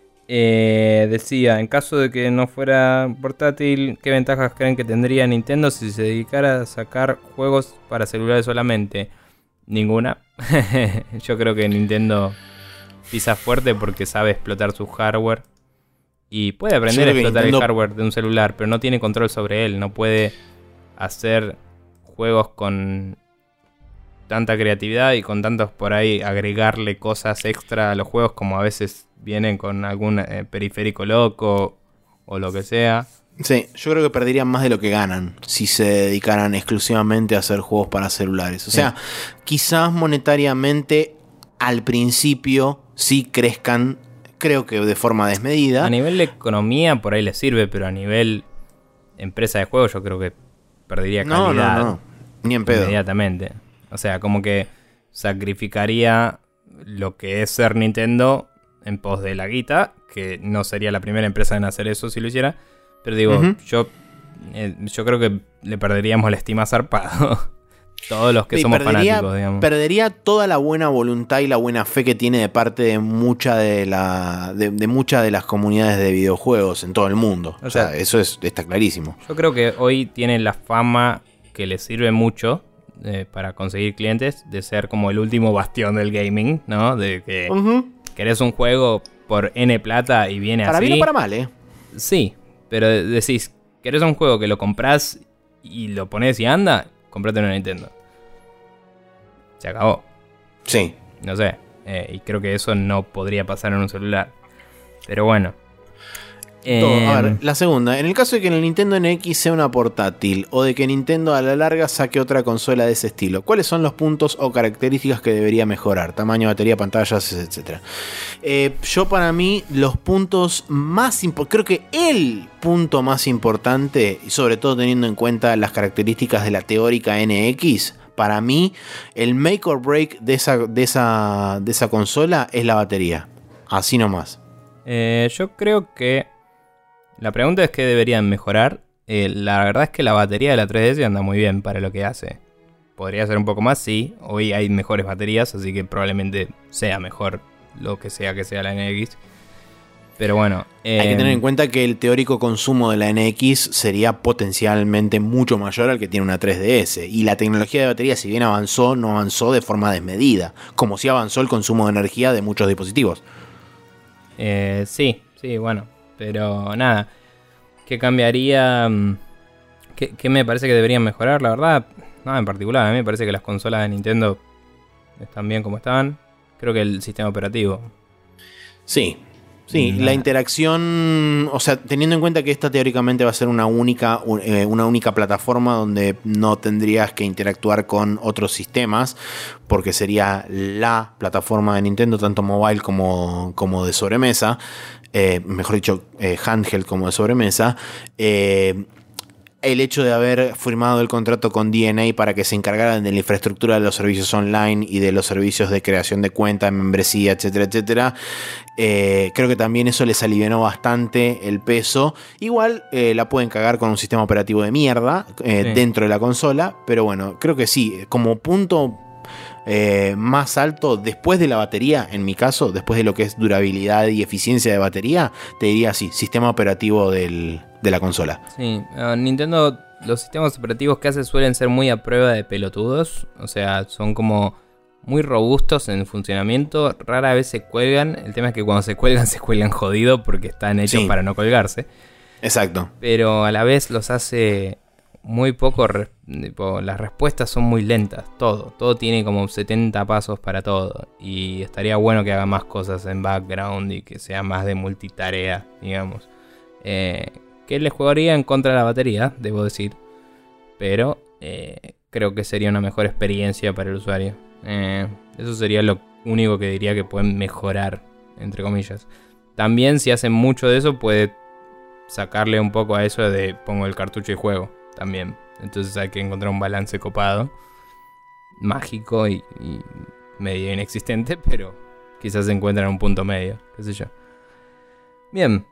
Decía, en caso de que no fuera portátil, ¿qué ventajas creen que tendría Nintendo si se dedicara a sacar juegos para celulares solamente? Ninguna. Yo creo que Nintendo pisa fuerte porque sabe explotar su hardware y puede aprender a explotar el hardware de un celular, pero no tiene control sobre él. No puede hacer juegos con tanta creatividad y con tantos por ahí agregarle cosas extra a los juegos como a veces vienen con algún periférico loco o lo que sea. Sí, yo creo que perderían más de lo que ganan si se dedicaran exclusivamente a hacer juegos para celulares. O sea, quizás monetariamente al principio sí crezcan, creo que de forma desmedida. A nivel de economía por ahí les sirve, pero a nivel empresa de juegos yo creo que perdería calidad. No, ni en pedo. Inmediatamente. O sea, como que sacrificaría lo que es ser Nintendo en pos de la guita, que no sería la primera empresa en hacer eso si lo hiciera. Pero digo, yo creo que le perderíamos la estima zarpado. Todos los que somos fanáticos, digamos. Perdería toda la buena voluntad y la buena fe que tiene de parte de muchas de las comunidades de videojuegos en todo el mundo. O sea, eso está clarísimo. Yo creo que hoy tiene la fama que le sirve mucho para conseguir clientes, de ser como el último bastión del gaming, ¿no? De que querés un juego por N plata y viene para así. Para bien o para mal, ¿eh? Sí, pero decís, querés un juego que lo comprás y lo ponés y anda, comprate una Nintendo. Se acabó. Sí. No sé, y creo que eso no podría pasar en un celular. Pero bueno. A ver, la segunda. En el caso de que el Nintendo NX sea una portátil o de que Nintendo a la larga saque otra consola de ese estilo, ¿cuáles son los puntos o características que debería mejorar? Tamaño, batería, pantallas, etc. Yo para mí los puntos más importantes, creo que el punto más importante, y sobre todo teniendo en cuenta las características de la teórica NX, para mí el make or break de esa consola es la batería. Así nomás. Yo creo que la pregunta es qué deberían mejorar. La verdad es que la batería de la 3DS anda muy bien para lo que hace. Podría ser un poco más, sí. Hoy hay mejores baterías, así que probablemente sea mejor lo que sea la NX. Pero bueno. Hay que tener en cuenta que el teórico consumo de la NX sería potencialmente mucho mayor al que tiene una 3DS. Y la tecnología de batería, si bien avanzó, no avanzó de forma desmedida. Como si avanzó el consumo de energía de muchos dispositivos. Sí, bueno. Pero nada, ¿qué cambiaría? ¿Qué me parece que deberían mejorar? La verdad, nada en particular. A mí me parece que las consolas de Nintendo están bien como están. Creo que el sistema operativo. Sí, la interacción, o sea, teniendo en cuenta que esta teóricamente va a ser una única plataforma donde no tendrías que interactuar con otros sistemas, porque sería la plataforma de Nintendo, tanto mobile como de sobremesa. Mejor dicho, handheld como de sobremesa. El hecho de haber firmado el contrato con DNA para que se encargaran de la infraestructura de los servicios online y de los servicios de creación de cuenta, membresía, etcétera, etcétera, creo que también eso les alivianó bastante el peso. Igual la pueden cagar con un sistema operativo de mierda dentro de la consola, pero bueno, creo que sí, como punto más alto después de la batería, en mi caso, después de lo que es durabilidad y eficiencia de batería, te diría sí, sistema operativo de la consola. Sí, Nintendo, los sistemas operativos que hace suelen ser muy a prueba de pelotudos, o sea, son como muy robustos en funcionamiento, rara vez se cuelgan. El tema es que cuando se cuelgan jodido porque están hechos para no colgarse. Exacto. Pero a la vez los hace muy poco, las respuestas son muy lentas, todo tiene como 70 pasos para todo, y estaría bueno que haga más cosas en background y que sea más de multitarea, digamos, que le jugaría en contra de la batería, debo decir, pero creo que sería una mejor experiencia para el usuario. Eso sería lo único que diría que pueden mejorar, entre comillas. También si hacen mucho de eso puede sacarle un poco a eso de pongo el cartucho y juego también. Entonces hay que encontrar un balance copado, mágico y medio inexistente, pero quizás se encuentran un punto medio, qué sé yo. Bien,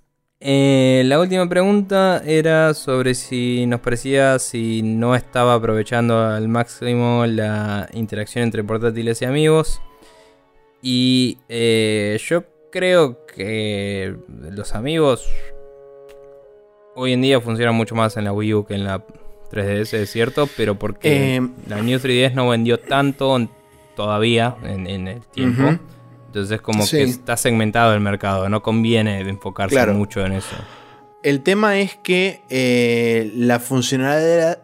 la última pregunta era sobre si nos parecía si no estaba aprovechando al máximo la interacción entre portátiles y amigos. Y yo creo que los amigos hoy en día funcionan mucho más en la Wii U que en la 3DS, es cierto, pero porque la New 3DS no vendió tanto todavía en el tiempo. Uh-huh. Entonces como que está segmentado el mercado, no conviene enfocarse mucho en eso. El tema es que la funcionalidad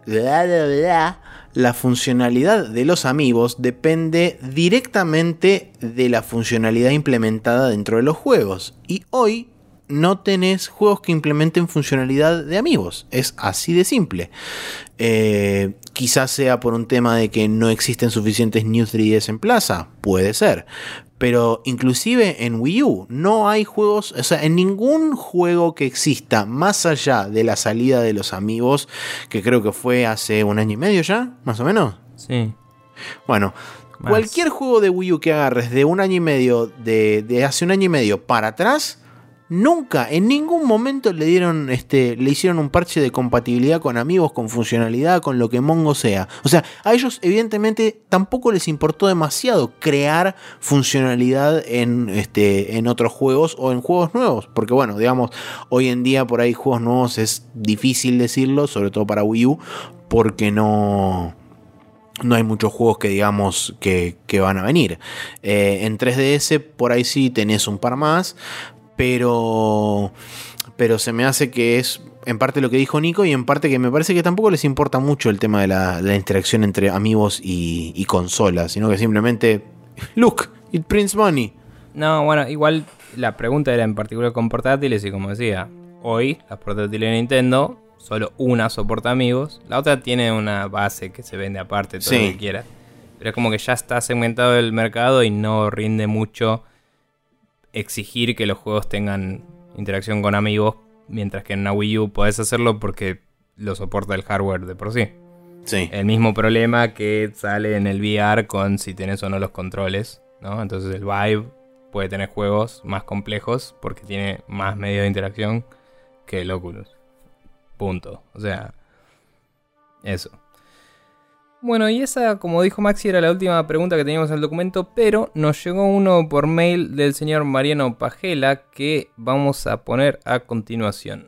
de los amigos depende directamente de la funcionalidad implementada dentro de los juegos. Y hoy no tenés juegos que implementen funcionalidad de amigos. Es así de simple. Quizás sea por un tema de que no existen suficientes New 3DS en plaza. Puede ser. Pero inclusive en Wii U no hay juegos, o sea, en ningún juego que exista más allá de la salida de los amigos, que creo que fue hace 1 año y medio ya, más o menos. Sí. Bueno, cualquier juego de Wii U que agarres de 1 año y medio, de hace 1 año y medio para atrás, nunca, en ningún momento le hicieron un parche de compatibilidad con amigos, con funcionalidad, con lo que Mongo sea. O sea, a ellos evidentemente tampoco les importó demasiado crear funcionalidad en otros juegos o en juegos nuevos. Porque bueno, digamos, hoy en día por ahí juegos nuevos es difícil decirlo, sobre todo para Wii U, porque no hay muchos juegos que digamos que van a venir. En 3DS por ahí sí tenés un par más. Pero se me hace que es en parte lo que dijo Nico y en parte que me parece que tampoco les importa mucho el tema de la interacción entre amigos y consolas, sino que simplemente look, it prints money. No, bueno, igual la pregunta era en particular con portátiles y como decía, hoy las portátiles de Nintendo, solo una soporta amigos, la otra tiene una base que se vende aparte, todo lo que quiera. Pero es como que ya está segmentado el mercado y no rinde mucho exigir que los juegos tengan interacción con amigos, mientras que en una Wii U podés hacerlo porque lo soporta el hardware de por sí. Sí. El mismo problema que sale en el VR con si tenés o no los controles, ¿no? Entonces el Vive puede tener juegos más complejos porque tiene más medios de interacción que el Oculus. Punto. O sea, eso. Bueno, y esa, como dijo Maxi, era la última pregunta que teníamos en el documento, pero nos llegó uno por mail del señor Mariano Pagela que vamos a poner a continuación.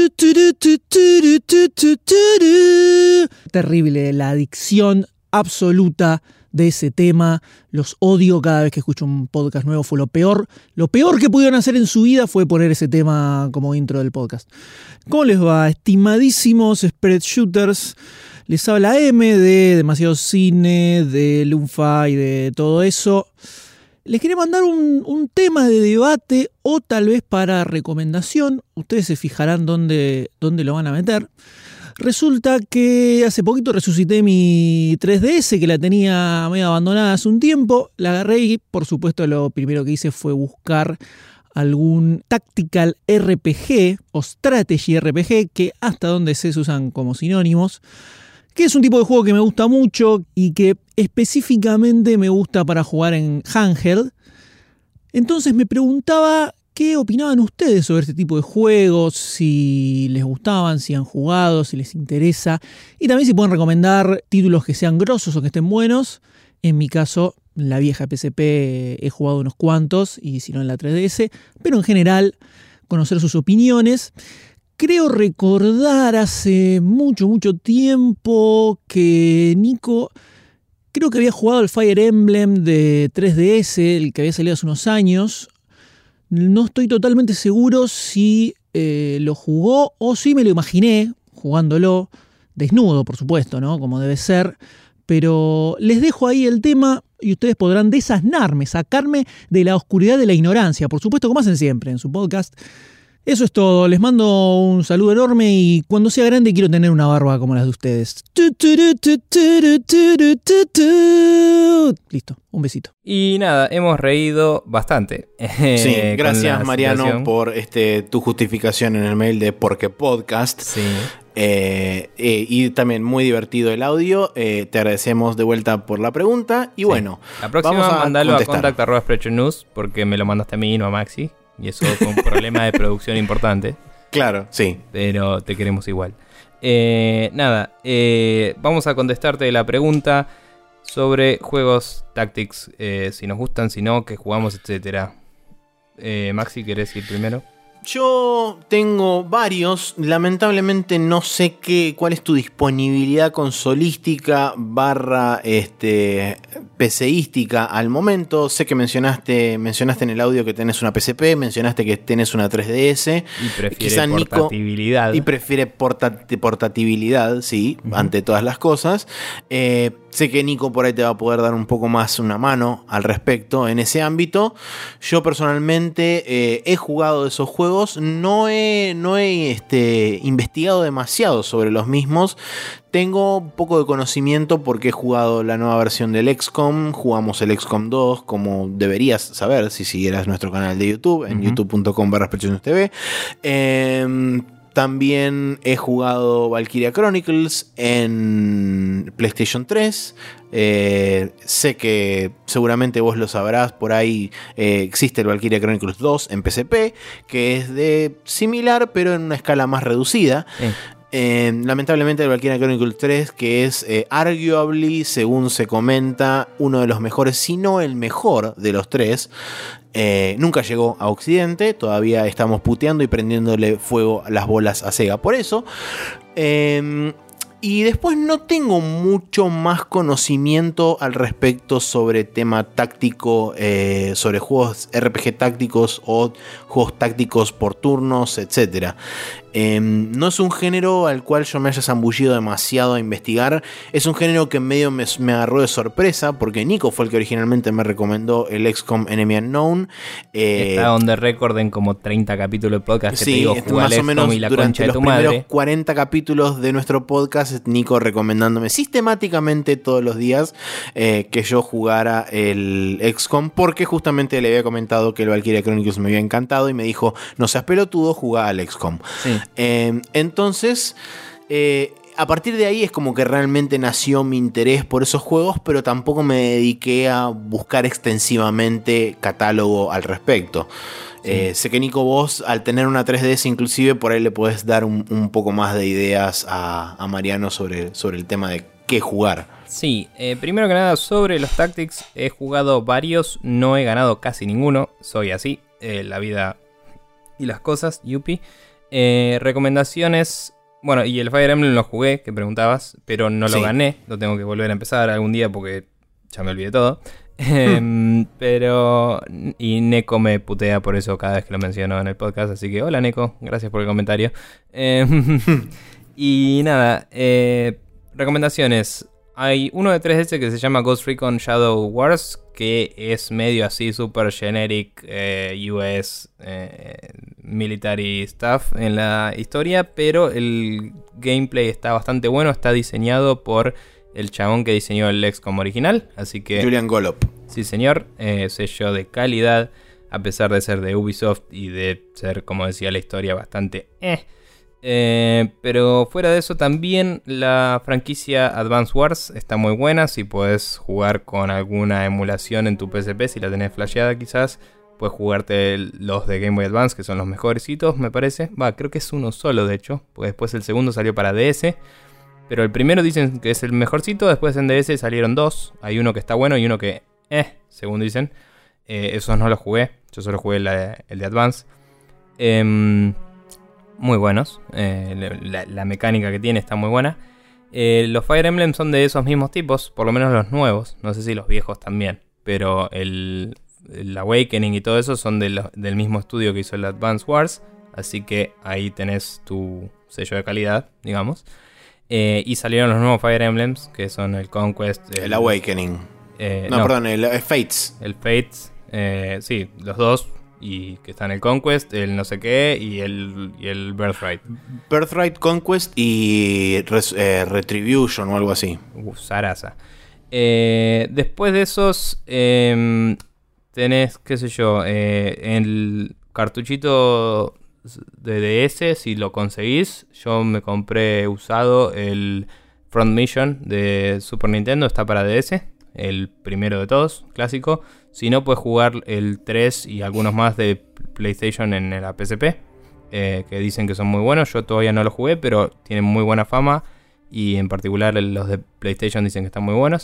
Terrible, la adicción absoluta de ese tema. Los odio cada vez que escucho un podcast nuevo. Fue lo peor que pudieron hacer en su vida fue poner ese tema como intro del podcast. ¿Cómo les va, estimadísimos spread shooters? Les habla M de Demasiado Cine, de Lunfa y de todo eso. Les quería mandar un tema de debate o tal vez para recomendación. Ustedes se fijarán dónde lo van a meter. Resulta que hace poquito resucité mi 3DS, que la tenía medio abandonada hace un tiempo. La agarré y, por supuesto, lo primero que hice fue buscar algún Tactical RPG o Strategy RPG, que hasta donde sé se usan como sinónimos, que es un tipo de juego que me gusta mucho y que específicamente me gusta para jugar en handheld. Entonces me preguntaba qué opinaban ustedes sobre este tipo de juegos, si les gustaban, si han jugado, si les interesa, y también si pueden recomendar títulos que sean grosos o que estén buenos. En mi caso, la vieja PSP he jugado unos cuantos, y si no en la 3DS, pero en general conocer sus opiniones. Creo recordar hace mucho tiempo que Nico, creo que había jugado el Fire Emblem de 3DS, el que había salido hace unos años. No estoy totalmente seguro si lo jugó o si me lo imaginé jugándolo, desnudo por supuesto, ¿no? Como debe ser. Pero les dejo ahí el tema y ustedes podrán desasnarme, sacarme de la oscuridad de la ignorancia, por supuesto, como hacen siempre en su podcast. Eso es todo, les mando un saludo enorme y cuando sea grande quiero tener una barba como las de ustedes. Listo, un besito. Y nada, hemos reído bastante. Sí, gracias Mariano por tu justificación en el mail de Porque Podcast. Sí. Y también muy divertido el audio. Te agradecemos de vuelta por la pregunta. Y bueno, la próxima mandalo a contact@spreadshotnews porque me lo mandaste a mí y no a Maxi. Y eso fue un problema de producción importante. Claro, sí. Pero te queremos igual. Nada, vamos a contestarte la pregunta sobre juegos Tactics. Si nos gustan, si no, que jugamos, etc. Maxi, ¿querés ir primero? Yo tengo varios, lamentablemente no sé cuál es tu disponibilidad consolística / PCística al momento. Sé que mencionaste en el audio que tenés una PSP, mencionaste que tenés una 3DS. Y prefiere portabilidad. Y prefiere portabilidad, sí, ante todas las cosas. Sé que Nico por ahí te va a poder dar un poco más una mano al respecto en ese ámbito. Yo personalmente he jugado esos juegos, no he investigado demasiado sobre los mismos. Tengo un poco de conocimiento porque he jugado la nueva versión del XCOM, jugamos el XCOM 2, como deberías saber si siguieras nuestro canal de YouTube, en youtube.com/SpreadShotNewsTV. También he jugado Valkyria Chronicles en PlayStation 3. Sé que seguramente vos lo sabrás, por ahí existe el Valkyria Chronicles 2 en PSP, que es de similar pero en una escala más reducida. Lamentablemente el Valkyria Chronicles 3, que es arguably, según se comenta, uno de los mejores, si no el mejor de los tres, nunca llegó a Occidente. Todavía estamos puteando y prendiéndole fuego a las bolas a Sega por eso. Y después no tengo mucho más conocimiento al respecto sobre tema táctico, sobre juegos RPG tácticos o juegos tácticos por turnos, etc. No es un género al cual yo me haya zambullido demasiado a investigar. Es un género que en medio me agarró de sorpresa, porque Nico fue el que originalmente me recomendó el XCOM Enemy Unknown. Está on the record en como 30 capítulos de podcast que sí, te digo, jugar más o menos y la durante concha de los tu primeros madre. 40 capítulos de nuestro podcast, Nico recomendándome sistemáticamente todos los días que yo jugara el XCOM, porque justamente le había comentado que el Valkyria Chronicles me había encantado y me dijo, no seas pelotudo, jugá al XCOM. Sí. Entonces, a partir de ahí es como que realmente nació mi interés por esos juegos, pero tampoco me dediqué a buscar extensivamente catálogo al respecto. Sí. Sé que Nico, vos al tener una 3DS inclusive por ahí le podés dar un poco más de ideas a Mariano sobre el tema de qué jugar. Sí, primero que nada sobre los Tactics he jugado varios, no he ganado casi ninguno, soy así, la vida y las cosas, yupi. Recomendaciones, bueno, y el Fire Emblem lo jugué, que preguntabas, pero no lo gané, lo tengo que volver a empezar algún día porque ya me olvidé todo. Pero, y Neko me putea por eso cada vez que lo menciono en el podcast, así que hola Neko, gracias por el comentario. Y nada, recomendaciones. Hay uno de 3DS que se llama Ghost Recon Shadow Wars, que es medio así super generic US military stuff en la historia, pero el gameplay está bastante bueno, está diseñado por el chabón que diseñó el XCOM original, así que... Julian Golop. Sí señor, sello de calidad, a pesar de ser de Ubisoft y de ser, como decía, la historia bastante... pero fuera de eso también la franquicia Advance Wars está muy buena. Si podés jugar con alguna emulación en tu PSP, si la tenés flasheada quizás, puedes jugarte los de Game Boy Advance, que son los mejorcitos me parece. Creo que es uno solo de hecho, pues después el segundo salió para DS, pero el primero dicen que es el mejorcito. Después en DS salieron dos, hay uno que está bueno y uno que según dicen. Esos no los jugué, yo solo jugué el de Advance. Muy buenos, la mecánica que tiene está muy buena. Los Fire Emblem son de esos mismos tipos, por lo menos los nuevos, no sé si los viejos también, pero el Awakening y todo eso son del mismo estudio que hizo el Advance Wars, así que ahí tenés tu sello de calidad, digamos. Y salieron los nuevos Fire Emblems, que son el Conquest, el Awakening, perdón, el Fates. El Fates, sí, los dos. Y que está en el Conquest, el no sé qué y el Birthright. Birthright, Conquest y Retribution o algo así. Sarasa. Después de esos tenés, qué sé yo, el cartuchito de DS, si lo conseguís. Yo me compré usado el Front Mission de Super Nintendo, está para DS, el primero de todos, clásico. Si no, puedes jugar el 3 y algunos más de PlayStation en la PSP, que dicen que son muy buenos. Yo todavía no los jugué, pero tienen muy buena fama. Y en particular los de PlayStation dicen que están muy buenos.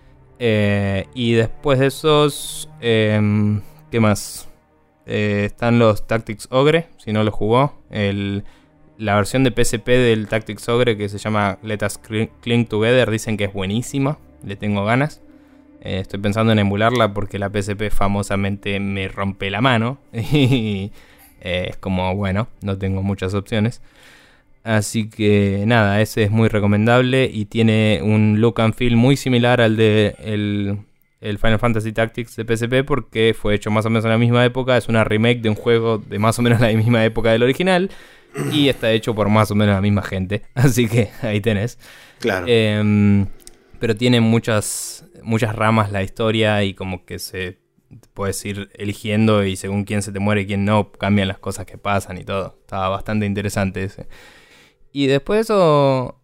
Y después de esos, ¿qué más? Están los Tactics Ogre, si no los jugó. La versión de PSP del Tactics Ogre que se llama Let Us Cling Together, dicen que es buenísima. Le tengo ganas. Estoy pensando en emularla porque la PSP famosamente me rompe la mano. Y es como, bueno, no tengo muchas opciones. Así que nada, ese es muy recomendable y tiene un look and feel muy similar al de el Final Fantasy Tactics de PSP, porque fue hecho más o menos en la misma época. Es una remake de un juego de más o menos la misma época del original y está hecho por más o menos la misma gente. Así que ahí tenés. Claro. Pero tiene muchas ramas la historia y como que se puedes ir eligiendo y según quién se te muere y quién no, cambian las cosas que pasan y todo. Estaba bastante interesante ese. Y después de eso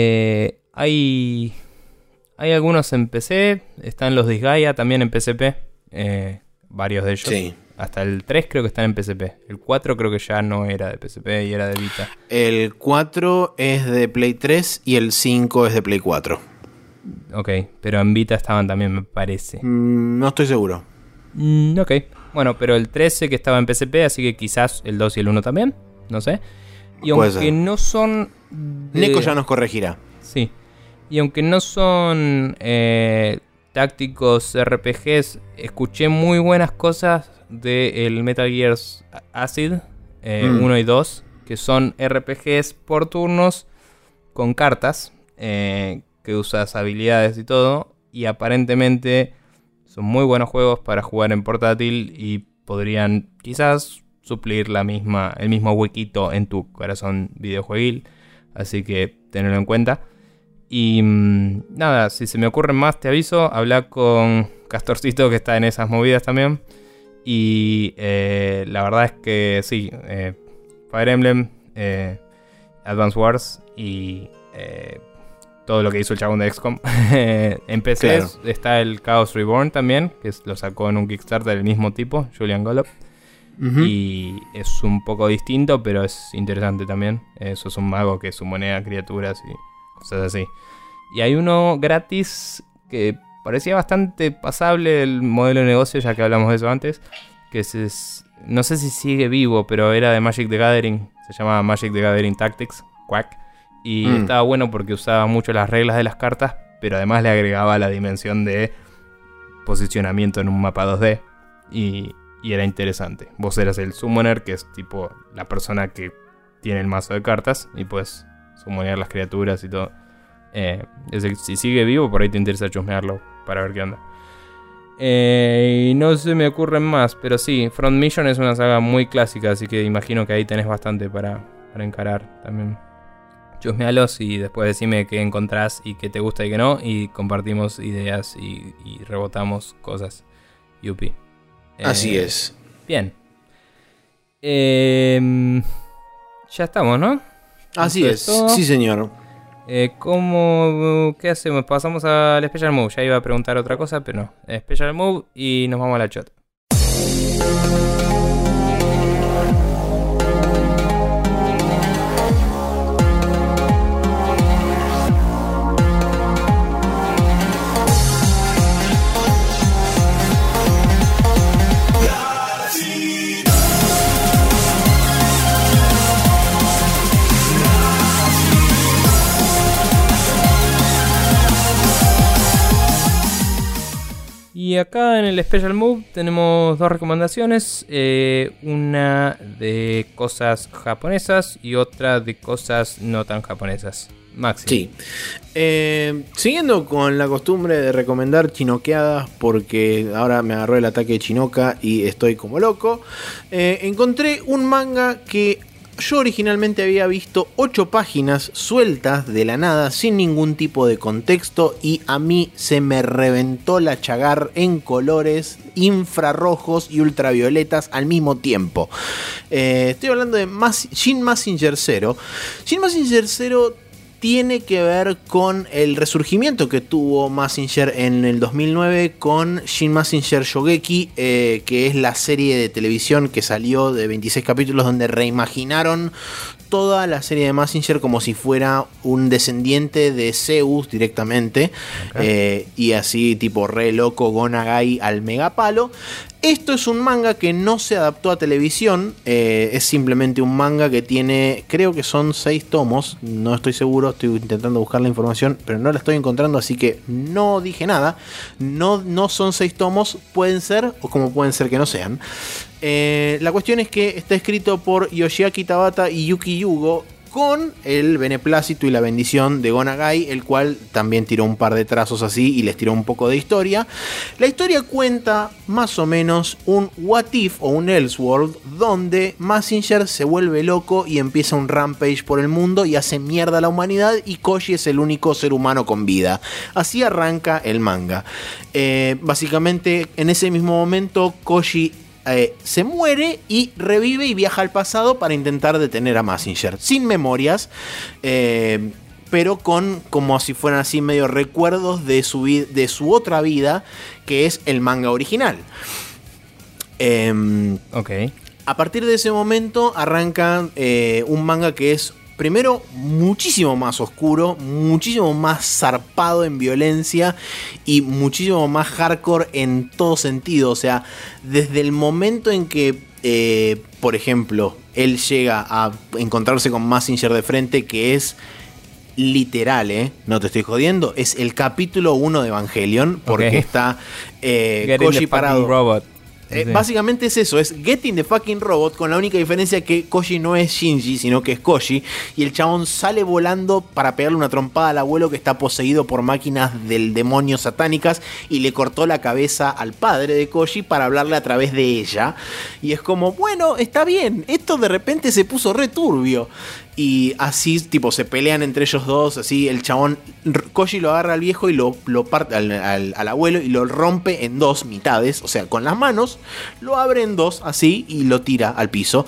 hay algunos en PC, están los Disgaea también en PSP, varios de ellos. Sí. Hasta el 3 creo que están en PSP. El 4 creo que ya no era de PSP y era de Vita. El 4 es de Play 3 y el 5 es de Play 4. Ok, pero en Vita estaban también, me parece. No estoy seguro. Ok, bueno, pero el 13 que estaba en PSP, así que quizás el 2 y el 1 también, no sé. Y puede aunque ser. No son... Neko ya nos corregirá. Sí, y aunque no son tácticos RPGs, escuché muy buenas cosas del Metal Gear Acid 1 y 2, que son RPGs por turnos con cartas, que usas habilidades y todo, y aparentemente son muy buenos juegos para jugar en portátil y podrían quizás suplir el mismo huequito en tu corazón videojueguil, así que tenedlo en cuenta. Y nada, si se me ocurren más te aviso, habla con Castorcito que está en esas movidas también. Y la verdad es que sí, Fire Emblem, Advance Wars y todo lo que hizo el chabón de XCOM. En PC Claro. está el Chaos Reborn también, que lo sacó en un Kickstarter del mismo tipo, Julian Gollop. Ujú. Y es un poco distinto, pero es interesante también. Eso es un mago que sumonea criaturas y cosas así. Y hay uno gratis que parecía bastante pasable el modelo de negocio, ya que hablamos de eso antes. Que no sé si sigue vivo, pero era de Magic the Gathering. Se llamaba Magic the Gathering Tactics, Quack. Y estaba bueno porque usaba mucho las reglas de las cartas, pero además le agregaba la dimensión de posicionamiento en un mapa 2D. Y era interesante. Vos eras el summoner, que es tipo la persona que tiene el mazo de cartas, y puedes summonear las criaturas y todo. Si sigue vivo, por ahí te interesa chusmearlo para ver qué onda. Y no se me ocurren más, pero sí, Front Mission es una saga muy clásica, así que imagino que ahí tenés bastante para encarar también. Chusmealos y después decime qué encontrás y qué te gusta y qué no, y compartimos ideas y rebotamos cosas. Yupi. Así es. Bien. Ya estamos, ¿no? Así es. ¿Todo? Sí, señor. ¿Qué hacemos? Pasamos al Special Move. Ya iba a preguntar otra cosa, pero no. Special Move y nos vamos a la shot. Y acá en el Special Move tenemos dos recomendaciones, una de cosas japonesas y otra de cosas no tan japonesas. Maxi. Sí. Siguiendo con la costumbre de recomendar chinoqueadas, porque ahora me agarró el ataque de chinoca y estoy como loco, encontré un manga que yo originalmente había visto 8 páginas sueltas de la nada, sin ningún tipo de contexto, y a mí se me reventó la chagar en colores infrarrojos y ultravioletas al mismo tiempo. Estoy hablando de Shin Mazinger Zero. Shin Mazinger Zero tiene que ver con el resurgimiento que tuvo Mazinger en el 2009 con Shin Mazinger Shogeki, que es la serie de televisión que salió de 26 capítulos donde reimaginaron toda la serie de Mazinger como si fuera un descendiente de Zeus directamente. Okay. Y así tipo re loco Gonagai al megapalo. Esto es un manga que no se adaptó a televisión, es simplemente un manga que tiene, creo que son 6 tomos, no estoy seguro, estoy intentando buscar la información, pero no la estoy encontrando, así que no dije nada. No son 6 tomos, pueden ser o como pueden ser que no sean. La cuestión es que está escrito por Yoshiaki Tabata y Yuki Yugo, con el beneplácito y la bendición de Gonagai, el cual también tiró un par de trazos así y les tiró un poco de historia. La historia cuenta más o menos un What If o un Elseworld, donde Mazinger se vuelve loco y empieza un rampage por el mundo y hace mierda a la humanidad, y Koji es el único ser humano con vida. Así arranca el manga. Básicamente en ese mismo momento Koji se muere y revive y viaja al pasado para intentar detener a Mazinger, sin memorias, pero con como si fueran así medio recuerdos de su otra vida, que es el manga original. Okay. A partir de ese momento arranca un manga que es primero muchísimo más oscuro, muchísimo más zarpado en violencia y muchísimo más hardcore en todo sentido. O sea, desde el momento en que, por ejemplo, él llega a encontrarse con Mazinger de frente, que es literal, no te estoy jodiendo, es el capítulo 1 de Evangelion, porque está Koji parado. Robot. Básicamente es eso, es Getting the Fucking Robot, con la única diferencia que Koji no es Shinji, sino que es Koji, y el chabón sale volando para pegarle una trompada al abuelo que está poseído por máquinas del demonio satánicas, y le cortó la cabeza al padre de Koji para hablarle a través de ella, y es como, bueno, está bien, esto de repente se puso re turbio. Y así, tipo, se pelean entre ellos dos. Así, el chabón, Koji lo agarra al viejo y lo parte al abuelo y lo rompe en dos mitades. O sea, con las manos lo abre en dos, así, y lo tira al piso.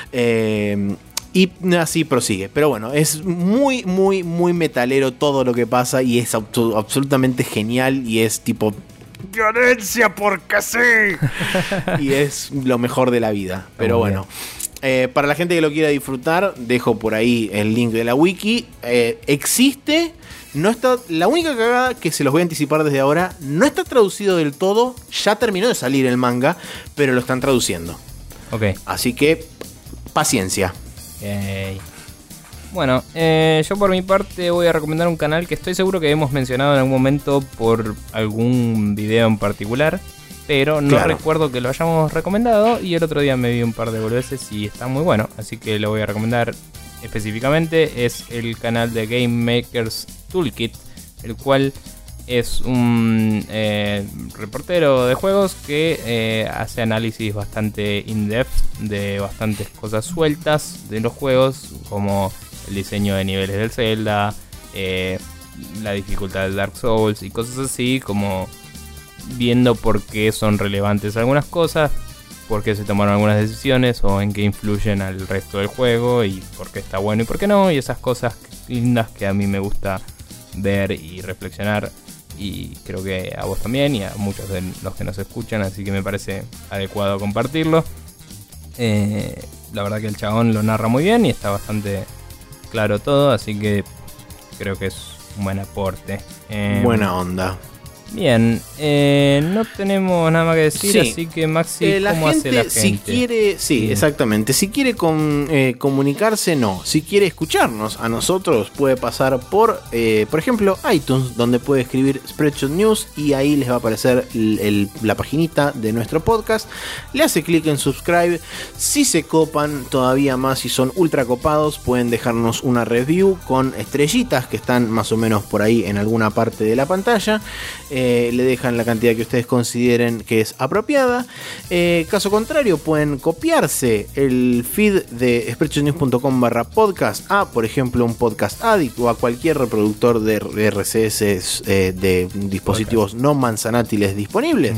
Y así prosigue. Pero bueno, es muy, muy, muy metalero todo lo que pasa. Y es absolutamente genial. Y es tipo, violencia porque sí. Y es lo mejor de la vida. Pero bueno. Para la gente que lo quiera disfrutar, dejo por ahí el link de la wiki. Existe, no está. La única cagada que se los voy a anticipar desde ahora, no está traducido del todo. Ya terminó de salir el manga, pero lo están traduciendo. Ok. Así que paciencia. Bueno, yo por mi parte voy a recomendar un canal que estoy seguro que hemos mencionado en algún momento por algún video en particular, pero no recuerdo que lo hayamos recomendado, y el otro día me vi un par de boludeces y está muy bueno, así que lo voy a recomendar específicamente. Es el canal de Game Makers Toolkit, el cual es un reportero de juegos que hace análisis bastante in-depth de bastantes cosas sueltas de los juegos, como el diseño de niveles del Zelda, la dificultad del Dark Souls y cosas así, como viendo por qué son relevantes algunas cosas, por qué se tomaron algunas decisiones o en qué influyen al resto del juego y por qué está bueno y por qué no, y esas cosas lindas que a mí me gusta ver y reflexionar, y creo que a vos también y a muchos de los que nos escuchan, así que me parece adecuado compartirlo. La verdad que el chabón lo narra muy bien y está bastante claro todo, así que creo que es un buen aporte. Buena onda. Bien, no tenemos nada más que decir, así que Maxi, ¿cómo hace la gente? Si quiere, exactamente, si quiere comunicarse, no. Si quiere escucharnos a nosotros, puede pasar por ejemplo, iTunes, donde puede escribir Spreadshot News y ahí les va a aparecer la paginita de nuestro podcast. Le hace clic en subscribe. Si se copan todavía más y son ultra copados, pueden dejarnos una review con estrellitas que están más o menos por ahí en alguna parte de la pantalla. Le dejan la cantidad que ustedes consideren que es apropiada. Caso contrario, pueden copiarse el feed de spreadshotnews.com/podcast a, por ejemplo, un Podcast Addict o a cualquier reproductor de RSS de dispositivos no manzanátiles disponibles.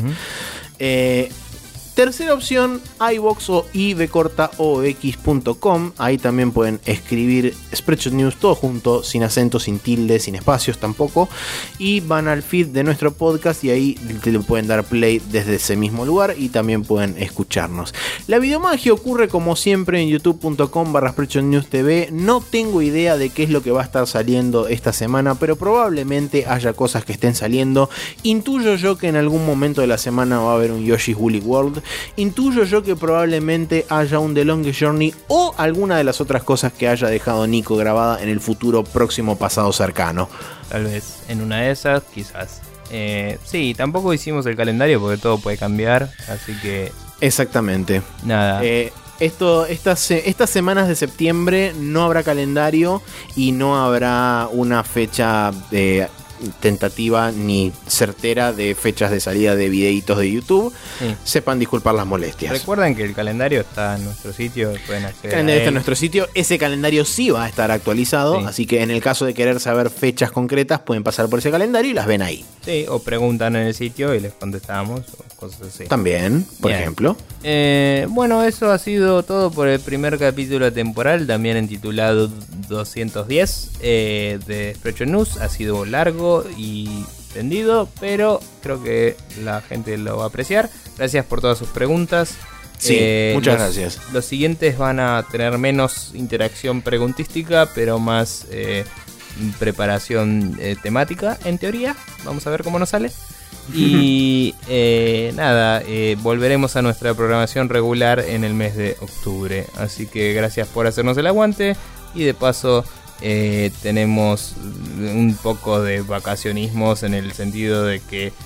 Tercera opción, iVoox o ivcortaox.com. Ahí también pueden escribir Spreadshot News todo junto, sin acento, sin tilde, sin espacios tampoco. Y van al feed de nuestro podcast y ahí le pueden dar play desde ese mismo lugar y también pueden escucharnos. La videomagia ocurre como siempre en youtube.com/SpreadshotNewsTV. No tengo idea de qué es lo que va a estar saliendo esta semana, pero probablemente haya cosas que estén saliendo. Intuyo yo que en algún momento de la semana va a haber un Yoshi's Woolly World. Intuyo yo que probablemente haya un The Longest Journey o alguna de las otras cosas que haya dejado Nico grabada en el futuro próximo pasado cercano. Tal vez en una de esas, quizás. Sí, tampoco hicimos el calendario porque todo puede cambiar, así que... Exactamente. Nada. Estas semanas de septiembre no habrá calendario y no habrá una fecha tentativa ni certera de fechas de salida de videitos de YouTube. Sí. Sepan disculpar las molestias. Recuerden que el calendario está en nuestro sitio, pueden acceder. El calendario está en nuestro sitio. Ese calendario sí va a estar actualizado, sí. Así que en el caso de querer saber fechas concretas pueden pasar por ese calendario y las ven ahí. Sí, o preguntan en el sitio y les contestamos o cosas así. También, por ejemplo. Bueno, eso ha sido todo por el primer capítulo temporal, también intitulado 210 de Spreadshot News. Ha sido largo y tendido, pero creo que la gente lo va a apreciar. Gracias por todas sus preguntas. Sí, muchas gracias. Los siguientes van a tener menos interacción preguntística, pero más preparación temática, en teoría. Vamos a ver cómo nos sale. Y nada, volveremos a nuestra programación regular en el mes de octubre. Así que gracias por hacernos el aguante. Y de paso tenemos un poco de vacacionismos en el sentido de que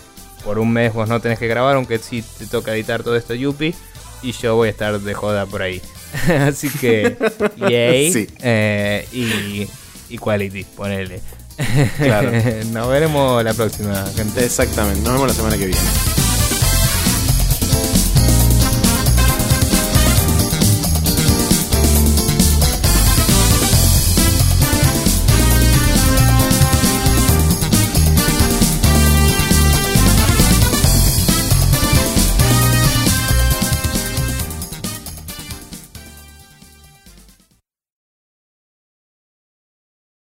por un mes vos no tenés que grabar, aunque sí te toca editar todo esto, Yupi, y yo voy a estar de joda por ahí. Así que, yay. Sí. Y quality, ponele. Claro. Nos veremos la próxima, gente. Exactamente, nos vemos la semana que viene.